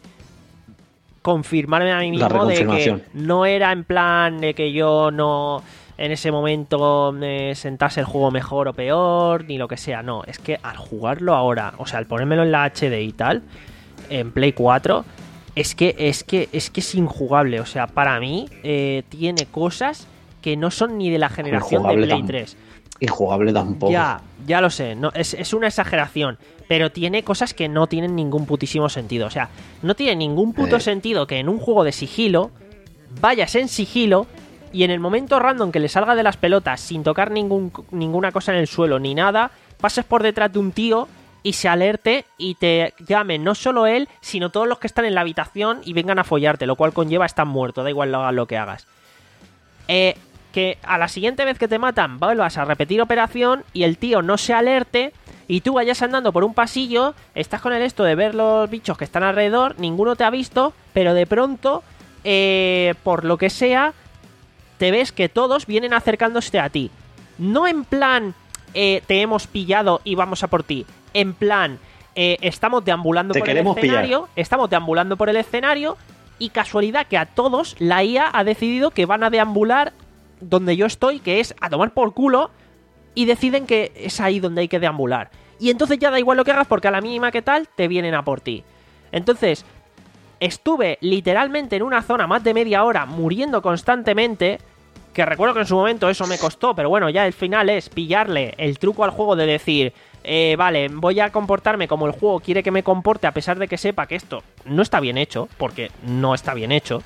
confirmarme a mí La mismo de que reconfirmación. no era en plan de que yo no en ese momento me sentase el juego mejor o peor, ni lo que sea. No, es que al jugarlo ahora, o sea, al ponérmelo en la H D y tal, en Play cuatro, es que es que es que es injugable. O sea, para mí eh, tiene cosas que no son ni de la generación de Injugable Play tam- tres. Injugable tampoco. Ya, ya lo sé, no, es, es una exageración, pero tiene cosas que no tienen ningún putísimo sentido. O sea, no tiene ningún puto Eh. sentido que en un juego de sigilo vayas en sigilo y en el momento random que le salga de las pelotas sin tocar ningún, ninguna cosa en el suelo ni nada, pases por detrás de un tío y se alerte y te llame no solo él, sino todos los que están en la habitación y vengan a follarte, lo cual conlleva estar muerto, da igual lo hagas lo que hagas. Eh... que a la siguiente vez que te matan vuelvas a repetir operación y el tío no se alerte y tú vayas andando por un pasillo, estás con el esto de ver los bichos que están alrededor, ninguno te ha visto, pero de pronto, eh, por lo que sea, te ves que todos vienen acercándose a ti. No en plan, eh, te hemos pillado y vamos a por ti. En plan, eh, estamos deambulando Te por el queremos escenario, pillar. estamos deambulando por el escenario y casualidad que a todos la I A ha decidido que van a deambular donde yo estoy, que es a tomar por culo, y deciden que es ahí donde hay que deambular. Y entonces ya da igual lo que hagas porque a la mínima que tal te vienen a por ti. Entonces, estuve literalmente en una zona más de media hora muriendo constantemente, que recuerdo que en su momento eso me costó, pero bueno, ya el final es pillarle el truco al juego de decir, eh, vale, voy a comportarme como el juego quiere que me comporte a pesar de que sepa que esto no está bien hecho, porque no está bien hecho.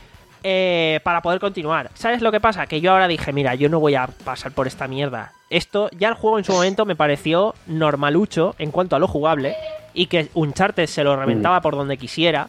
Eh, para poder continuar. ¿Sabes lo que pasa? Que yo ahora dije, mira, yo no voy a pasar por esta mierda. Esto, ya el juego en su momento me pareció normalucho en cuanto a lo jugable y que Uncharted se lo reventaba por donde quisiera.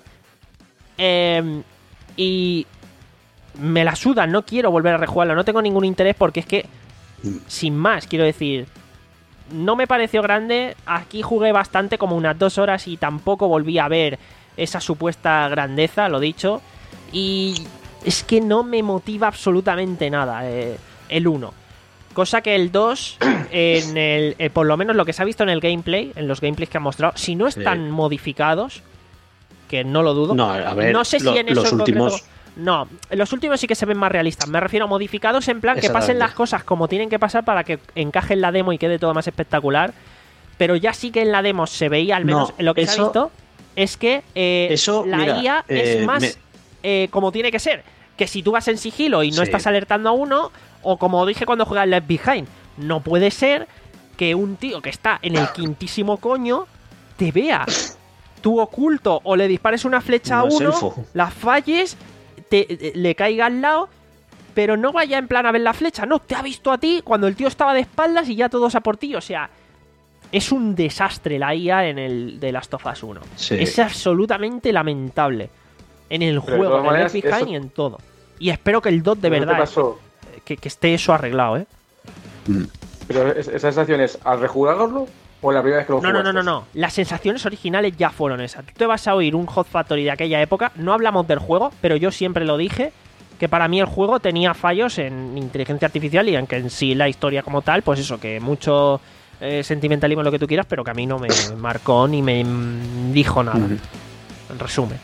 Eh, y me la suda, no quiero volver a rejugarlo, no tengo ningún interés porque es que, sin más, quiero decir, no me pareció grande. Aquí jugué bastante, como unas dos horas, y tampoco volví a ver esa supuesta grandeza, lo dicho. Y es que no me motiva absolutamente nada eh, el uno. Cosa que el dos, en el, eh, por lo menos lo que se ha visto en el gameplay, en los gameplays que han mostrado, si no están Sí. modificados, que no lo dudo. No, a ver, no sé si lo- en eso los en últimos- concreto- No, los últimos sí que se ven más realistas. Me refiero a modificados en plan que pasen Exactamente. las cosas como tienen que pasar para que encaje en la demo y quede todo más espectacular. Pero ya sí que en la demo se veía, al menos No, en lo que se ha eso- visto, es que eh, Eso, la mira, I A eh, es más me- eh, como tiene que ser. Que si tú vas en sigilo y no Sí. estás alertando a uno, o como dije cuando jugué al Left Behind, no puede ser que un tío que está en el quintísimo coño te vea tú oculto o le dispares una flecha No a es uno, elfo. la falles, te, le caiga al lado, pero no vaya en plan a ver la flecha, no, te ha visto a ti cuando el tío estaba de espaldas y ya todos a por ti. O sea, es un desastre la I A en el de Last of Us uno. Sí. Es absolutamente lamentable en el Pero de juego, todas en el maneras, Left Behind eso- y en todo. Y espero que el dos de ¿Qué te verdad pasó? que, que esté eso arreglado, ¿eh? Pero es- esa sensación es, al rejugarlo, O la primera vez que lo No, no, no, jugaste. no, no. Las sensaciones originales ya fueron esas. Tú te vas a oír un Hot Factory de aquella época. No hablamos del juego, pero yo siempre lo dije, que para mí el juego tenía fallos en inteligencia artificial y en que en sí la historia como tal, pues eso, que mucho eh, sentimentalismo, lo que tú quieras, pero que a mí no me marcó ni me mm, dijo nada. Ujú. En resumen.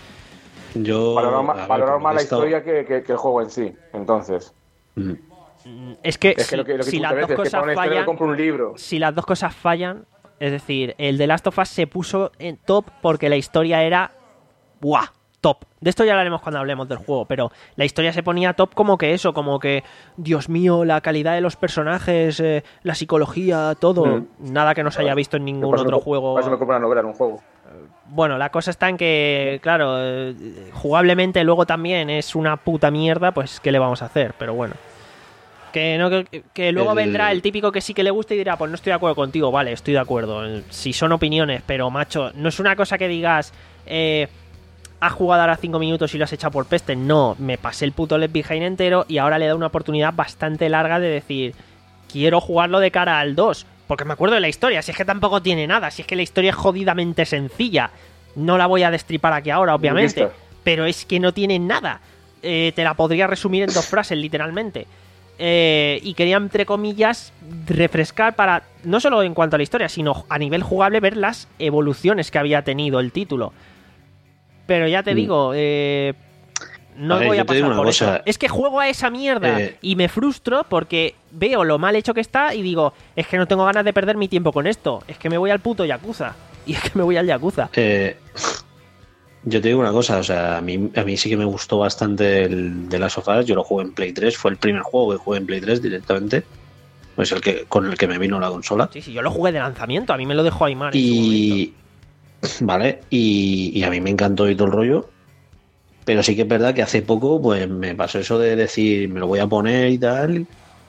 Yo. Valorar a más, ver, valorar como más he la estado- historia que, que- que el juego en sí. Entonces, Mm. Mm, Es que, es si, que lo que, lo que si tú las te ves dos es que cosas para una historia me fallan, compro un libro. si las dos cosas fallan, es decir, el de Last of Us se puso en top porque la historia era ¡buah! Top. De esto ya hablaremos cuando hablemos del juego, pero la historia se ponía top como que eso, como que, Dios mío, la calidad de los personajes, eh, la psicología, todo. Mm. Nada que no se haya visto en ningún Por eso otro me co- juego. Por eso me compro una novela en un juego. Bueno, la cosa está en que, claro, eh, jugablemente luego también es una puta mierda, pues ¿qué le vamos a hacer? Pero bueno. Que, no, que, que luego El- vendrá el típico que sí que le gusta y dirá, pues no estoy de acuerdo contigo, vale, estoy de acuerdo. Si son opiniones, pero macho, no es una cosa que digas, eh, has jugado ahora cinco minutos y lo has echado por peste. No, me pasé el puto Left Behind entero y ahora le da una oportunidad bastante larga de decir, quiero jugarlo de cara al dos. Porque me acuerdo de la historia, si es que tampoco tiene nada, si es que la historia es jodidamente sencilla. No la voy a destripar aquí ahora, obviamente, Lista. pero es que no tiene nada. Eh, te la podría resumir en dos frases, literalmente. Eh, y quería, entre comillas, refrescar para, no solo en cuanto a la historia, sino a nivel jugable, ver las evoluciones que había tenido el título. Pero ya te Mm. digo, eh, no A ver, voy yo a te digo pasar una por cosa. eso. Es que juego a esa mierda Eh. y me frustro porque veo lo mal hecho que está y digo, es que no tengo ganas de perder mi tiempo con esto. Es que me voy al puto Yakuza. Y es que me voy al Yakuza. Eh, yo te digo una cosa, o sea, a mí, a mí sí que me gustó bastante el de Last of Us. Yo lo jugué en Play tres, fue el primer juego que jugué en Play tres directamente. Pues el que con el que me vino la consola. Sí, sí, yo lo jugué de lanzamiento. A mí me lo dejó Aymar en su momento. Y. Vale, y, y a mí me encantó y todo el rollo. Pero sí que es verdad que hace poco, pues me pasó eso de decir, me lo voy a poner y tal.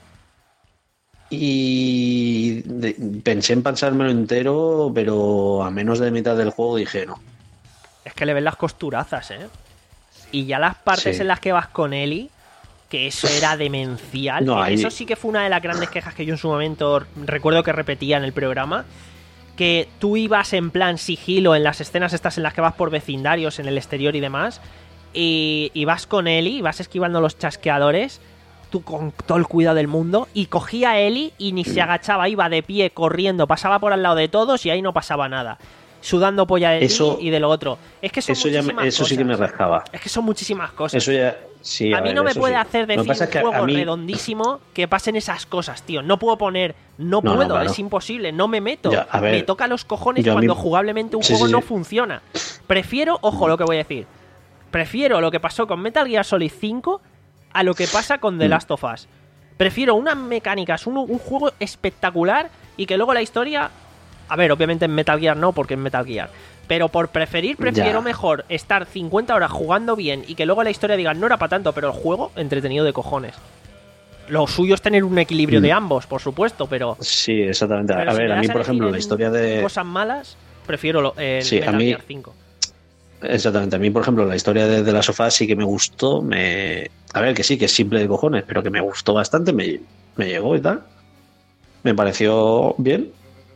Y de- pensé en pasármelo entero, pero a menos de mitad del juego dije no. Es que le ven las costurazas, ¿eh? Y ya las partes Sí. en las que vas con Ellie, que eso era demencial. No, que ahí- Eso sí que fue una de las grandes quejas que yo en su momento recuerdo que repetía en el programa. Que tú ibas en plan sigilo en las escenas estas en las que vas por vecindarios en el exterior y demás. Y, y vas con Ellie, vas esquivando los chasqueadores, tú con todo el cuidado del mundo, y cogía a Ellie y ni se agachaba, iba de pie, corriendo, pasaba por al lado de todos y ahí no pasaba nada. Sudando polla de ti Eso- y de lo otro. Es que son Eso, ya me- muchísimas eso sí que me cosas. rascaba. Es que son muchísimas cosas. Eso ya. Sí, a mí ver, no me eso puede sí. hacer Lo que decir pasa un es que a juego mí- redondísimo que pasen esas cosas, tío. No puedo poner, no, No, no, puedo, claro. es imposible, no me meto. Ya, a ver, me toca los cojones yo a mí- cuando jugablemente un Sí, juego sí, no sí. funciona. Prefiero, ojo lo que voy a decir, prefiero lo que pasó con Metal Gear Solid cinco a lo que pasa con The Mm. Last of Us. Prefiero unas mecánicas, un, un juego espectacular y que luego la historia... A ver, obviamente en Metal Gear no, porque es Metal Gear. Pero por preferir, prefiero Ya. mejor estar cincuenta horas jugando bien y que luego la historia diga, no era para tanto, pero el juego entretenido de cojones. Lo suyo es tener un equilibrio Mm. de ambos, por supuesto, pero... Sí, exactamente. pero a si ver, me a mí, das por elegir ejemplo, la en historia de. cosas malas, prefiero lo, el Sí, a Metal mí- Gear cinco. Exactamente. A mí, por ejemplo, la historia de, de la sofá sí que me gustó. Me... A ver, que sí, que es simple de cojones, pero que me gustó bastante. Me, me llegó y tal. Me pareció bien.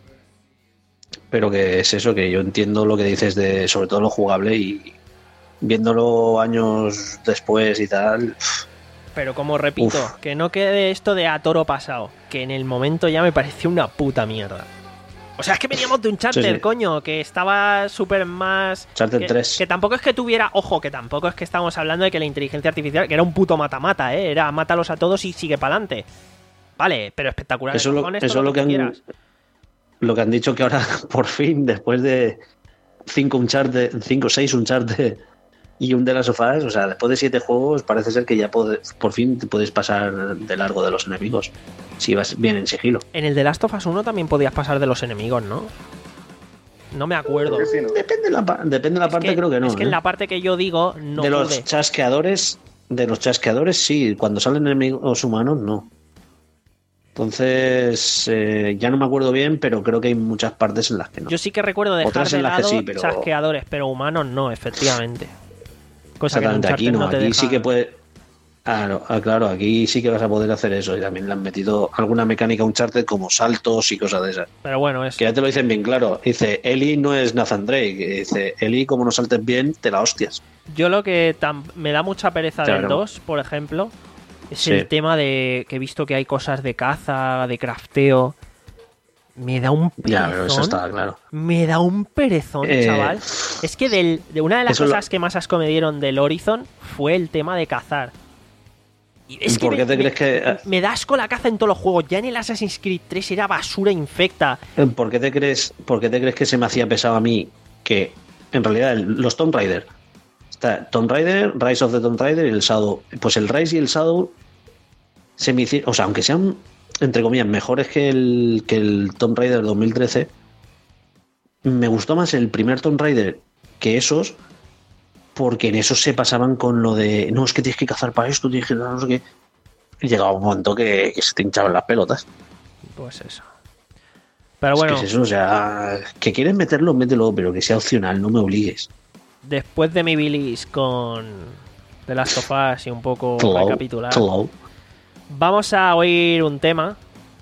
Pero que es eso, que yo entiendo lo que dices de, sobre todo lo jugable y viéndolo años después y tal. Pero como repito, Uf. que no quede esto de a toro pasado, que en el momento ya me pareció una puta mierda. O sea, es que veníamos de un charter, Sí, sí. coño, que estaba súper más... Uncharted que, tres. que tampoco es que tuviera... Ojo, que tampoco es que estamos hablando de que la inteligencia artificial... Que era un puto mata-mata, ¿eh? Era mátalos a todos y sigue para adelante. Vale, pero espectacular. Eso es lo, cojones, eso todo es lo que tú han, quieras. lo que han dicho que ahora, por fin, después de cinco Uncharted, cinco o seis Uncharted y un de las sofás, o sea, después de siete juegos, parece ser que ya pode- por fin te puedes pasar de largo de los enemigos. Si vas bien en sigilo. En el de Last of Us uno también podías pasar de los enemigos, ¿no? No me acuerdo. Creo que sí, ¿no? Depende de la, pa- depende de la Es parte, que- creo que no. Es que ¿eh? en la parte que yo digo, no de los pude. chasqueadores, de los chasqueadores, sí. Cuando salen enemigos humanos, no. Entonces, eh, ya no me acuerdo bien, pero creo que hay muchas partes en las que no. Yo sí que recuerdo dejar Otras de en las que lado sí, pero- chasqueadores, pero humanos no, efectivamente. Cosa que en Exactamente, aquí Uncharted no, te aquí deja- sí que puede. Claro, ah, claro, aquí sí que vas a poder hacer eso y también le han metido alguna mecánica Uncharted como saltos y cosas de esas. Pero bueno, es... Que ya te lo dicen bien claro. Dice, Ellie no es Nathan Drake. Dice, Ellie, como no saltes bien, te la hostias. Yo lo que tam- me da mucha pereza Claro. del dos, por ejemplo, es Sí. el tema de que he visto que hay cosas de caza, de crafteo. Me da un perezón. Ya, pero eso está claro. Me da un perezón, Eh, chaval. Es que del- de una de las eso lo- cosas que más asco me dieron del Horizon fue el tema de cazar. Y es que ¿Por qué me, te me- crees que- me da asco la caza en todos los juegos. Ya en el Assassin's Creed tres era basura infecta. ¿Por qué te crees, por qué te crees que se me hacía pesado a mí que en realidad el- los Tomb Raider, está Tomb Raider, Rise of the Tomb Raider y el Shadow, pues el Rise y el Shadow se me hicieron, o sea, aunque sean entre comillas mejores que el que el Tomb Raider dos mil trece, me gustó más el primer Tomb Raider que esos, porque en esos se pasaban con lo de no, es que tienes que cazar para esto, tienes que no sé qué. Y llegaba un momento que, que se te hinchaban las pelotas. Pues eso. Pero bueno, Es que es eso, o sea, que quieres meterlo, mételo, pero que sea opcional, no me obligues. después de mi bilis con The Last of Us y un poco Hello, recapitular, hello. vamos a oír un tema.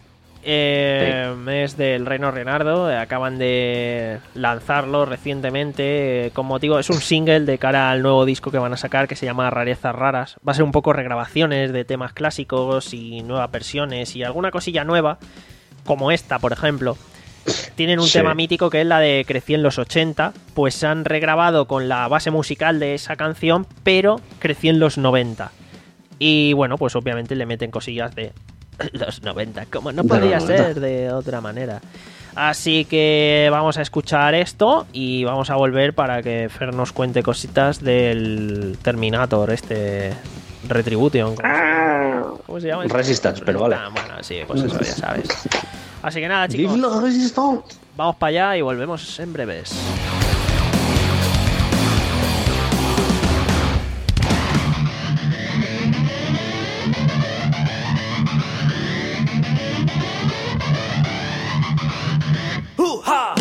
Eh, Es del Reino Renardo. eh, Acaban de lanzarlo recientemente. eh, Con motivo, es un single de cara al nuevo disco que van a sacar que se llama Rarezas Raras. Va a ser un poco regrabaciones de temas clásicos y nuevas versiones y alguna cosilla nueva, como esta, por ejemplo. Tienen un Sí. tema mítico que es la de Crecí en los ochenta. Pues se han regrabado con la base musical de esa canción, pero Crecí en los noventa. Y bueno, pues obviamente le meten cosillas de los noventa, como no De podría los noventa. ser de otra manera. Así que vamos a escuchar esto y vamos a volver para que Fer nos cuente cositas del Terminator, este Retribution. ¿Cómo se llama? ¿Cómo se llama? Resistance, pero vale. Ah, bueno, sí, pues eso ya sabes. Así que nada, chicos, Vive la Resistance. vamos para allá y volvemos en breves. ¡Uja!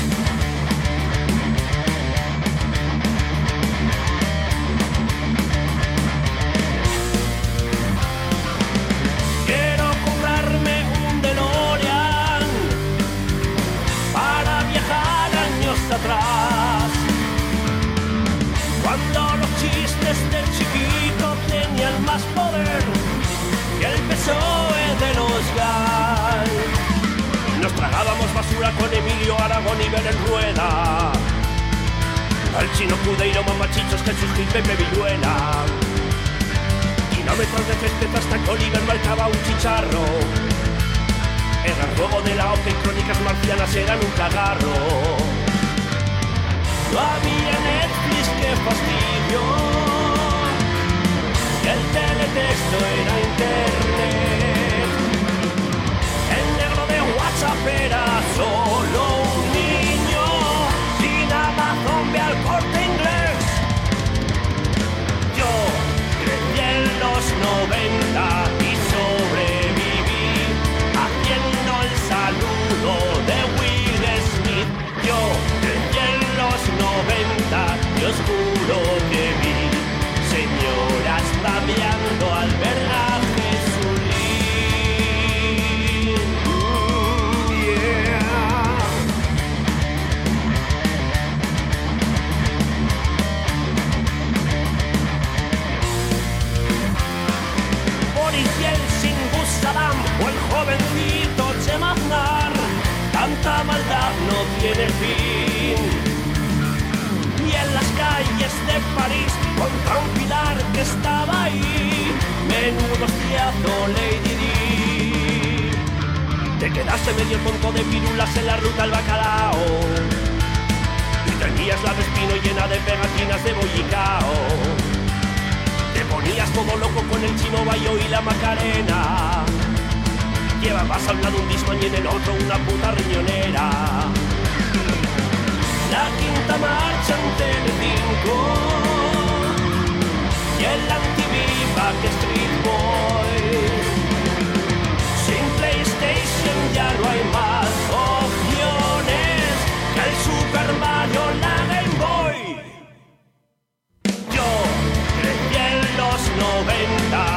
Quiero comprarme un DeLorean para viajar años atrás, cuando los chistes del chiquito tenían más poder que el P S O E de los Gal. Nos tragábamos basura con Emilio Aragón y Belén Rueda, al Chino Cudeiro, Mamachichos, Jesús Gil, Pepe Villuela. Kilómetros de césped hasta que Oliver marcaba un chicharro. Era el juego de la OCE y Crónicas Marcianas eran un cagarro. No había Netflix, qué fastidio, y el teletexto era internet. El negro de WhatsApp era solo un niño, sin Amazon ve al Corte Inglés. Yo crecí en los noventa y sobreviví haciendo el saludo de Will Smith. Yo crecí en los noventa y os juro que vi señoras babeando al ver a Jesulín. Mm, yeah. Boris Yeltsin, Gus Saddam o el jovencito Chema Aznar, tanta maldad no tiene fin. Y en las calles de París, contra un pilar que estaba ahí, menudo hostiazo Lady Di. Te quedaste medio tonto de pirulas en la ruta al bacalao, y tenías la de espino llena de pegatinas de bollicao. Te ponías todo loco con el Chino Bayo y la Macarena. Llevabas a un lado un Discman y en el otro una puta riñonera. La quinta marcha en Telecinco y el M T V Backstreet Boys. Sin PlayStation ya no hay más opciones que el Super Mario, la Game Boy. Yo crecí en los noventa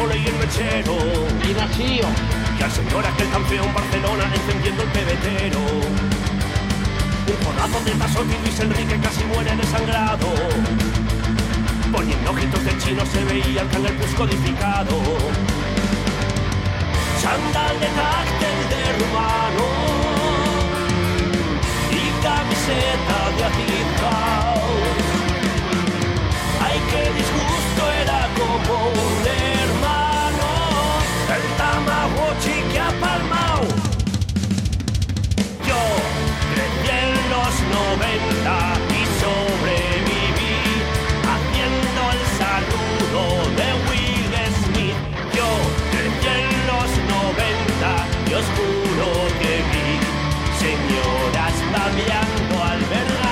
Barcelona y el mechero. Y nació. Y al señor aquel campeón Barcelona encendiendo el pebetero. Un porrazo de Tasotti y Luis Enrique casi muere desangrado. Poniendo ojitos de chino se veía el Canal Plus codificado. Chándal de táctil de hermano y camiseta de Atizao. Ay, qué disgusto, era como un hermano, el Tamagotchi que ha palmao. Yo crecí en los noventa y sobreviví haciendo el saludo de Will Smith. Yo crecí en los noventa y os juro que vi señoras babeando al verla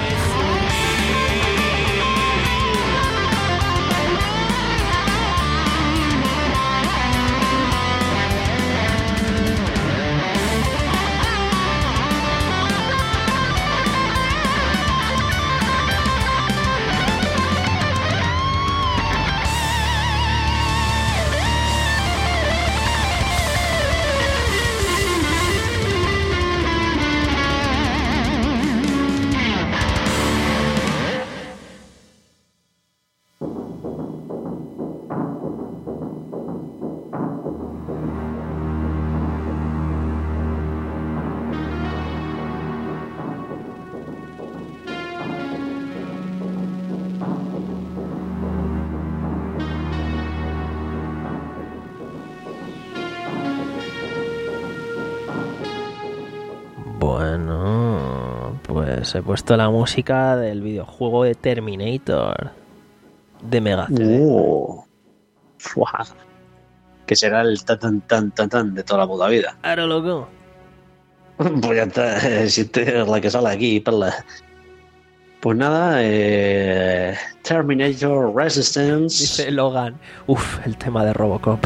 Bueno, pues he puesto la música del videojuego de Terminator de Mega C D. Uh, fuá. Que será el tan tan tan tan tan de toda la puta vida. Claro, loco. Pues ya está, eh, si te es la que sale aquí, perla. Pues nada, eh, Terminator Resistance. Dice Logan. Uf, el tema de Robocop.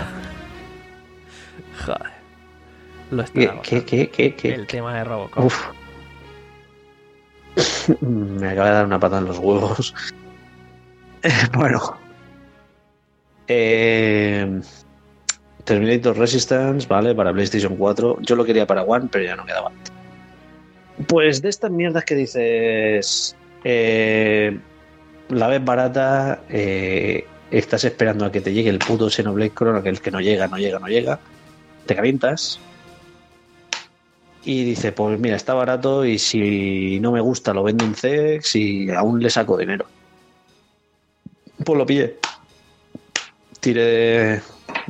Joder. Lo ¿Qué, esperaba. qué, qué, qué, qué? El tema de Robocop. Uf. Me acaba de dar una patada en los huevos. Bueno. Eh, Terminator Resistance, vale, para PlayStation cuatro. Yo lo quería para One, pero ya no quedaba. Pues de estas mierdas que dices, eh, la ves barata, eh, estás esperando a que te llegue el puto Xenoblade Chronicles, que el que no llega, no llega, no llega, te calientas y dices, pues mira, está barato y si no me gusta lo vendo en C E X y aún le saco dinero. Pues lo pillé. Tiré de,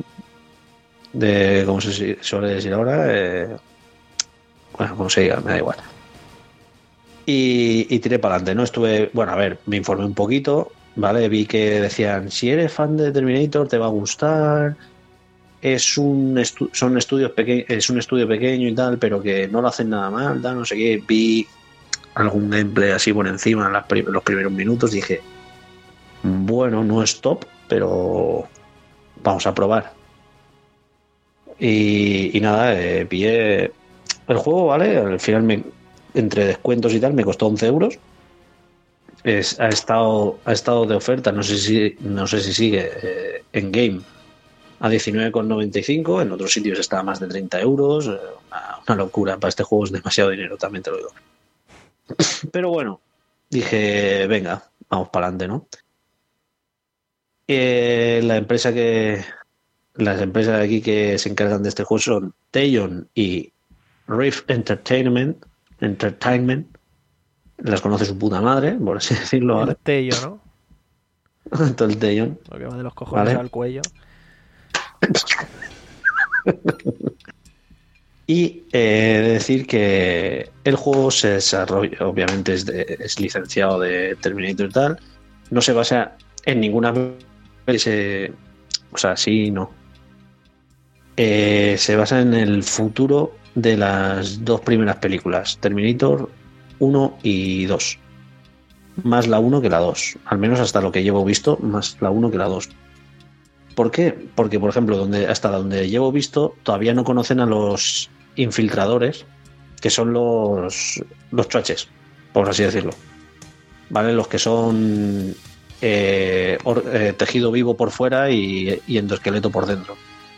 de ¿cómo se suele decir ahora? Eh, bueno, como se diga, me da igual. Y, y tiré para adelante, ¿no? Estuve, bueno, a ver, me informé un poquito, ¿vale? Vi que decían, si eres fan de Terminator te va a gustar, es un estu son estudios pequeños, es un estudio pequeño y tal, pero que no lo hacen nada mal, tal, no sé qué. Vi algún gameplay así por encima en las prim los primeros minutos, dije, bueno, no es top, pero vamos a probar. Y, y nada, eh, pillé el juego, ¿vale? Al final, me, entre descuentos y tal, me costó once euros. Es, ha, estado, ha estado de oferta, no sé si, no sé si sigue, eh, en Game a diecinueve con noventa y cinco, en otros sitios está a más de treinta euros. Eh, una, una locura, para este juego es demasiado dinero, también te lo digo. Pero bueno, dije, venga, vamos para adelante, ¿no? Eh, la empresa que las empresas de aquí que se encargan de este juego son Teyon y Rift Entertainment Entertainment las conoce su puta madre, por así decirlo, ¿vale? El Tello, ¿no? Todo el Teyon, Lo que va de los cojones ¿vale? al cuello. Y eh, decir que el juego se desarrolla, obviamente es, de, es licenciado de Terminator y tal, no se basa en ninguna se, o sea, sí, no. Eh, se basa en el futuro de las dos primeras películas, Terminator uno y dos. Más la uno que la dos. Al menos hasta lo que llevo visto, más la uno que la dos. ¿Por qué? Porque, por ejemplo, donde, hasta donde llevo visto, todavía no conocen a los infiltradores, que son los, los chuaches, por así decirlo. ¿Vale? Los que son eh, or, eh, tejido vivo por fuera y, y endoesqueleto por dentro.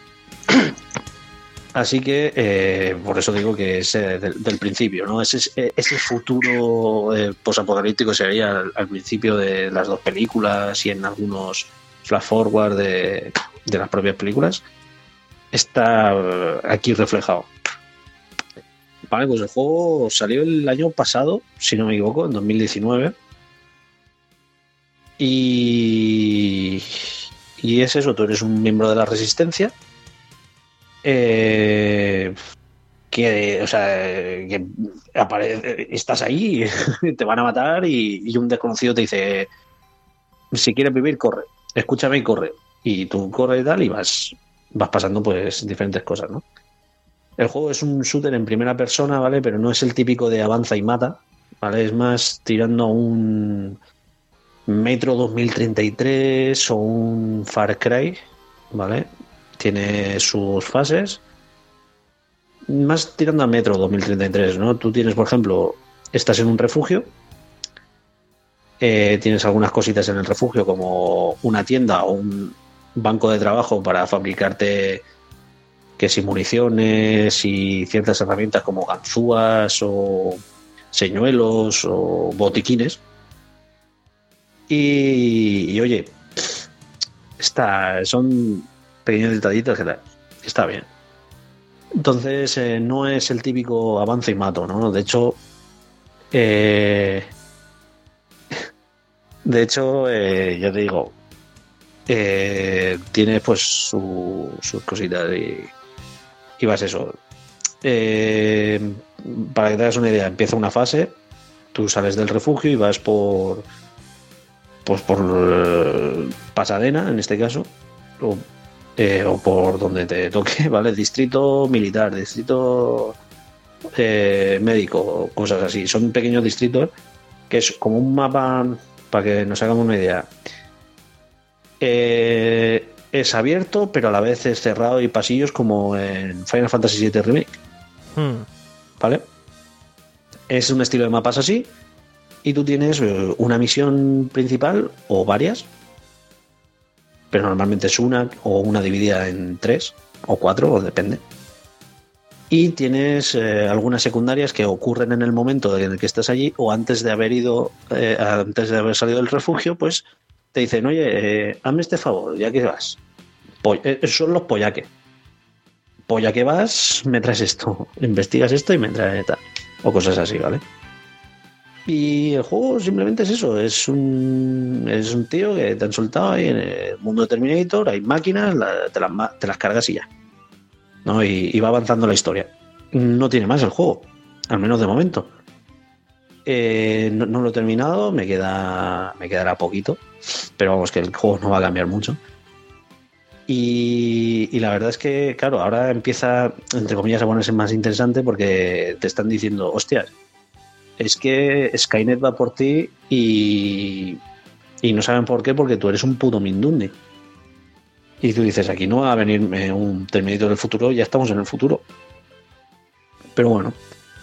Así que eh, por eso digo que es eh, del, del principio, ¿no? Ese, ese futuro eh, posapocalíptico sería al, al principio de las dos películas y en algunos flash forward de, de las propias películas. Está aquí reflejado. Vale, pues el juego salió el año pasado, si no me equivoco, en dos mil diecinueve. Y, y es eso, tú eres un miembro de la Resistencia. Eh, que, o sea, que aparece, estás ahí, te van a matar y, y un desconocido te dice: si quieres vivir, corre, escúchame y corre. Y tú corres y tal y vas, vas pasando pues diferentes cosas, ¿no? El juego es un shooter en primera persona, ¿vale? Pero no es el típico de avanza y mata, ¿vale? Es más tirando a un Metro dos mil treinta y tres o un Far Cry, ¿vale? Tiene sus fases. Más tirando a Metro dos mil treinta y tres, ¿no? Tú tienes, por ejemplo, estás en un refugio, eh, tienes algunas cositas en el refugio como una tienda o un banco de trabajo para fabricarte que si municiones y ciertas herramientas como ganzúas o señuelos o botiquines. Y, y oye, está, son pequeños detallitos que tal, está bien. Entonces eh, no es el típico avance y mato, ¿no? De hecho, eh, de hecho, eh, ya te digo, eh, tiene pues su, sus cositas y, y vas eso. Eh, para que te hagas una idea, empieza una fase, tú sales del refugio y vas por, pues por eh, Pasadena, en este caso, o Eh, o por donde te toque, ¿vale? Distrito militar, distrito eh, médico, cosas así. Son pequeños distritos que es como un mapa, para que nos hagamos una idea. Eh, es abierto, pero a la vez es cerrado y pasillos como en Final Fantasy siete Remake. Hmm. ¿Vale? Es un estilo de mapas así y tú tienes una misión principal o varias, pero normalmente es una o una dividida en tres o cuatro, o depende. Y tienes eh, algunas secundarias que ocurren en el momento en el que estás allí o antes de haber ido, eh, antes de haber salido del refugio, pues te dicen: oye, eh, hazme este favor, ya que vas. Po- eh, son los pollaque. Polla que vas, me traes esto, investigas esto y me traes tal. O cosas así, ¿vale? Y el juego simplemente es eso, es un es un tío que te han soltado ahí en el mundo de Terminator, hay máquinas, la, te, las, te las cargas y ya, ¿no? Y, y va avanzando la historia. No tiene más el juego, al menos de momento. Eh, no, no lo he terminado, me queda me quedará poquito, pero vamos, que el juego no va a cambiar mucho. Y, y la verdad es que, claro, ahora empieza, entre comillas, a ponerse más interesante porque te están diciendo: hostias, es que Skynet va por ti y, y no saben por qué, porque tú eres un puto Mindundi. Y tú dices: aquí no va a venir un Terminator del futuro, ya estamos en el futuro. Pero bueno,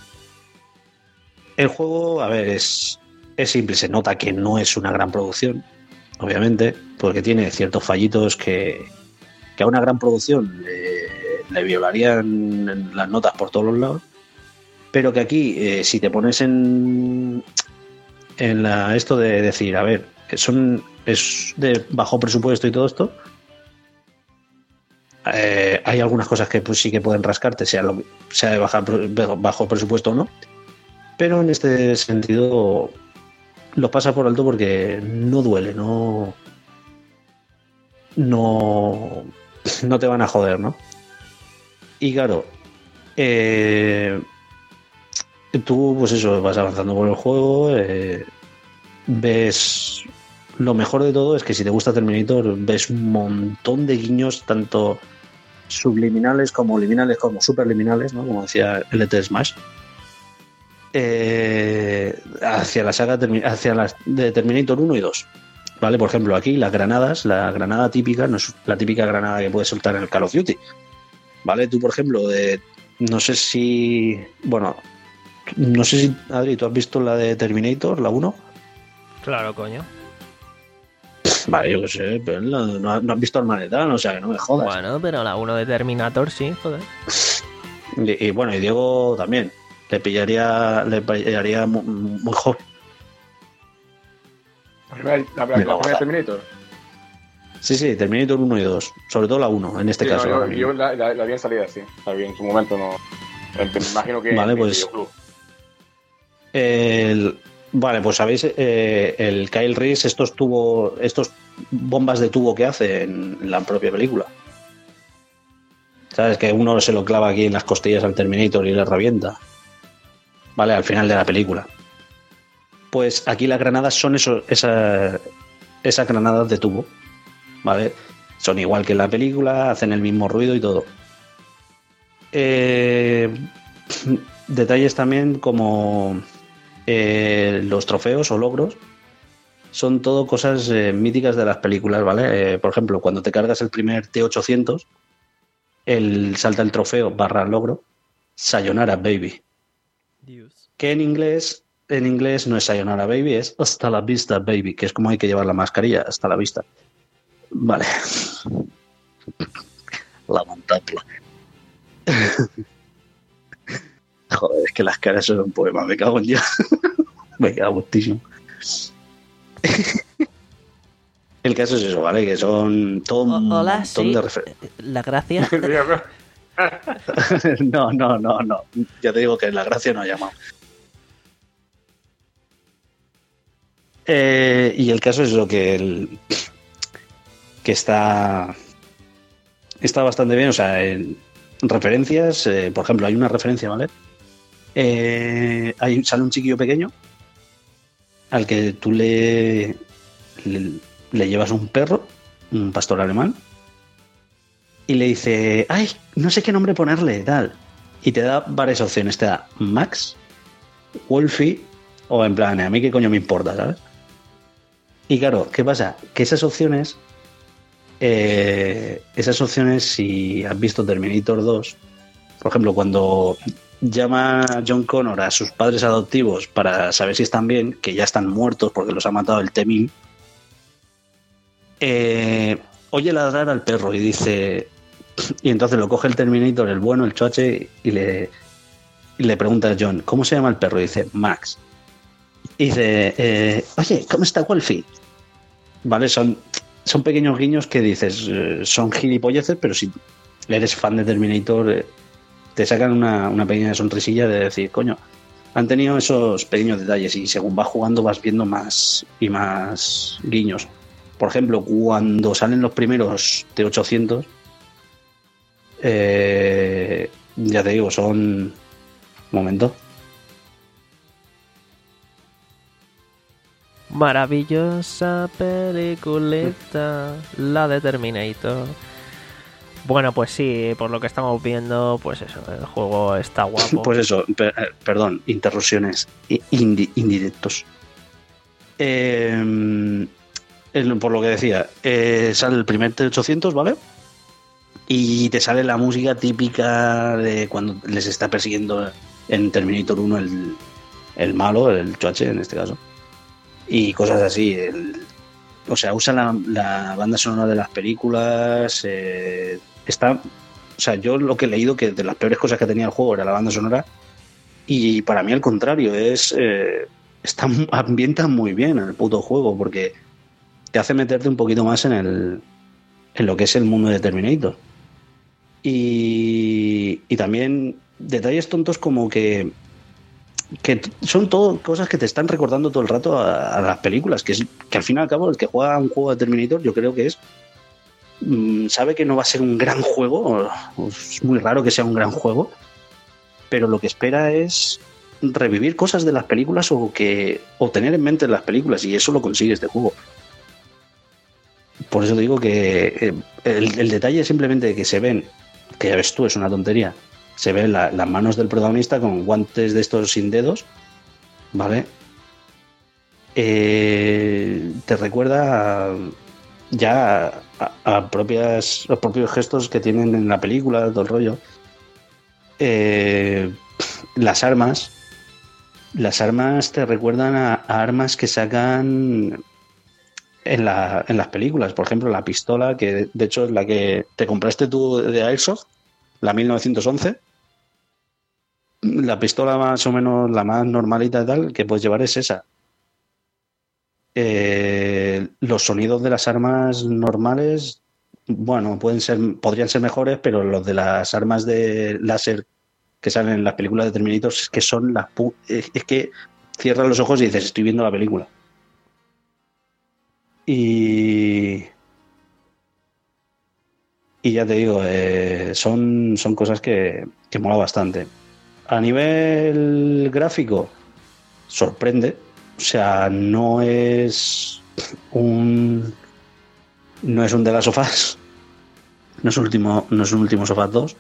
el juego, a ver, es, es simple, se nota que no es una gran producción, obviamente, porque tiene ciertos fallitos que, que a una gran producción le, le violarían las notas por todos los lados. Pero que aquí, eh, si te pones en, en la, esto de decir, a ver, son, es de bajo presupuesto y todo esto, eh, hay algunas cosas que pues sí que pueden rascarte, sea, lo, sea de baja, bajo presupuesto o no, pero en este sentido lo pasa por alto porque no duele, no, no, no te van a joder, ¿no? Y claro, eh, tú, pues eso, vas avanzando por el juego, eh, ves... Lo mejor de todo es que si te gusta Terminator, ves un montón de guiños, tanto subliminales como liminales, como superliminales, ¿no? Como decía L T Smash, eh, hacia la saga, hacia las de Terminator uno y dos. ¿Vale? Por ejemplo, aquí las granadas, la granada típica, no es la típica granada que puedes soltar en el Call of Duty. ¿Vale? Tú, por ejemplo, de, no sé si... Bueno, no sé si, Adri, ¿tú has visto la de Terminator, la uno? Claro, coño. Vale, yo qué sé, pero no, no, no has visto Armageddon, o sea que no me jodas. Bueno, pero la uno de Terminator sí, joder. Y, y bueno, y Diego también. Le pillaría, le pillaría muy, muy joven. La primera, la, la, la primera Terminator. Sí, sí, Terminator uno y dos. Sobre todo la uno, en este Sí, caso. no, yo, yo la, la, la vi en salida, sí. La vi en su momento, no. Me imagino que Vale, en pues. videoclub. El, vale, pues sabéis, eh, el Kyle Reese, estos tubo, estos bombas de tubo que hace en la propia película. ¿Sabes? Que uno se lo clava aquí en las costillas al Terminator y le revienta. Vale, al final de la película. Pues aquí las granadas son eso, esa, esas granadas de tubo. ¿Vale? Son igual que en la película, hacen el mismo ruido y todo. Eh, detalles también como eh, los trofeos o logros. Son todo cosas eh, míticas de las películas, ¿vale? Eh, por ejemplo, cuando te cargas el primer T ochocientos, el, salta el trofeo barra logro, Sayonara Baby. Dios. Que en inglés, en inglés no es Sayonara Baby, es Hasta la Vista Baby, que es como hay que llevar la mascarilla, hasta la vista. Vale. Lamentable. Joder, es que las caras son un poema, me cago en Dios. Me queda gustísimo. El caso es eso, ¿vale? Que son todo un O- hola, montón sí. de referencias. La gracia. No, no, no, no. Ya te digo que la gracia no ha llamado. Eh, y el caso es lo que el, que está está bastante bien, o sea, en referencias, eh, por ejemplo, hay una referencia, ¿vale? Eh, hay, sale un chiquillo pequeño al que tú le, le le llevas un perro, un pastor alemán, y le dice, ay, no sé qué nombre ponerle, tal. Y te da varias opciones. Te da Max, Wolfie, o en plan, a mí qué coño me importa, ¿sabes? Y claro, ¿qué pasa? Que esas opciones, eh, esas opciones, si has visto Terminator dos, por ejemplo, cuando llama John Connor a sus padres adoptivos para saber si están bien, que ya están muertos porque los ha matado el T mil, eh, oye ladrar al perro y dice, y entonces lo coge el Terminator, el bueno, el choche, y le, y le pregunta a John, ¿cómo se llama el perro? Y dice, Max. Y dice, eh, oye, ¿cómo está Wolfie? Vale, son, son pequeños guiños que dices, eh, son gilipolleces, pero si eres fan de Terminator, eh, te sacan una, una pequeña sonrisilla de decir, coño, han tenido esos pequeños detalles y según vas jugando vas viendo más y más guiños. Por ejemplo, cuando salen los primeros T ochocientos, eh, ya te digo, son... Un momento. Maravillosa peliculeta, la de Terminator. Bueno, pues sí, por lo que estamos viendo, pues eso, el juego está guapo. Pues eso, per- eh, perdón, interrupciones i- indi- indirectos. Eh, el- por lo que decía, eh, sale el primer T ochocientos, ¿vale? Y te sale la música típica de cuando les está persiguiendo en Terminator uno el, el malo, el choche en este caso. Y cosas así. El, o sea, usa la, la banda sonora de las películas. Eh, está. O sea, yo lo que he leído que de las peores cosas que tenía el juego era la banda sonora. Y para mí, al contrario, es. Eh, está, ambienta muy bien el puto juego, porque te hace meterte un poquito más en el. En lo que es el mundo de Terminator. Y, y también detalles tontos como que, que son todo cosas que te están recordando todo el rato a, a las películas, que, es, que al fin y al cabo el que juega un juego de Terminator yo creo que es mmm, sabe que no va a ser un gran juego, es muy raro que sea un gran juego, pero lo que espera es revivir cosas de las películas o que o tener en mente las películas, y eso lo consigue este juego. Por eso te digo que eh, el, el detalle simplemente de que se ven, que ya ves tú, es una tontería, se ven la, las manos del protagonista con guantes de estos sin dedos, ¿vale? Eh, te recuerda a, ya a, a propias, los propios gestos que tienen en la película, todo el rollo. Eh, las armas, las armas te recuerdan a, a armas que sacan en, la, en las películas. Por ejemplo, la pistola, que de hecho es la que te compraste tú de Airsoft, la mil novecientos once. La pistola más o menos, la más normalita y tal, que puedes llevar es esa. Eh, los sonidos de las armas normales, bueno, pueden ser, podrían ser mejores, pero los de las armas de láser que salen en las películas de Terminator es que son las pu- es, es que cierras los ojos y dices, estoy viendo la película. Y y ya te digo, eh, son, son cosas que, que mola bastante. A nivel gráfico, sorprende. O sea, no es un no es un de las sofás, no es un último, no es un último Sofás dos,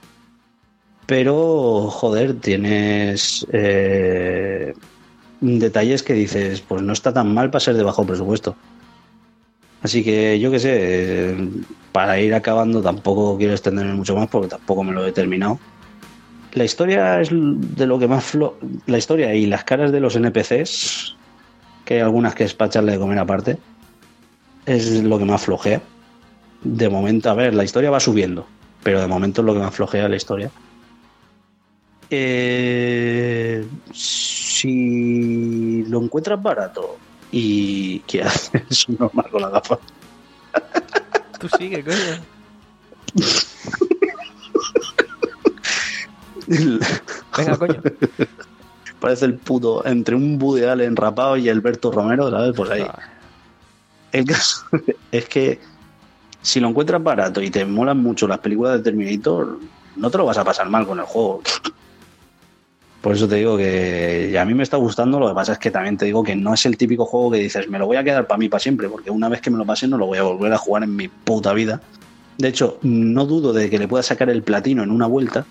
pero joder, tienes eh, detalles que dices, pues no está tan mal para ser de bajo presupuesto. Así que yo qué sé, eh, para ir acabando tampoco quiero extenderme mucho más porque tampoco me lo he terminado. La historia es de lo que más flo... La historia y las caras de los N P Cs, que hay algunas que es para echarle de comer aparte, es lo que más flojea. De momento, a ver, la historia va subiendo, pero de momento es lo que más flojea la historia. Eh, si lo encuentras barato y ¿qué haces? Normal con la gafa. Tú sigue, coño. Venga, coño. Parece el puto entre un Woody Allen rapado y Alberto Romero, ¿sabes? Pues ahí. El caso es que si lo encuentras barato y te molan mucho las películas de Terminator, no te lo vas a pasar mal con el juego. Por eso te digo que a mí me está gustando. Lo que pasa es que también te digo que no es el típico juego que dices, me lo voy a quedar para mí para siempre, porque una vez que me lo pase no lo voy a volver a jugar en mi puta vida. De hecho, no dudo de que le pueda sacar el platino en una vuelta.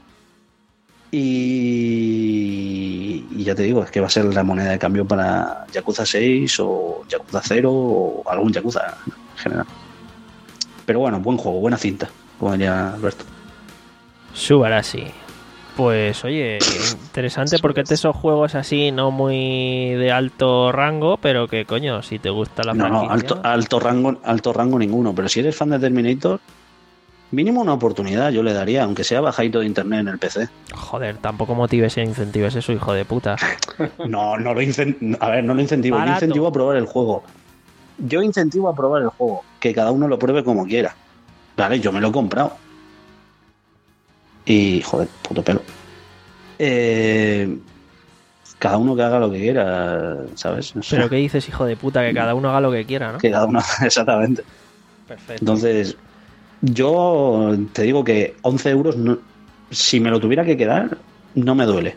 Y... y ya te digo, es que va a ser la moneda de cambio para Yakuza seis o Yakuza cero o algún Yakuza en general. Pero bueno, buen juego, buena cinta, como diría Alberto. Subarashi. Pues oye, interesante porque te esos juegos así no muy de alto rango, pero que coño, si te gusta la No, franquicia... no, alto, alto rango, alto rango ninguno, pero si eres fan de Terminator, mínimo una oportunidad yo le daría, aunque sea bajadito de internet en el P C. Joder, tampoco motives e incentives eso, hijo de puta. No, no lo incentivo, a ver, no lo incentivo, Barato. yo incentivo a probar el juego. Yo incentivo a probar el juego, que cada uno lo pruebe como quiera. Vale, yo me lo he comprado. Y, joder, puto pelo. Eh, cada uno que haga lo que quiera, ¿sabes? O sea, Pero ¿qué dices, hijo de puta? Que cada uno haga lo que quiera, ¿no? que cada uno, exactamente. Perfecto. Entonces, yo te digo que once euros, no, si me lo tuviera que quedar, no me duele.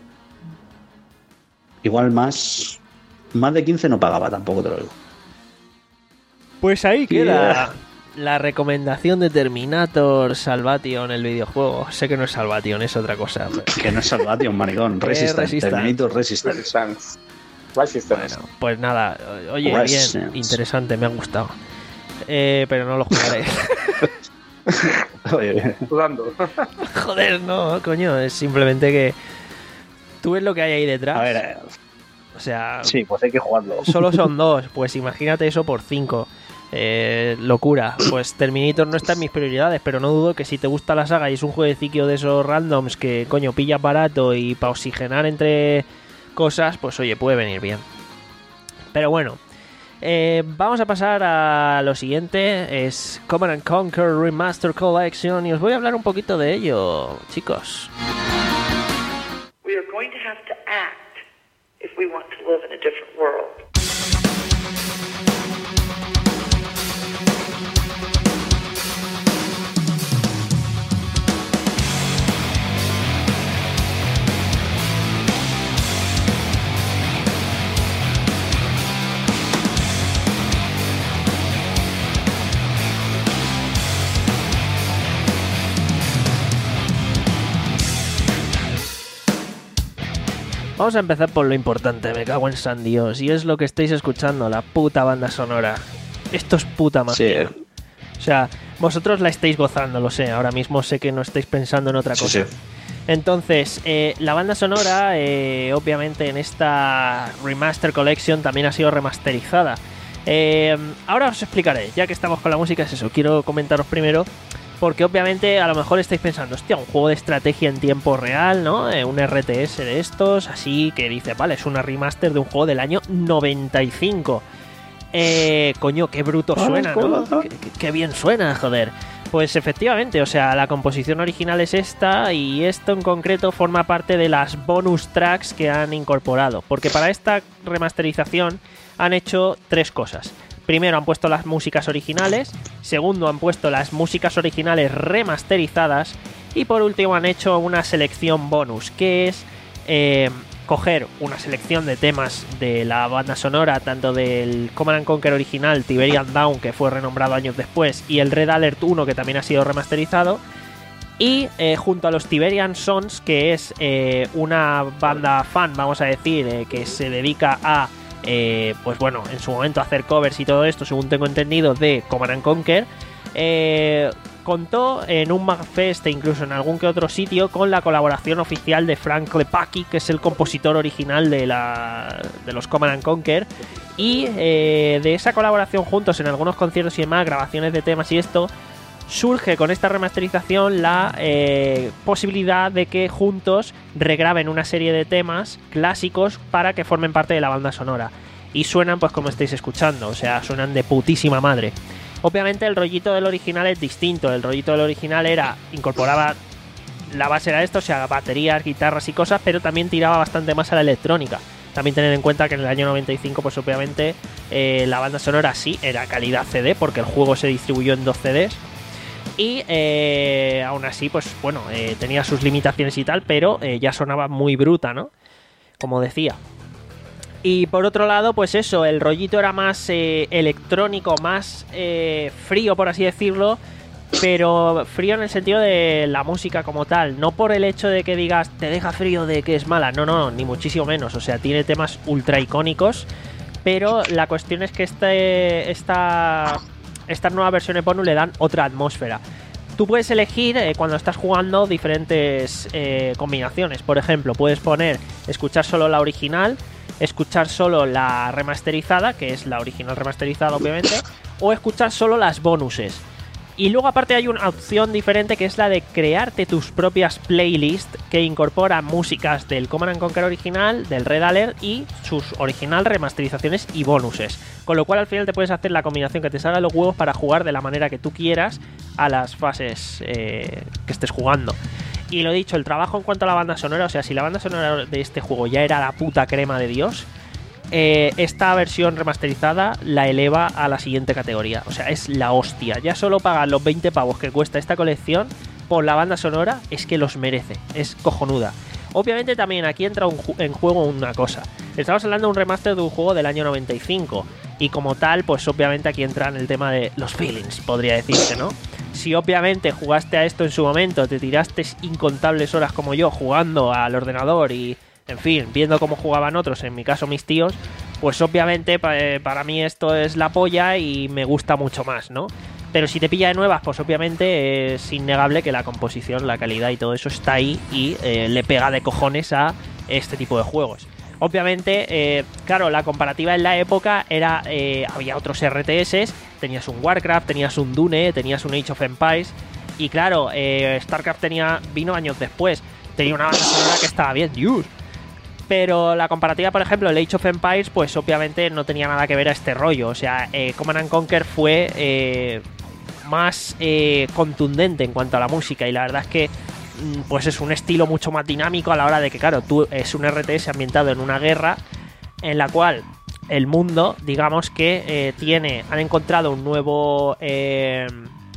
Igual más, más de quince no pagaba, tampoco te lo digo. Pues ahí Yeah. queda la recomendación de Terminator Salvation, el videojuego. Sé que no es Salvation, es otra cosa. Pero... Que no es Salvation, maricón. Eh, Resistance, Resistance. Terminator Resistance. Resistance. Resistance. Bueno, pues nada, oye, Resistance. bien, interesante, me ha gustado. Eh, pero no lo jugaré. Oye, Sudando. Joder, no, coño, es simplemente que tú ves lo que hay ahí detrás. a ver, eh, O sea, sí, pues hay que jugarlo. solo son dos, pues imagínate eso por cinco. Eh, locura. Pues Terminator no está en mis prioridades, pero no dudo que si te gusta la saga y es un jueguecillo de esos randoms que coño pillas barato y para oxigenar entre cosas, pues oye, puede venir bien. Pero bueno, eh, vamos a pasar a lo siguiente, es Command and Conquer Remaster Collection y os voy a hablar un poquito de ello, chicos. We are going to have to act if we want to live in a different world. Vamos a empezar por lo importante, me cago en San Dios, y es lo que estáis escuchando, la puta banda sonora. Esto es puta magia. Sí, O sea, vosotros la estáis gozando, lo sé, ahora mismo sé que no estáis pensando en otra sí, cosa. sí. Entonces, eh, la banda sonora, eh, obviamente en esta Remaster Collection también ha sido remasterizada. Eh, ahora os explicaré, ya que estamos con la música, es eso, quiero comentaros primero, porque obviamente a lo mejor estáis pensando, hostia, un juego de estrategia en tiempo real, ¿no? Eh, un R T S de estos, así que dice, vale, es una remaster de un juego del año noventa y cinco. Eh, coño, qué bruto suena, ¿no? Qué, qué, qué bien suena, joder. Pues efectivamente, o sea, la composición original es esta y esto en concreto forma parte de las bonus tracks que han incorporado. Porque para esta remasterización han hecho tres cosas. Primero han puesto las músicas originales, segundo han puesto las músicas originales remasterizadas y por último han hecho una selección bonus, que es eh, coger una selección de temas de la banda sonora, tanto del Command and Conquer original, Tiberian Dawn, que fue renombrado años después, y el Red Alert uno, que también ha sido remasterizado, y eh, junto a los Tiberian Sons, que es eh, una banda fan, vamos a decir, eh, que se dedica a, eh, pues bueno, en su momento hacer covers y todo esto, según tengo entendido, de Command and Conquer, eh, contó en un MagFest e incluso en algún que otro sitio con la colaboración oficial de Frank Klepacki, que es el compositor original de, la, de los Command and Conquer, y eh, de esa colaboración juntos en algunos conciertos y demás, grabaciones de temas y esto, surge con esta remasterización la eh, posibilidad de que juntos regraben una serie de temas clásicos para que formen parte de la banda sonora. Y suenan pues como estáis escuchando, o sea, suenan de putísima madre. Obviamente el rollito del original es distinto. El rollito del original era, incorporaba, la base era esto, o sea, baterías, guitarras y cosas, pero también tiraba bastante más a la electrónica. También tened en cuenta que en el año noventa y cinco, pues obviamente eh, la banda sonora sí era calidad C D, porque el juego se distribuyó en dos C Ds. Y eh, aún así, pues bueno, eh, tenía sus limitaciones y tal, pero eh, ya sonaba muy bruta, ¿no? Como decía. Y por otro lado, pues eso, el rollito era más eh, electrónico, más eh, frío, por así decirlo, pero frío en el sentido de la música como tal, no por el hecho de que digas te deja frío de que es mala, no, no, ni muchísimo menos, o sea, tiene temas ultra icónicos, pero la cuestión es que este, esta, estas nuevas versiones bonus le dan otra atmósfera. Tú puedes elegir eh, cuando estás jugando diferentes eh, combinaciones, por ejemplo, puedes poner escuchar solo la original, escuchar solo la remasterizada, que es la original remasterizada obviamente, o escuchar solo las bonuses. Y luego aparte hay una opción diferente, que es la de crearte tus propias playlists que incorporan músicas del Command and Conquer original, del Red Alert y sus original remasterizaciones y bonuses. Con lo cual al final te puedes hacer la combinación que te salga de los huevos para jugar de la manera que tú quieras a las fases eh, que estés jugando. Y lo dicho, el trabajo en cuanto a la banda sonora, o sea, si la banda sonora de este juego ya era la puta crema de Dios, eh, esta versión remasterizada la eleva a la siguiente categoría. O sea, es la hostia. Ya solo pagar los veinte pavos que cuesta esta colección por la banda sonora es que los merece. Es cojonuda. Obviamente también aquí entra un ju- en juego una cosa. Estamos hablando de un remaster de un juego del año noventa y cinco. Y como tal, pues obviamente aquí entra en el tema de los feelings, podría decirse, ¿no? Si obviamente jugaste a esto en su momento, te tiraste incontables horas como yo jugando al ordenador y, en fin, viendo cómo jugaban otros, en mi caso mis tíos, pues obviamente pa- para mí esto es la polla y me gusta mucho más, ¿no? Pero si te pilla de nuevas, pues obviamente es innegable que la composición, la calidad y todo eso está ahí y eh, le pega de cojones a este tipo de juegos. Obviamente, eh, claro, la comparativa en la época era, eh, había otros R T S, tenías un Warcraft, tenías un Dune, tenías un Age of Empires, y claro, eh, Starcraft tenía, vino años después, tenía una banda sonora que estaba bien, Dios. Pero la comparativa, por ejemplo, el Age of Empires, pues obviamente no tenía nada que ver a este rollo. O sea, eh, Command and Conquer fue eh, más eh, contundente en cuanto a la música, y la verdad es que pues es un estilo mucho más dinámico a la hora de que, claro, tú es un R T S ambientado en una guerra en la cual el mundo, digamos que eh, tiene, han encontrado un nuevo eh,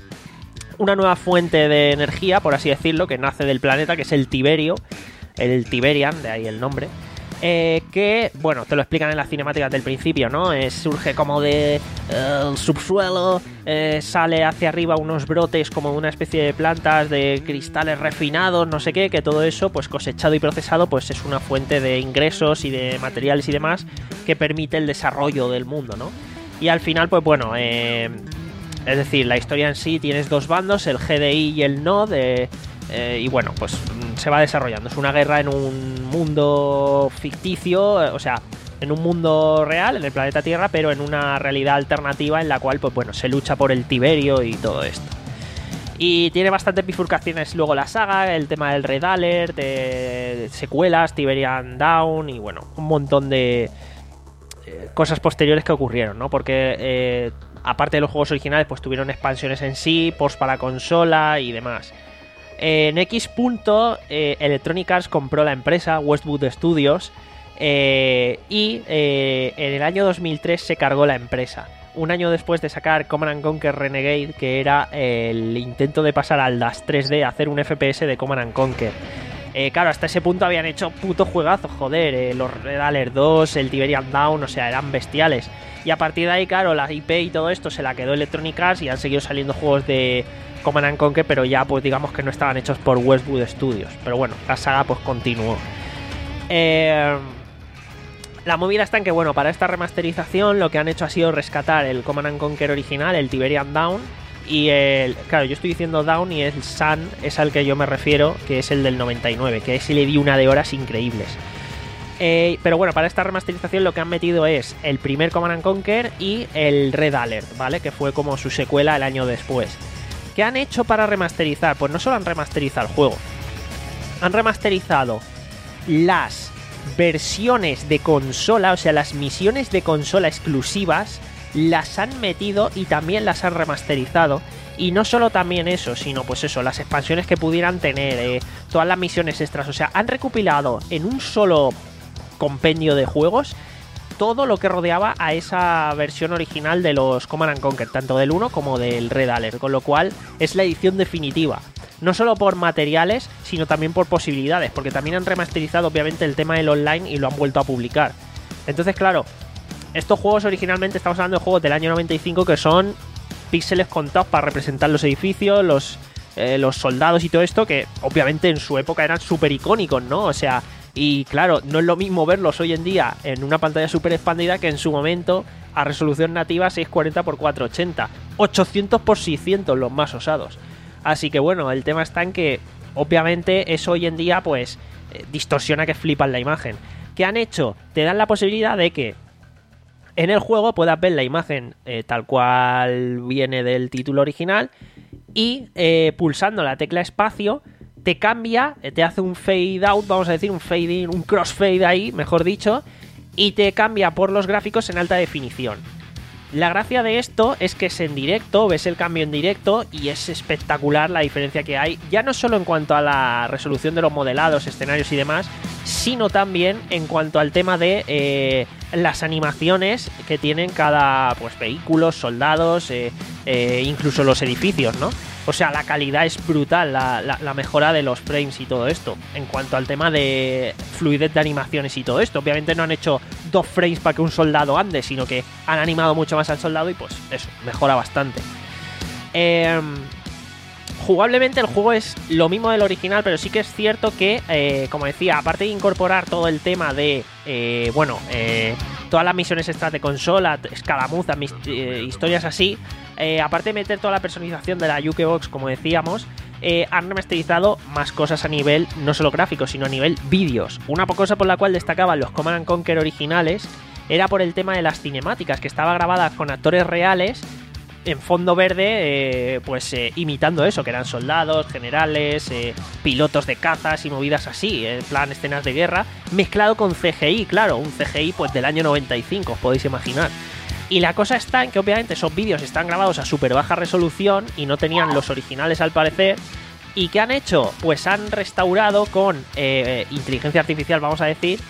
una nueva fuente de energía, por así decirlo, que nace del planeta, que es el Tiberio, el Tiberian, de ahí el nombre. Eh, que, bueno, te lo explican en las cinemáticas del principio, ¿no? Eh, surge como de eh, el subsuelo, eh, sale hacia arriba unos brotes como una especie de plantas de cristales refinados, no sé qué, que todo eso, pues cosechado y procesado, pues es una fuente de ingresos y de materiales y demás que permite el desarrollo del mundo, ¿no? Y al final, pues bueno, eh, es decir, la historia en sí tienes dos bandos, el G D I y el N O D, eh, eh, y bueno, pues se va desarrollando. Es una guerra en un mundo ficticio, o sea, en un mundo real, en el planeta Tierra, pero en una realidad alternativa en la cual, pues bueno, se lucha por el Tiberio y todo esto. Y tiene bastantes bifurcaciones luego la saga, el tema del Red Alert, de secuelas, Tiberian Dawn y bueno, un montón de eh, cosas posteriores que ocurrieron, ¿no? Porque eh, aparte de los juegos originales, pues tuvieron expansiones en sí, ports para consola y demás. En X punto, eh, Electronic Arts compró la empresa Westwood Studios eh, y eh, en el año dos mil tres se cargó la empresa. Un año después de sacar Command and Conquer Renegade, que era el intento de pasar al Dash tres D, hacer un F P S de Command and Conquer. Eh, claro, hasta ese punto habían hecho puto juegazos, joder, eh, los Red Alert dos, el Tiberian Dawn, o sea, eran bestiales. Y a partir de ahí, claro, la I P y todo esto se la quedó Electronic Arts y han seguido saliendo juegos de Command and Conquer, pero ya pues digamos que no estaban hechos por Westwood Studios. Pero bueno, la saga pues continuó. Eh... La movida está en que, bueno, para esta remasterización lo que han hecho ha sido rescatar el Command and Conquer original, el Tiberian Dawn, y el... Claro, yo estoy diciendo Dawn y el Sun es al que yo me refiero, que es el del noventa y nueve, que ese le di una de horas increíbles. Eh, pero bueno, para esta remasterización lo que han metido es el primer Command and Conquer y el Red Alert, ¿vale? Que fue como su secuela el año después. ¿Qué han hecho para remasterizar? Pues no solo han remasterizado el juego, han remasterizado las versiones de consola, o sea, las misiones de consola exclusivas, las han metido y también las han remasterizado. Y no solo también eso, sino pues eso, las expansiones que pudieran tener, eh, todas las misiones extras, o sea, han recopilado en un solo compendio de juegos todo lo que rodeaba a esa versión original de los Command and Conquer, tanto del uno como del Red Alert, con lo cual es la edición definitiva. No solo por materiales, sino también por posibilidades, porque también han remasterizado obviamente el tema del online y lo han vuelto a publicar. Entonces, claro, estos juegos originalmente estamos hablando de juegos del año noventa y cinco que son píxeles contados para representar los edificios, los, eh, los soldados y todo esto, que obviamente en su época eran súper icónicos, ¿no? O sea, y claro, no es lo mismo verlos hoy en día en una pantalla súper expandida que en su momento a resolución nativa seiscientos cuarenta por cuatrocientos ochenta, ochocientos por seiscientos los más osados. Así que bueno, el tema está en que obviamente eso hoy en día pues eh, distorsiona que flipan la imagen. ¿Qué han hecho? Te dan la posibilidad de que en el juego puedas ver la imagen eh, tal cual viene del título original y eh, pulsando la tecla espacio te cambia, te hace un fade out, vamos a decir, un fade in, un crossfade ahí, mejor dicho, y te cambia por los gráficos en alta definición. La gracia de esto es que es en directo, ves el cambio en directo y es espectacular la diferencia que hay, ya no solo en cuanto a la resolución de los modelados, escenarios y demás, sino también en cuanto al tema de eh, las animaciones que tienen cada pues vehículos, soldados, eh, eh, incluso los edificios, ¿no? O sea, la calidad es brutal, la, la, la mejora de los frames y todo esto. En cuanto al tema de fluidez de animaciones y todo esto, obviamente no han hecho dos frames para que un soldado ande, sino que han animado mucho más al soldado y pues eso, mejora bastante. Eh, jugablemente el juego es lo mismo del original, pero sí que es cierto que, eh, como decía, aparte de incorporar todo el tema de, eh, bueno, eh, todas las misiones extras de consola, escaramuzas, eh, historias así, eh, aparte de meter toda la personalización de la Jukebox, como decíamos, eh, han remasterizado más cosas a nivel, no solo gráficos, sino a nivel vídeos. Una cosa por la cual destacaban los Command and Conquer originales era por el tema de las cinemáticas, que estaba grabada con actores reales en fondo verde, eh, pues eh, imitando eso, que eran soldados, generales, eh, pilotos de cazas y movidas así, en plan escenas de guerra, mezclado con C G I, claro, un C G I pues del año noventa y cinco, os podéis imaginar. Y la cosa está en que obviamente esos vídeos están grabados a súper baja resolución y no tenían los originales al parecer. ¿Y qué han hecho? Pues han restaurado con eh, inteligencia artificial, vamos a decir,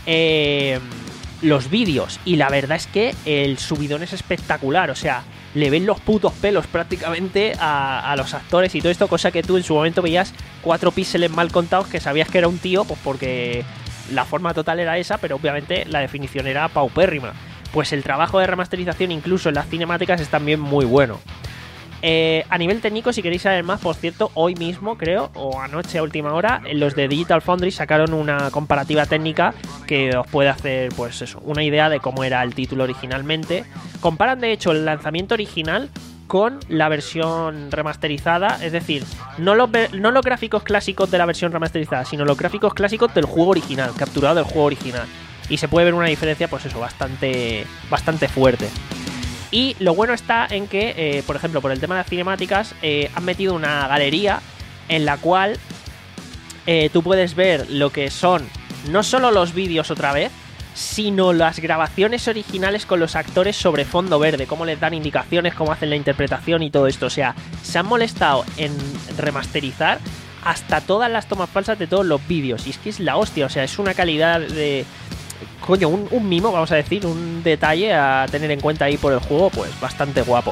eh, los vídeos. Y la verdad es que el subidón es espectacular, o sea, le ven los putos pelos prácticamente a, a los actores y todo esto, cosa que tú en su momento veías cuatro píxeles mal contados que sabías que era un tío, pues porque la forma total era esa, pero obviamente la definición era paupérrima. Pues el trabajo de remasterización incluso en las cinemáticas es también muy bueno. Eh, a nivel técnico, si queréis saber más, por cierto, hoy mismo creo, o anoche a última hora, los de Digital Foundry sacaron una comparativa técnica que os puede hacer pues eso, una idea de cómo era el título originalmente. Comparan de hecho el lanzamiento original con la versión remasterizada, es decir, no los, no los gráficos clásicos de la versión remasterizada, sino los gráficos clásicos del juego original, capturado del juego original. y se puede ver una diferencia, pues eso, bastante, bastante fuerte. Y lo bueno está en que, eh, por ejemplo, por el tema de las cinemáticas, eh, han metido una galería en la cual eh, tú puedes ver lo que son no solo los vídeos otra vez, sino las grabaciones originales con los actores sobre fondo verde, cómo les dan indicaciones, cómo hacen la interpretación y todo esto. O sea, se han molestado en remasterizar hasta todas las tomas falsas de todos los vídeos. Y es que es la hostia, o sea, es una calidad de... Coño, un, un mimo, vamos a decir, un detalle a tener en cuenta ahí por el juego, pues bastante guapo.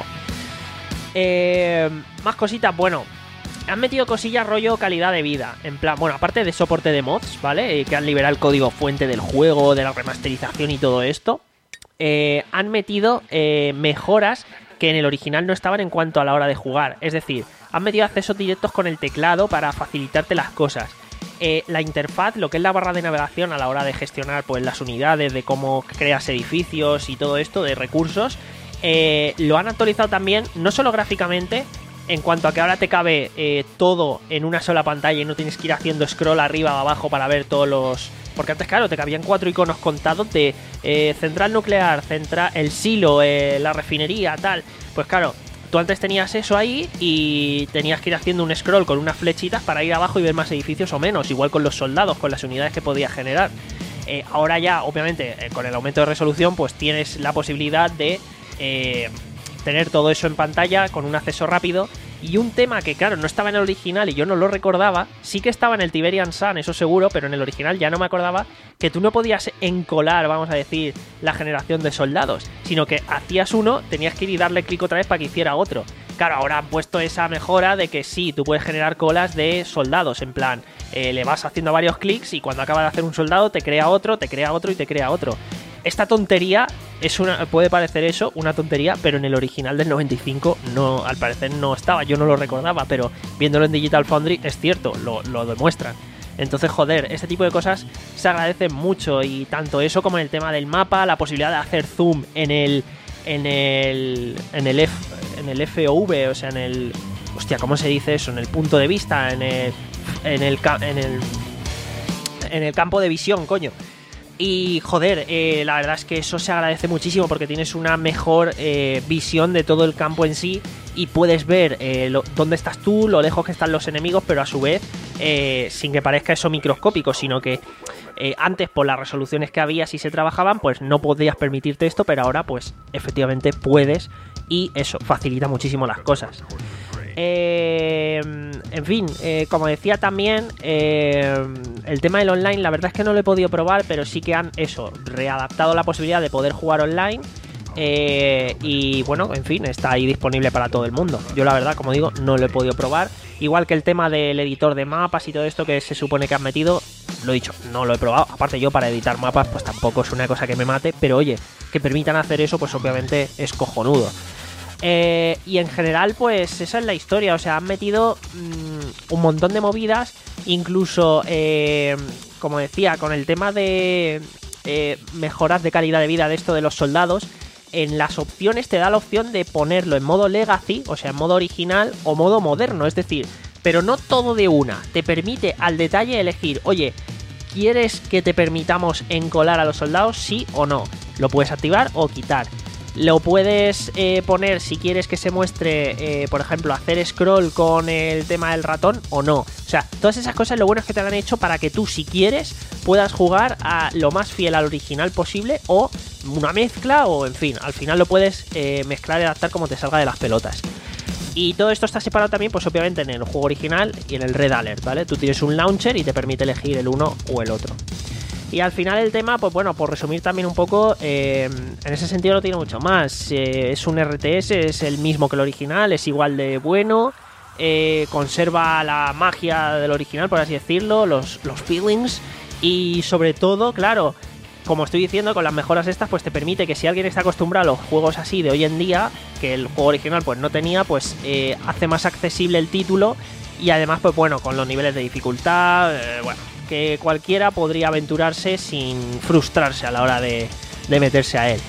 Eh, más cositas, bueno, han metido cosillas rollo calidad de vida. En plan, bueno, aparte de soporte de mods, ¿vale? Eh, que han liberado el código fuente del juego, de la remasterización y todo esto. Eh, han metido eh, mejoras que en el original no estaban en cuanto a la hora de jugar. Es decir, han metido accesos directos con el teclado para facilitarte las cosas. Eh, la interfaz, lo que es la barra de navegación a la hora de gestionar pues las unidades, de cómo creas edificios y todo esto, de recursos, eh, lo han actualizado también, no solo gráficamente, en cuanto a que ahora te cabe eh, todo en una sola pantalla y no tienes que ir haciendo scroll arriba o abajo para ver todos los... Porque antes, claro, te cabían cuatro iconos contados de eh, central nuclear, central, el silo, eh, la refinería, tal. Pues claro, tú antes tenías eso ahí y tenías que ir haciendo un scroll con unas flechitas para ir abajo y ver más edificios o menos. Igual con los soldados, con las unidades que podías generar. Eh, ahora ya, obviamente, eh, con el aumento de resolución, pues tienes la posibilidad de eh, tener todo eso en pantalla con un acceso rápido. Y un tema que, claro, no estaba en el original y yo no lo recordaba, sí que estaba en el Tiberian Sun, eso seguro, pero en el original ya no me acordaba, que tú no podías encolar, vamos a decir, la generación de soldados, sino que hacías uno, tenías que ir y darle clic otra vez para que hiciera otro. Claro, ahora han puesto esa mejora de que sí, tú puedes generar colas de soldados, en plan, eh, le vas haciendo varios clics y cuando acaba de hacer un soldado te crea otro, te crea otro y te crea otro. Esta tontería es una, puede parecer eso, una tontería, pero en el original del noventa y cinco no, al parecer no estaba, yo no lo recordaba, pero viéndolo en Digital Foundry es cierto, lo, lo demuestran. Entonces, joder, este tipo de cosas se agradecen mucho, y tanto eso como en el tema del mapa, la posibilidad de hacer zoom en el en el en el F, en el F O V, o sea, en el hostia, ¿cómo se dice eso? En el punto de vista, en el en el en el en el campo de visión, coño. Y joder, eh, la verdad es que eso se agradece muchísimo porque tienes una mejor eh, visión de todo el campo en sí y puedes ver eh, lo, dónde estás tú, lo lejos que están los enemigos, pero a su vez eh, sin que parezca eso microscópico, sino que eh, antes por las resoluciones que había si se trabajaban pues no podías permitirte esto, pero ahora pues efectivamente puedes, y eso facilita muchísimo las cosas. Eh, en fin, eh, como decía también, eh, el tema del online, la verdad es que no lo he podido probar, pero sí que han eso, readaptado la posibilidad de poder jugar online. Eh, y bueno, en fin, está ahí disponible para todo el mundo. Yo la verdad, como digo, no lo he podido probar. Igual que el tema del editor de mapas y todo esto que se supone que han metido, lo he dicho, no lo he probado. Aparte, yo para editar mapas pues tampoco es una cosa que me mate, pero oye, que permitan hacer eso pues obviamente es cojonudo. Eh, y en general pues esa es la historia, o sea, han metido mmm, un montón de movidas, incluso eh, como decía, con el tema de eh, mejoras de calidad de vida de esto de los soldados. En las opciones te da la opción de ponerlo en modo legacy, o sea, en modo original o modo moderno, es decir, pero no todo de una, te permite al detalle elegir, oye, ¿quieres que te permitamos encolar a los soldados? Sí o no, lo puedes activar o quitar. Lo puedes eh, poner si quieres que se muestre, eh, por ejemplo, hacer scroll con el tema del ratón o no. O sea, todas esas cosas lo bueno es que te lo han hecho para que tú, si quieres, puedas jugar a lo más fiel al original posible o una mezcla o, en fin, al final lo puedes eh, mezclar y adaptar como te salga de las pelotas. Y todo esto está separado también, pues obviamente, en el juego original y en el Red Alert, ¿vale? Tú tienes un launcher y te permite elegir el uno o el otro. Y al final el tema, pues bueno, por resumir también un poco, eh, en ese sentido no tiene mucho más. Eh, es un R T S, es el mismo que el original, es igual de bueno, eh, conserva la magia del original, por así decirlo, los, los feelings, y sobre todo, claro, como estoy diciendo, con las mejoras estas, pues te permite que si alguien está acostumbrado a los juegos así de hoy en día, que el juego original pues no tenía, pues eh, hace más accesible el título, y además, pues bueno, con los niveles de dificultad, eh, bueno, que cualquiera podría aventurarse sin frustrarse a la hora de, de meterse a él.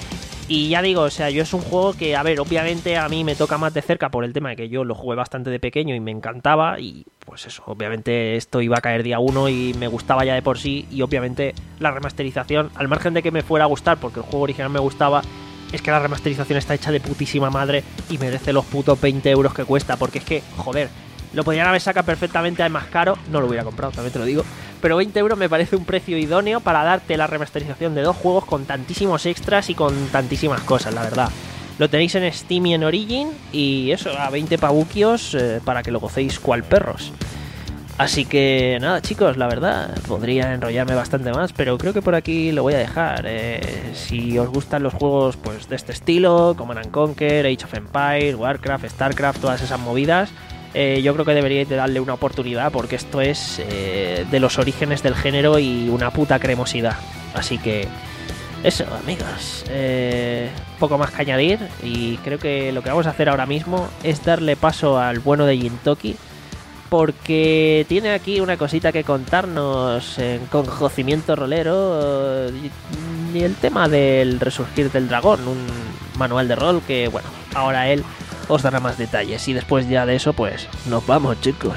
Y ya digo, o sea, yo es un juego que, a ver, obviamente a mí me toca más de cerca por el tema de que yo lo jugué bastante de pequeño y me encantaba. Y pues eso, obviamente esto iba a caer día uno y me gustaba ya de por sí. Y obviamente la remasterización, al margen de que me fuera a gustar porque el juego original me gustaba, es que la remasterización está hecha de putísima madre y merece los putos veinte euros que cuesta. Porque es que, joder, lo podrían haber sacado perfectamente más caro, no lo hubiera comprado, también te lo digo. Pero veinte euros me parece un precio idóneo para darte la remasterización de dos juegos con tantísimos extras y con tantísimas cosas, la verdad. Lo tenéis en Steam y en Origin y eso, a veinte pavuquios eh, para que lo gocéis cual perros. Así que nada, chicos, la verdad, podría enrollarme bastante más, pero creo que por aquí lo voy a dejar. Eh, si os gustan los juegos pues de este estilo, Command and Conquer, Age of Empires, Warcraft, Starcraft, todas esas movidas, eh, yo creo que deberíais de darle una oportunidad porque esto es eh, de los orígenes del género y una puta cremosidad. Así que eso, amigos, eh, poco más que añadir y creo que lo que vamos a hacer ahora mismo es darle paso al bueno de Gintoki, porque tiene aquí una cosita que contarnos en Conocimiento Rolero y el tema del resurgir del dragón, un manual de rol que, bueno, ahora él os dará más detalles y después ya de eso pues nos vamos, chicos.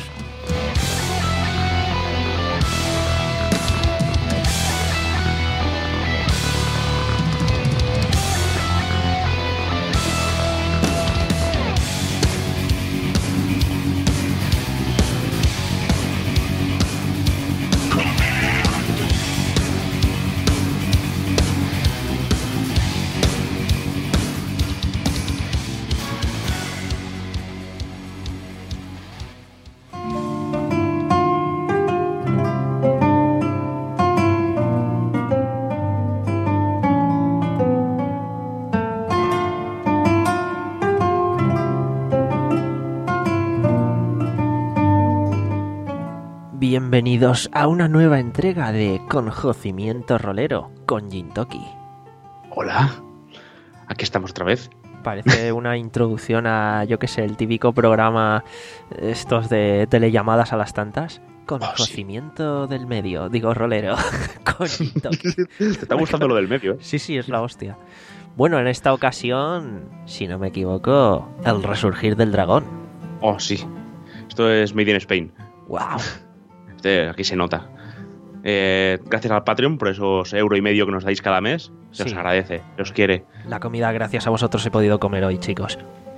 Bienvenidos a una nueva entrega de Conocimiento Rolero con Gintoki. Hola, aquí estamos otra vez. Parece una introducción a, yo que sé, el típico programa estos de telellamadas a las tantas. Conocimiento oh, sí. del medio, digo rolero, con Gintoki. ¿Te está gustando lo del medio? Sí, sí, es la hostia. Bueno, en esta ocasión, si no me equivoco, el resurgir del dragón. Oh, sí. Esto es Made in Spain. Wow. Aquí se nota. Eh, gracias al Patreon por esos euro y medio que nos dais cada mes. Se sí. os agradece, se os quiere. La comida gracias a vosotros he podido comer hoy, chicos.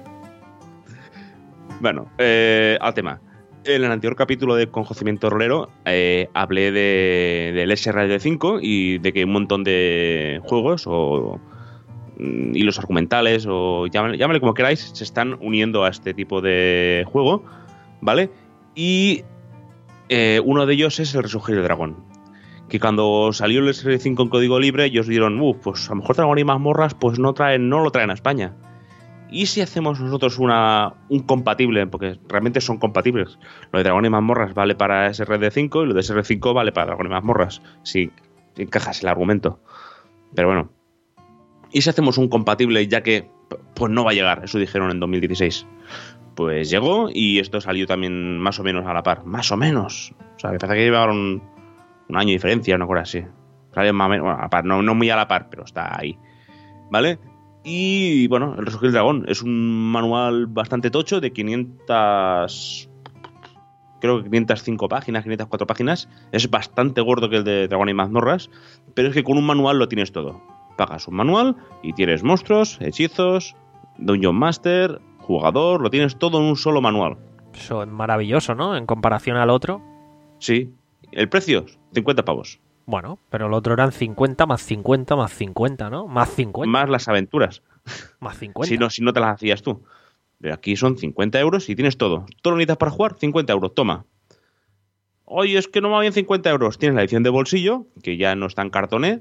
Bueno, eh, al tema. En el anterior capítulo de Conocimiento Rolero eh, hablé de, del S R D cinco y de que un montón de juegos o mm, hilos argumentales o llámale, llámale como queráis, se están uniendo a este tipo de juego, ¿vale? Y Eh, uno de ellos es el Resurgir del Dragón. Que cuando salió el S R cinco en código libre, ellos dijeron, uh, pues a lo mejor Dragón y Mazmorras pues no traen, no lo traen a España. ¿Y si hacemos nosotros una un compatible? Porque realmente son compatibles. Lo de Dragón y Mazmorras vale para S R D cinco y lo de S R D cinco vale para Dragón y Mazmorras. Si, si encajas el argumento. Pero bueno. ¿Y si hacemos un compatible ya que pues no va a llegar? Eso dijeron en dos mil dieciséis. Pues llegó y esto salió también más o menos a la par. Más o menos. O sea, me parece que llevaron un año de diferencia, una cosa así. Salió más o menos, bueno, a la par, no, no muy a la par, pero está ahí. ¿Vale? Y bueno, el Resurgir del Dragón es un manual bastante tocho de quinientas... Creo que quinientas cinco páginas, quinientas cuatro páginas. Es bastante gordo que el de Dragón y Mazmorras. Pero es que con un manual lo tienes todo. Pagas un manual y tienes monstruos, hechizos, Dungeon Master, jugador, lo tienes todo en un solo manual. Eso es maravilloso, ¿no? En comparación al otro. Sí. ¿El precio? cincuenta pavos. Bueno, pero el otro eran cincuenta más cincuenta más cincuenta, ¿no? Más cincuenta. Más las aventuras. Más cincuenta. Si no, si no te las hacías tú. Pero aquí son cincuenta euros y tienes todo. Todo lo necesitas para jugar, cincuenta euros. Toma. Oye, es que no me va bien cincuenta euros. Tienes la edición de bolsillo, que ya no está en cartoné.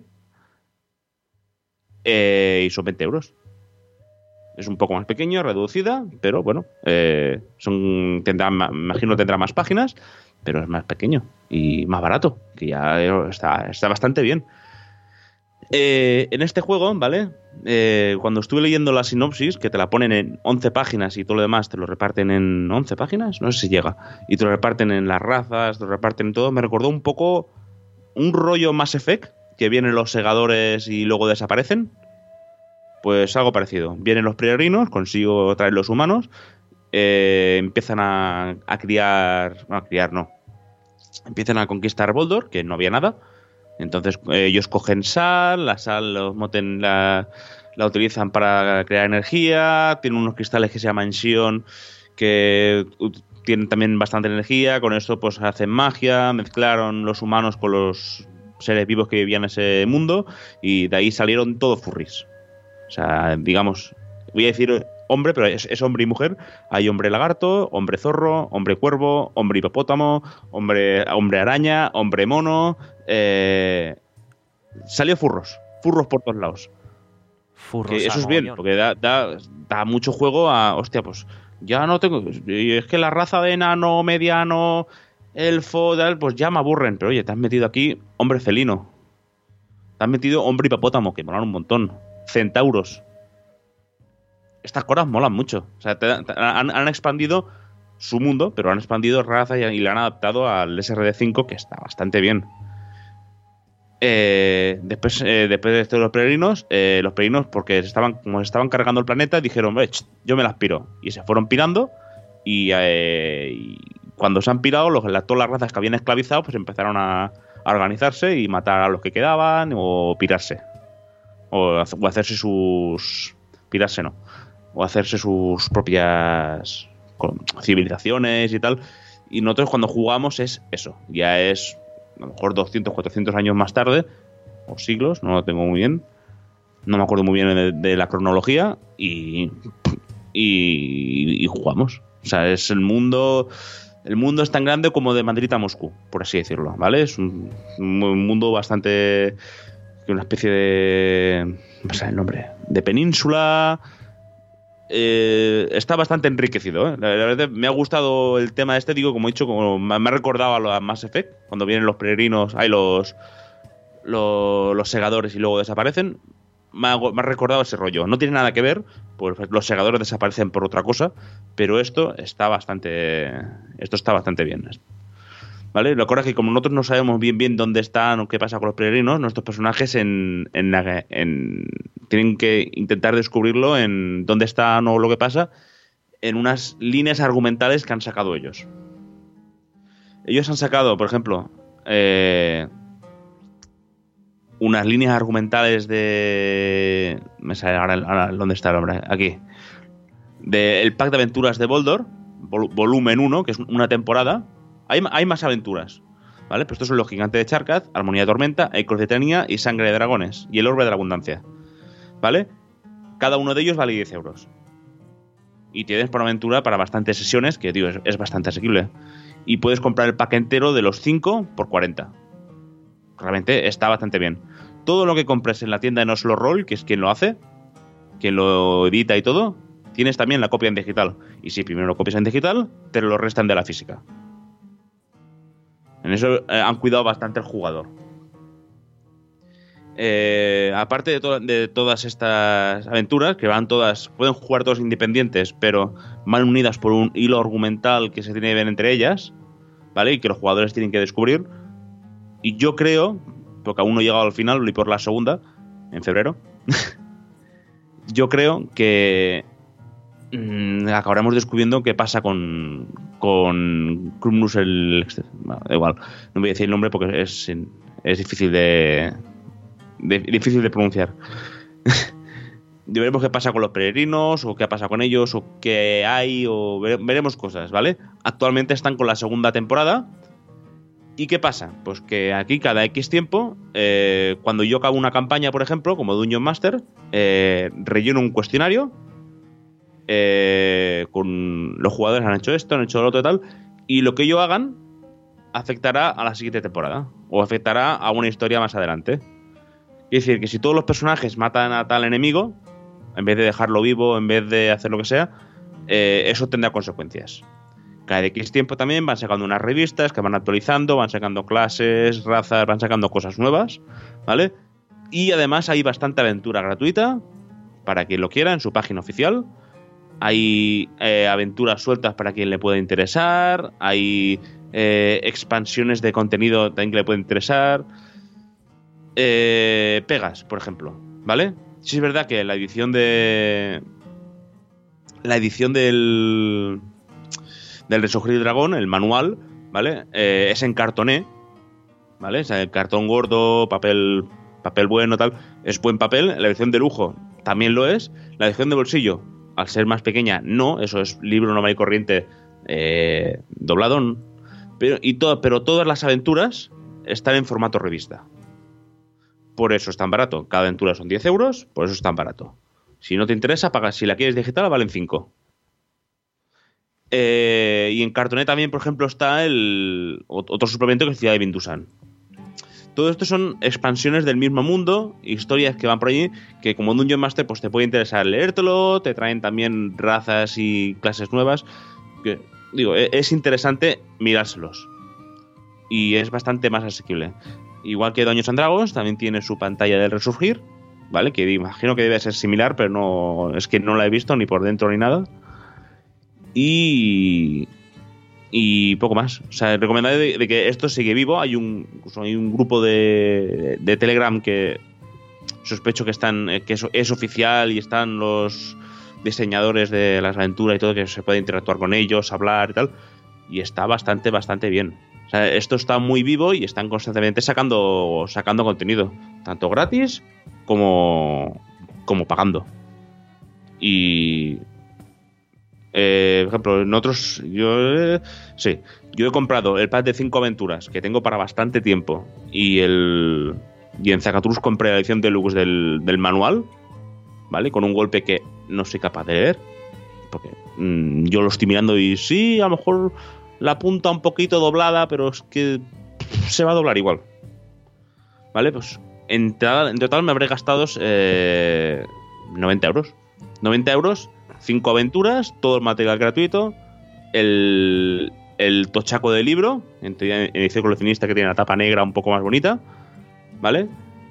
Eh, y son veinte euros. Es un poco más pequeño, reducida, pero bueno, eh, son tendrá, me imagino tendrá más páginas, pero es más pequeño y más barato, que ya está, está bastante bien. Eh, en este juego, ¿vale? Eh, cuando estuve leyendo la sinopsis, que te la ponen en once páginas y todo lo demás te lo reparten en once páginas, no sé si llega, y te lo reparten en las razas, te lo reparten en todo, me recordó un poco un rollo Mass Effect, que vienen los segadores y luego desaparecen. Pues algo parecido. Vienen los peregrinos, consigo traer los humanos, eh, empiezan a, a criar... No, a criar no. Empiezan a conquistar Boldor, que no había nada. Entonces eh, ellos cogen sal, la sal los moten, la, la utilizan para crear energía, tienen unos cristales que se llaman Sion, que tienen también bastante energía, con esto pues hacen magia, mezclaron los humanos con los seres vivos que vivían en ese mundo, y de ahí salieron todos furries. O sea, digamos, voy a decir hombre, pero es, es hombre y mujer. Hay hombre lagarto, hombre zorro, hombre cuervo, hombre hipopótamo, hombre, hombre araña, hombre mono. Eh, salió furros, furros por todos lados. Furros. Que eso es mogollón. bien, porque da, da, da mucho juego a... Hostia, pues ya no tengo... Es que la raza de enano, mediano, elfo, tal, pues ya me aburren. Pero oye, te has metido aquí hombre felino. Te has metido hombre hipopótamo, que molan un montón. Centauros. Estas cosas molan mucho. O sea, te, te, han, han expandido su mundo, pero han expandido raza y, y la han adaptado al ese erre de cinco, que está bastante bien. Eh, después, eh, después de esto de los peregrinos, eh, los peregrinos, porque estaban, como se estaban cargando el planeta, dijeron, yo me las piro. Y se fueron pirando, y, eh, y cuando se han pirado, los, la, todas las razas que habían esclavizado, pues empezaron a, a organizarse y matar a los que quedaban, o pirarse. O, o hacerse sus... Pirarse no. O hacerse sus propias civilizaciones y tal. Y nosotros cuando jugamos es eso. Ya es a lo mejor doscientos, cuatrocientos años más tarde, o siglos, no lo tengo muy bien. No me acuerdo muy bien de, de la cronología. Y, y, y jugamos. O sea, es el mundo... El mundo es tan grande como de Madrid a Moscú, por así decirlo, ¿vale? Es un, un mundo bastante... Una especie de... No sé el nombre. De península... Eh, está bastante enriquecido, ¿eh? La, la verdad me ha gustado el tema este, digo, como he dicho, como me, me ha recordado a, lo, a Mass Effect, cuando vienen los peregrinos, hay los, los los segadores y luego desaparecen. Me ha, me ha recordado ese rollo. No tiene nada que ver, pues los segadores desaparecen por otra cosa, pero esto está bastante esto está bastante bien, ¿vale? Lo que es que como nosotros no sabemos bien bien dónde están o qué pasa con los peregrinos, nuestros personajes en, en, en, tienen que intentar descubrirlo en dónde están o lo que pasa en unas líneas argumentales que han sacado ellos. Ellos han sacado, por ejemplo, eh, unas líneas argumentales de... Me sale ahora, ahora ¿dónde está el hombre? Aquí. Del Pack de Aventuras de Boldor, vol, volumen uno, que es una temporada. Hay, hay más aventuras, ¿vale? Pero estos son los Gigantes de Charcath, Armonía de Tormenta, Ecos de Tiranía y Sangre de Dragones. Y el Orbe de la Abundancia, ¿vale? Cada uno de ellos vale diez euros. Y tienes por aventura para bastantes sesiones, que digo, es, es bastante asequible. Y puedes comprar el pack entero de los cinco por cuarenta. Realmente está bastante bien. Todo lo que compres en la tienda de No Solo Roll, que es quien lo hace, quien lo edita y todo, tienes también la copia en digital. Y si primero lo copias en digital, te lo restan de la física. En eso eh, han cuidado bastante el jugador. Eh, aparte de, to- de todas estas aventuras, que van todas, pueden jugar todos independientes, pero van unidas por un hilo argumental que se tiene que ver entre ellas, ¿vale? Y que los jugadores tienen que descubrir. Y yo creo, porque aún no he llegado al final, lo leí por la segunda, en febrero. Yo creo que mmm, acabaremos descubriendo qué pasa con con Crumnus el... Bueno, da igual, no voy a decir el nombre porque es, es difícil de, de difícil de pronunciar. Veremos qué pasa con los peregrinos, o qué pasa con ellos, o qué hay, o veremos cosas, ¿vale? Actualmente están con la segunda temporada. ¿Y qué pasa? Pues que aquí cada X tiempo, eh, cuando yo acabo una campaña, por ejemplo, como Dungeon Master, eh, relleno un cuestionario eh, con los jugadores han hecho esto, han hecho lo otro y tal, y lo que ellos hagan afectará a la siguiente temporada, o afectará a una historia más adelante. Es decir, que si todos los personajes matan a tal enemigo, en vez de dejarlo vivo, en vez de hacer lo que sea, eh, eso tendrá consecuencias. Cada X tiempo también van sacando unas revistas que van actualizando, van sacando clases, razas, van sacando cosas nuevas, ¿vale? Y además hay bastante aventura gratuita para quien lo quiera en su página oficial. Hay eh, aventuras sueltas para quien le pueda interesar. Hay eh, expansiones de contenido también que le puede interesar. Eh, pegas, por ejemplo, ¿vale? Sí es verdad que la edición de... La edición del... Del Resurgir del Dragón, el manual, ¿vale? Eh, es en cartoné, ¿vale? O sea, el cartón gordo, papel... Papel bueno, tal. Es buen papel. La edición de lujo también lo es. La edición de bolsillo, al ser más pequeña, no. Eso es libro normal y corriente eh, doblado. Pero, y todo, pero todas las aventuras están en formato revista. Por eso es tan barato. Cada aventura son diez euros, por eso es tan barato. Si no te interesa, pagas. Si la quieres digital, valen cinco. Eh, y en cartoné también, por ejemplo, está el otro suplemento que es Ciudad de Vindusan. Todo esto son expansiones del mismo mundo, historias que van por allí, que como Dungeon Master pues te puede interesar leértelo, te traen también razas y clases nuevas. Que, digo, es interesante mirárselos. Y es bastante más asequible. Igual que Dungeons and Dragons, también tiene su pantalla del Resurgir, ¿vale? Que imagino que debe ser similar, pero no es que no la he visto ni por dentro ni nada. Y... Y poco más. O sea, recomendable de, de que esto sigue vivo. Hay un, hay un grupo de, de Telegram que sospecho que están que es, es oficial y están los diseñadores de las aventuras y todo, que se puede interactuar con ellos, hablar y tal. Y está bastante, bastante bien. O sea, esto está muy vivo y están constantemente sacando, sacando contenido. Tanto gratis como, como pagando. Y... Eh, por ejemplo, en otros yo eh, sí, yo he comprado el pack de cinco aventuras que tengo para bastante tiempo y el y en Zacatrus compré la edición deluxe del, del manual, ¿vale? Con un golpe que no soy capaz de leer porque mmm, yo lo estoy mirando y sí, a lo mejor la punta un poquito doblada, pero es que se va a doblar igual, ¿vale? Pues en, en total me habré gastado eh, noventa euros noventa euros, cinco aventuras, todo el material gratuito, el, el tochaco del libro, en edición coleccionista, que tiene la tapa negra un poco más bonita, ¿vale?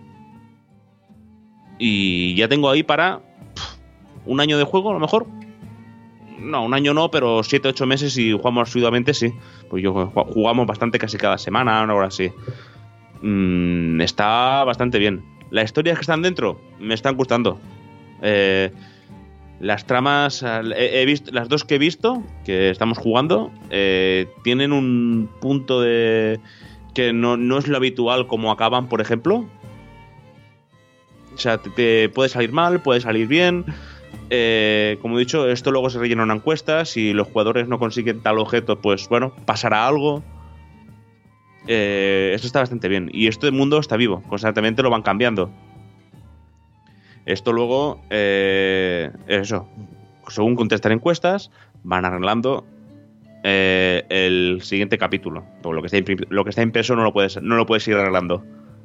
Y ya tengo ahí para pff, un año de juego, a lo mejor. No, un año no, pero siete, ocho meses y jugamos asiduamente, sí. Pues yo jugamos bastante casi cada semana, una hora así. Mm, está bastante bien. Las historias que están dentro me están gustando. Eh... Las tramas, he, he visto, las dos que he visto, que estamos jugando, eh, tienen un punto de que no, no es lo habitual como acaban, por ejemplo. O sea, te, te puede salir mal, puede salir bien. Eh, como he dicho, esto luego se rellena una encuesta. Si los jugadores no consiguen tal objeto, pues bueno, pasará algo. Eh, esto está bastante bien. Y este mundo está vivo, constantemente lo van cambiando. Esto luego, eh, eso, según contestar encuestas, van arreglando eh, el siguiente capítulo. Porque lo que está, imprim- lo que está impreso no lo puedes, no lo puedes ir arreglando.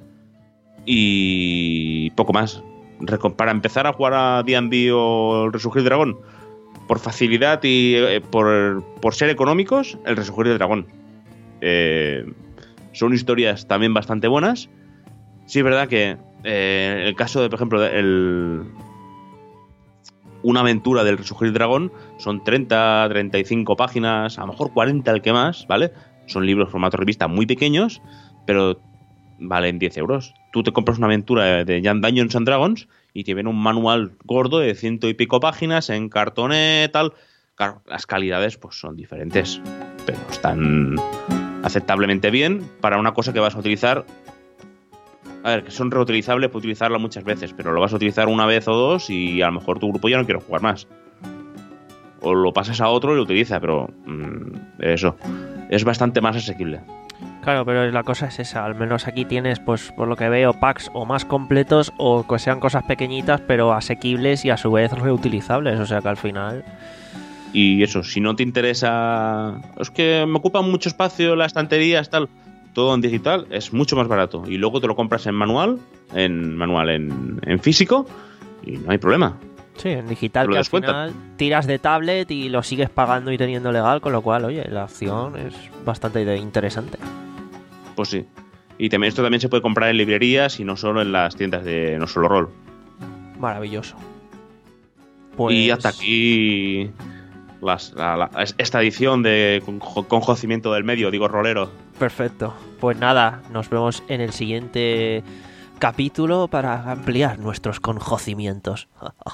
Y poco más. Para empezar a jugar a D and D o el Resurgir del Dragón, por facilidad y eh, por, por ser económicos, el Resurgir del Dragón. Eh, son historias también bastante buenas. Sí, es verdad que eh, el caso de, por ejemplo, el, una aventura del Resurgir del Dragón son treinta, treinta y cinco páginas, a lo mejor cuarenta el que más, ¿vale? Son libros formato revista muy pequeños, pero valen diez euros. Tú te compras una aventura de Dungeons and Dragons y te viene un manual gordo de ciento y pico páginas en cartoné, tal. Claro, las calidades pues son diferentes, pero están aceptablemente bien para una cosa que vas a utilizar. A ver, que son reutilizables, puedes utilizarlo muchas veces, pero lo vas a utilizar una vez o dos y a lo mejor tu grupo ya no quiere jugar más. O lo pasas a otro y lo utiliza, pero mmm, eso es bastante más asequible. Claro, pero la cosa es esa, al menos aquí tienes, pues por lo que veo, packs o más completos o que sean cosas pequeñitas pero asequibles y a su vez reutilizables, o sea que al final... Y eso, si no te interesa... Es que me ocupa mucho espacio las estanterías, tal... Todo en digital es mucho más barato. Y luego te lo compras en manual, en manual, en, en físico, y no hay problema. Sí, en digital que al final tiras de tablet y lo sigues pagando y teniendo legal, con lo cual, oye, la opción es bastante interesante. Pues sí. Y también esto también se puede comprar en librerías y no solo en las tiendas de No Solo Rol. Maravilloso. Pues... Y hasta aquí las, la, la, esta edición de con, con conocimiento del medio, digo rolero. Perfecto. Pues nada, nos vemos en el siguiente capítulo para ampliar nuestros conocimientos.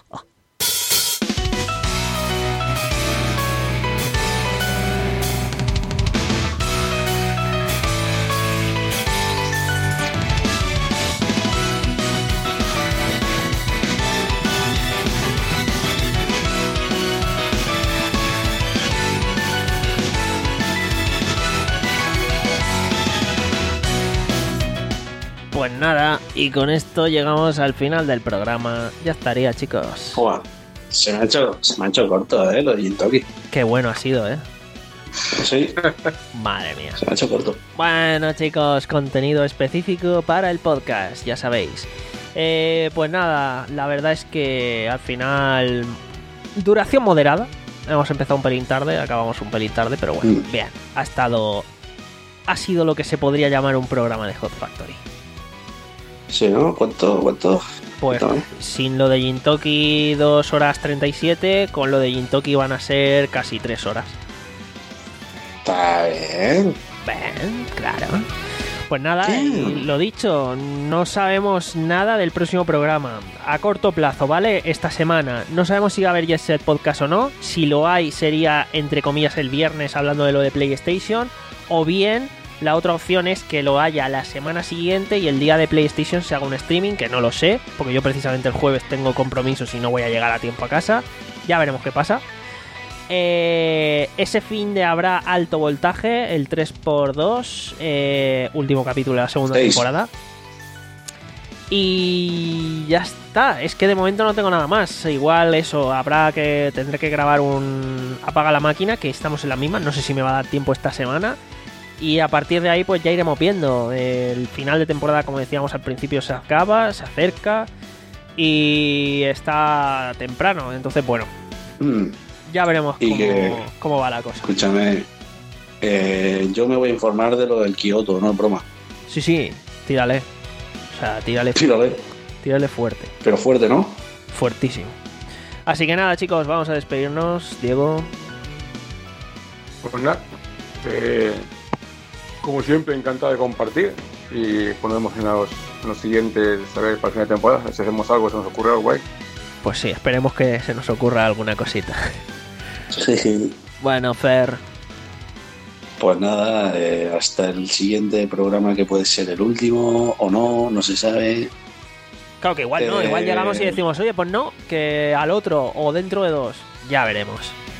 Pues nada, y con esto llegamos al final del programa. Ya estaría, chicos. Joder, se me ha hecho, se me ha hecho corto, ¿eh? Lo de Gintoki. Qué bueno ha sido, ¿eh? Sí, Madre mía. se me ha hecho corto. Bueno, chicos, contenido específico para el podcast, ya sabéis. Eh, pues nada, la verdad es que al final duración moderada. Hemos empezado un pelín tarde, acabamos un pelín tarde, pero bueno, Mm. bien. Ha estado... Ha sido lo que se podría llamar un programa de Hot Factory. Sí, ¿no? ¿Cuánto? ¿Cuánto? Pues Cuéntame. sin lo de Gintoki dos horas treinta y siete, con lo de Gintoki van a ser casi tres horas. Está bien. Ven, claro. Pues nada, Sí. y lo dicho, no sabemos nada del próximo programa. A corto plazo, ¿vale? Esta semana. No sabemos si va a haber Jet Set Podcast o no. Si lo hay, sería, entre comillas, el viernes hablando de lo de PlayStation. O bien, la otra opción es que lo haya la semana siguiente y el día de PlayStation se haga un streaming, que no lo sé, porque yo precisamente el jueves tengo compromisos y no voy a llegar a tiempo a casa. Ya veremos qué pasa. Eh, ese fin de habrá alto voltaje, el tres por dos, eh, último capítulo de la segunda Seis. temporada. Y ya está, es que de momento no tengo nada más. Igual eso, habrá que tendré que grabar un apaga la máquina, que estamos en la misma, no sé si me va a dar tiempo esta semana. Y a partir de ahí pues ya iremos viendo. El final de temporada, como decíamos al principio, se acaba, se acerca y está temprano, entonces bueno, Mm, ya veremos Y cómo, que- cómo va la cosa. escúchame. Eh, yo me voy a informar de lo del Kioto, no es broma. Sí, sí, tírale. O sea, tírale, Tírale. tírale fuerte, Pero fuerte, ¿no? fuertísimo. Así que nada, chicos, vamos a despedirnos. Diego, Pues nada, eh, como siempre, encantado de compartir y ponernos en los, en los siguientes, a ver, para el final de temporada, si hacemos algo, se nos ocurre algo guay. pues sí, esperemos que se nos ocurra alguna cosita. Bueno, Fer, Pues nada, eh, hasta el siguiente programa, que puede ser el último o no, no se sabe. claro que igual no, Eh, igual llegamos y decimos, oye, pues no, que al otro o dentro de dos, ya veremos.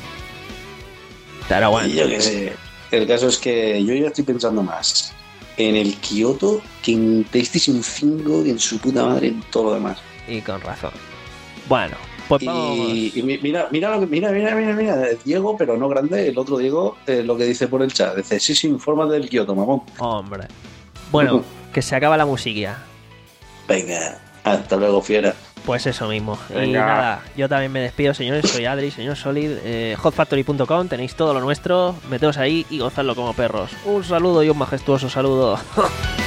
Pero bueno, Y yo qué sé. El caso es que yo ya estoy pensando más en el Kioto que en PlayStation cinco y en su puta madre en todo lo demás. y con razón. Bueno, pues vamos. Y, y mi- mira, mira, lo que- mira, mira, mira, mira, Diego, pero no grande, el otro Diego, eh, lo que dice por el chat. Dice, sí, sí, infórmate del Kioto, mamón. Hombre. Bueno, que se acaba la musiquilla. Venga, hasta luego, fiera. Pues eso mismo. Y Venga. nada, yo también me despido, señores. Soy Adri, señor Solid. Eh, hot factory punto com, tenéis todo lo nuestro. Meteos ahí y gozadlo como perros. Un saludo y un majestuoso saludo.